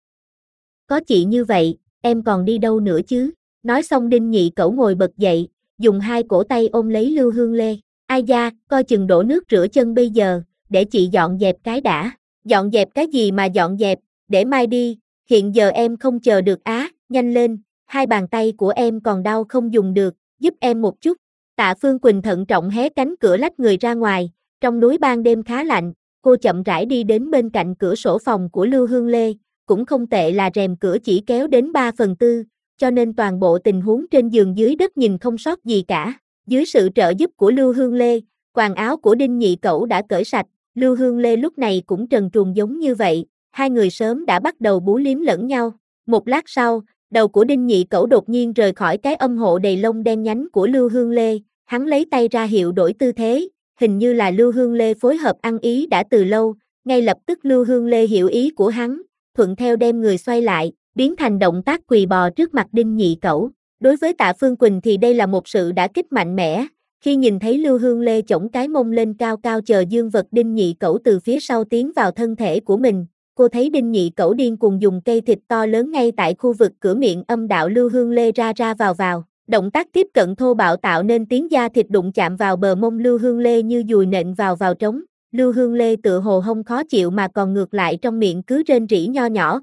Speaker 1: có chị như vậy, em còn đi đâu nữa chứ? Nói xong Đinh Nhị Cẩu ngồi bật dậy, dùng hai cổ tay ôm lấy Lưu Hương Lê. Ai da, coi chừng đổ nước rửa chân bây giờ, để chị dọn dẹp cái đã. Dọn dẹp cái gì mà dọn dẹp, để mai đi, hiện giờ em không chờ được á, nhanh lên, hai bàn tay của em còn đau không dùng được, giúp em một chút. Tạ Phương Quỳnh thận trọng hé cánh cửa lách người ra ngoài, trong núi ban đêm khá lạnh, cô chậm rãi đi đến bên cạnh cửa sổ phòng của Lưu Hương Lê, cũng không tệ là rèm cửa chỉ kéo đến 3/4, cho nên toàn bộ tình huống trên giường dưới đất nhìn không sót gì cả. Dưới sự trợ giúp của Lưu Hương Lê, quần áo của Đinh Nhị Cẩu đã cởi sạch, Lưu Hương Lê lúc này cũng trần truồng giống như vậy, hai người sớm đã bắt đầu bú liếm lẫn nhau. Một lát sau, đầu của Đinh Nhị Cẩu đột nhiên rời khỏi cái âm hộ đầy lông đen nhánh của Lưu Hương Lê, hắn lấy tay ra hiệu đổi tư thế, hình như là Lưu Hương Lê phối hợp ăn ý đã từ lâu, ngay lập tức Lưu Hương Lê hiểu ý của hắn, thuận theo đem người xoay lại, biến thành động tác quỳ bò trước mặt Đinh Nhị Cẩu. Đối với Tạ Phương Quỳnh thì đây là một sự đả kích mạnh mẽ, khi nhìn thấy Lưu Hương Lê chổng cái mông lên cao cao chờ dương vật Đinh Nhị Cẩu từ phía sau tiến vào thân thể của mình, cô thấy Đinh Nhị Cẩu điên cuồng dùng cây thịt to lớn ngay tại khu vực cửa miệng âm đạo Lưu Hương Lê ra ra vào. Động tác tiếp cận thô bạo tạo nên tiếng da thịt đụng chạm vào bờ mông Lưu Hương Lê như dùi nện vào trống. Lưu Hương Lê tựa hồ hông khó chịu mà còn ngược lại trong miệng cứ rên rỉ nho nhỏ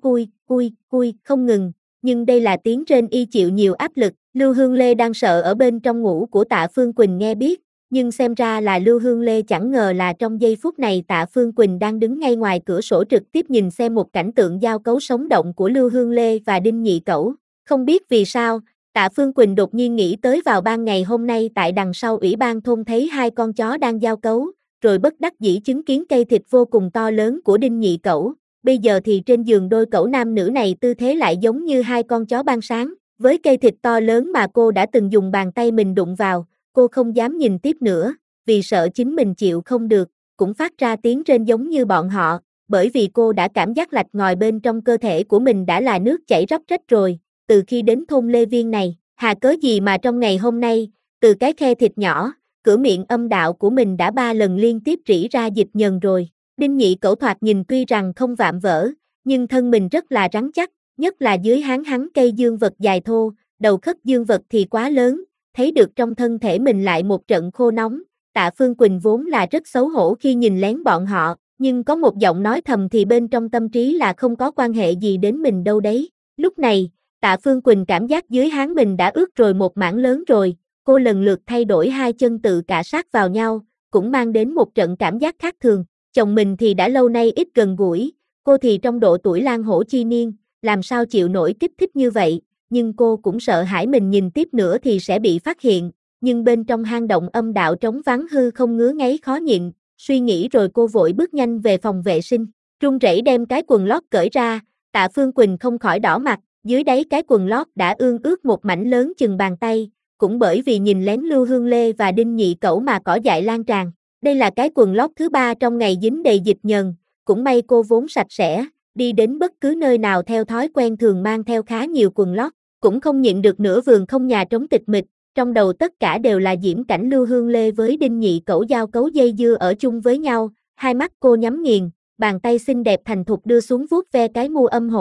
Speaker 1: không ngừng, nhưng đây là tiếng rên y chịu nhiều áp lực. Lưu Hương Lê đang sợ ở bên trong ngủ của Tạ Phương Quỳnh nghe biết, nhưng xem ra là Lưu Hương Lê chẳng ngờ là trong giây phút này Tạ Phương Quỳnh đang đứng ngay ngoài cửa sổ trực tiếp nhìn xem một cảnh tượng giao cấu sống động của Lưu Hương Lê và Đinh Nhị Cẩu. Không biết vì sao, Tạ Phương Quỳnh đột nhiên nghĩ tới vào ban ngày hôm nay tại đằng sau ủy ban thôn thấy hai con chó đang giao cấu, rồi bất đắc dĩ chứng kiến cây thịt vô cùng to lớn của Đinh Nhị Cẩu. Bây giờ thì trên giường đôi cẩu nam nữ này tư thế lại giống như hai con chó ban sáng, với cây thịt to lớn mà cô đã từng dùng bàn tay mình đụng vào, cô không dám nhìn tiếp nữa, vì sợ chính mình chịu không được, cũng phát ra tiếng rên giống như bọn họ, bởi vì cô đã cảm giác lạch ngòi bên trong cơ thể của mình đã là nước chảy róc rách rồi, từ khi đến thôn Lê Viên này, hà cớ gì mà trong ngày hôm nay, từ cái khe thịt nhỏ, cửa miệng âm đạo của mình đã 3 lần liên tiếp rỉ ra dịch nhờn rồi. Đinh Nhị Cẩu thoạt nhìn tuy rằng không vạm vỡ, nhưng thân mình rất là rắn chắc, nhất là dưới háng hắn cây dương vật dài thô, đầu khất dương vật thì quá lớn, thấy được trong thân thể mình lại một trận khô nóng. Tạ Phương Quỳnh vốn là rất xấu hổ khi nhìn lén bọn họ, nhưng có một giọng nói thầm thì bên trong tâm trí là không có quan hệ gì đến mình đâu đấy. Lúc này, Tạ Phương Quỳnh cảm giác dưới háng mình đã ướt rồi một mảng lớn rồi, cô lần lượt thay đổi hai chân tự cạ sát vào nhau, cũng mang đến một trận cảm giác khác thường. Chồng mình thì đã lâu nay ít gần gũi, cô thì trong độ tuổi lang hổ chi niên, làm sao chịu nổi kích thích như vậy, nhưng cô cũng sợ hãi mình nhìn tiếp nữa thì sẽ bị phát hiện, nhưng bên trong hang động âm đạo trống vắng hư không ngứa ngáy khó nhịn, suy nghĩ rồi cô vội bước nhanh về phòng vệ sinh, run rẩy đem cái quần lót cởi ra, Tạ Phương Quỳnh không khỏi đỏ mặt, dưới đáy cái quần lót đã ương ướt một mảnh lớn chừng bàn tay, cũng bởi vì nhìn lén Lưu Hương Lê và Đinh Nhị Cẩu mà cỏ dại lan tràn. Đây là cái quần lót thứ 3 trong ngày dính đầy dịch nhờn, cũng may cô vốn sạch sẽ, đi đến bất cứ nơi nào theo thói quen thường mang theo khá nhiều quần lót, cũng không nhịn được nửa vườn không nhà trống tịch mịch, trong đầu tất cả đều là diễm cảnh Lưu Hương Lê với Đinh Nhị Cẩu giao cấu dây dưa ở chung với nhau, hai mắt cô nhắm nghiền, bàn tay xinh đẹp thành thục đưa xuống vuốt ve cái mu âm hộ,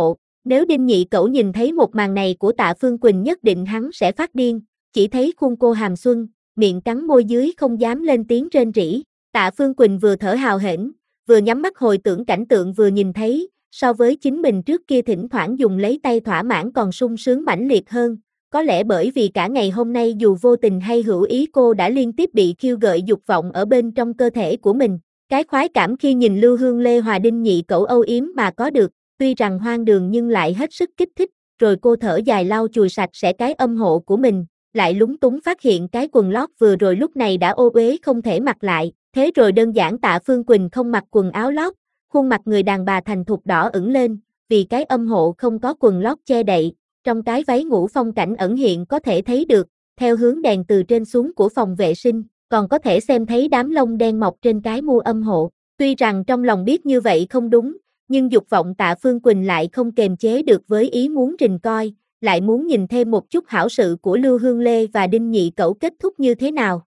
Speaker 1: Nếu Đinh Nhị Cẩu nhìn thấy một màn này của Tạ Phương Quỳnh nhất định hắn sẽ phát điên, chỉ thấy khuôn cô hàm xuân, miệng cắn môi dưới không dám lên tiếng rên rỉ. Tạ Phương Quỳnh vừa thở hào hển, vừa nhắm mắt hồi tưởng cảnh tượng vừa nhìn thấy, so với chính mình trước kia thỉnh thoảng dùng lấy tay thỏa mãn còn sung sướng mãnh liệt hơn. Có lẽ bởi vì cả ngày hôm nay dù vô tình hay hữu ý cô đã liên tiếp bị khiêu gợi dục vọng ở bên trong cơ thể của mình. Cái khoái cảm khi nhìn Lưu Hương Lê hòa Đinh Nhị Cẩu âu yếm mà có được, tuy rằng hoang đường nhưng lại hết sức kích thích, rồi cô thở dài lau chùi sạch sẽ cái âm hộ của mình, lại lúng túng phát hiện cái quần lót vừa rồi lúc này đã ô uế không thể mặc lại, thế rồi đơn giản Tạ Phương Quỳnh không mặc quần áo lót, khuôn mặt người đàn bà thành thục đỏ ửng lên, vì cái âm hộ không có quần lót che đậy, trong cái váy ngủ phong cảnh ẩn hiện có thể thấy được, theo hướng đèn từ trên xuống của phòng vệ sinh, còn có thể xem thấy đám lông đen mọc trên cái mu âm hộ. Tuy rằng trong lòng biết như vậy không đúng, nhưng dục vọng Tạ Phương Quỳnh lại không kềm chế được với ý muốn rình coi, lại muốn nhìn thêm một chút hảo sự của Lưu Hương Lê và Đinh Nhị Cẩu kết thúc như thế nào.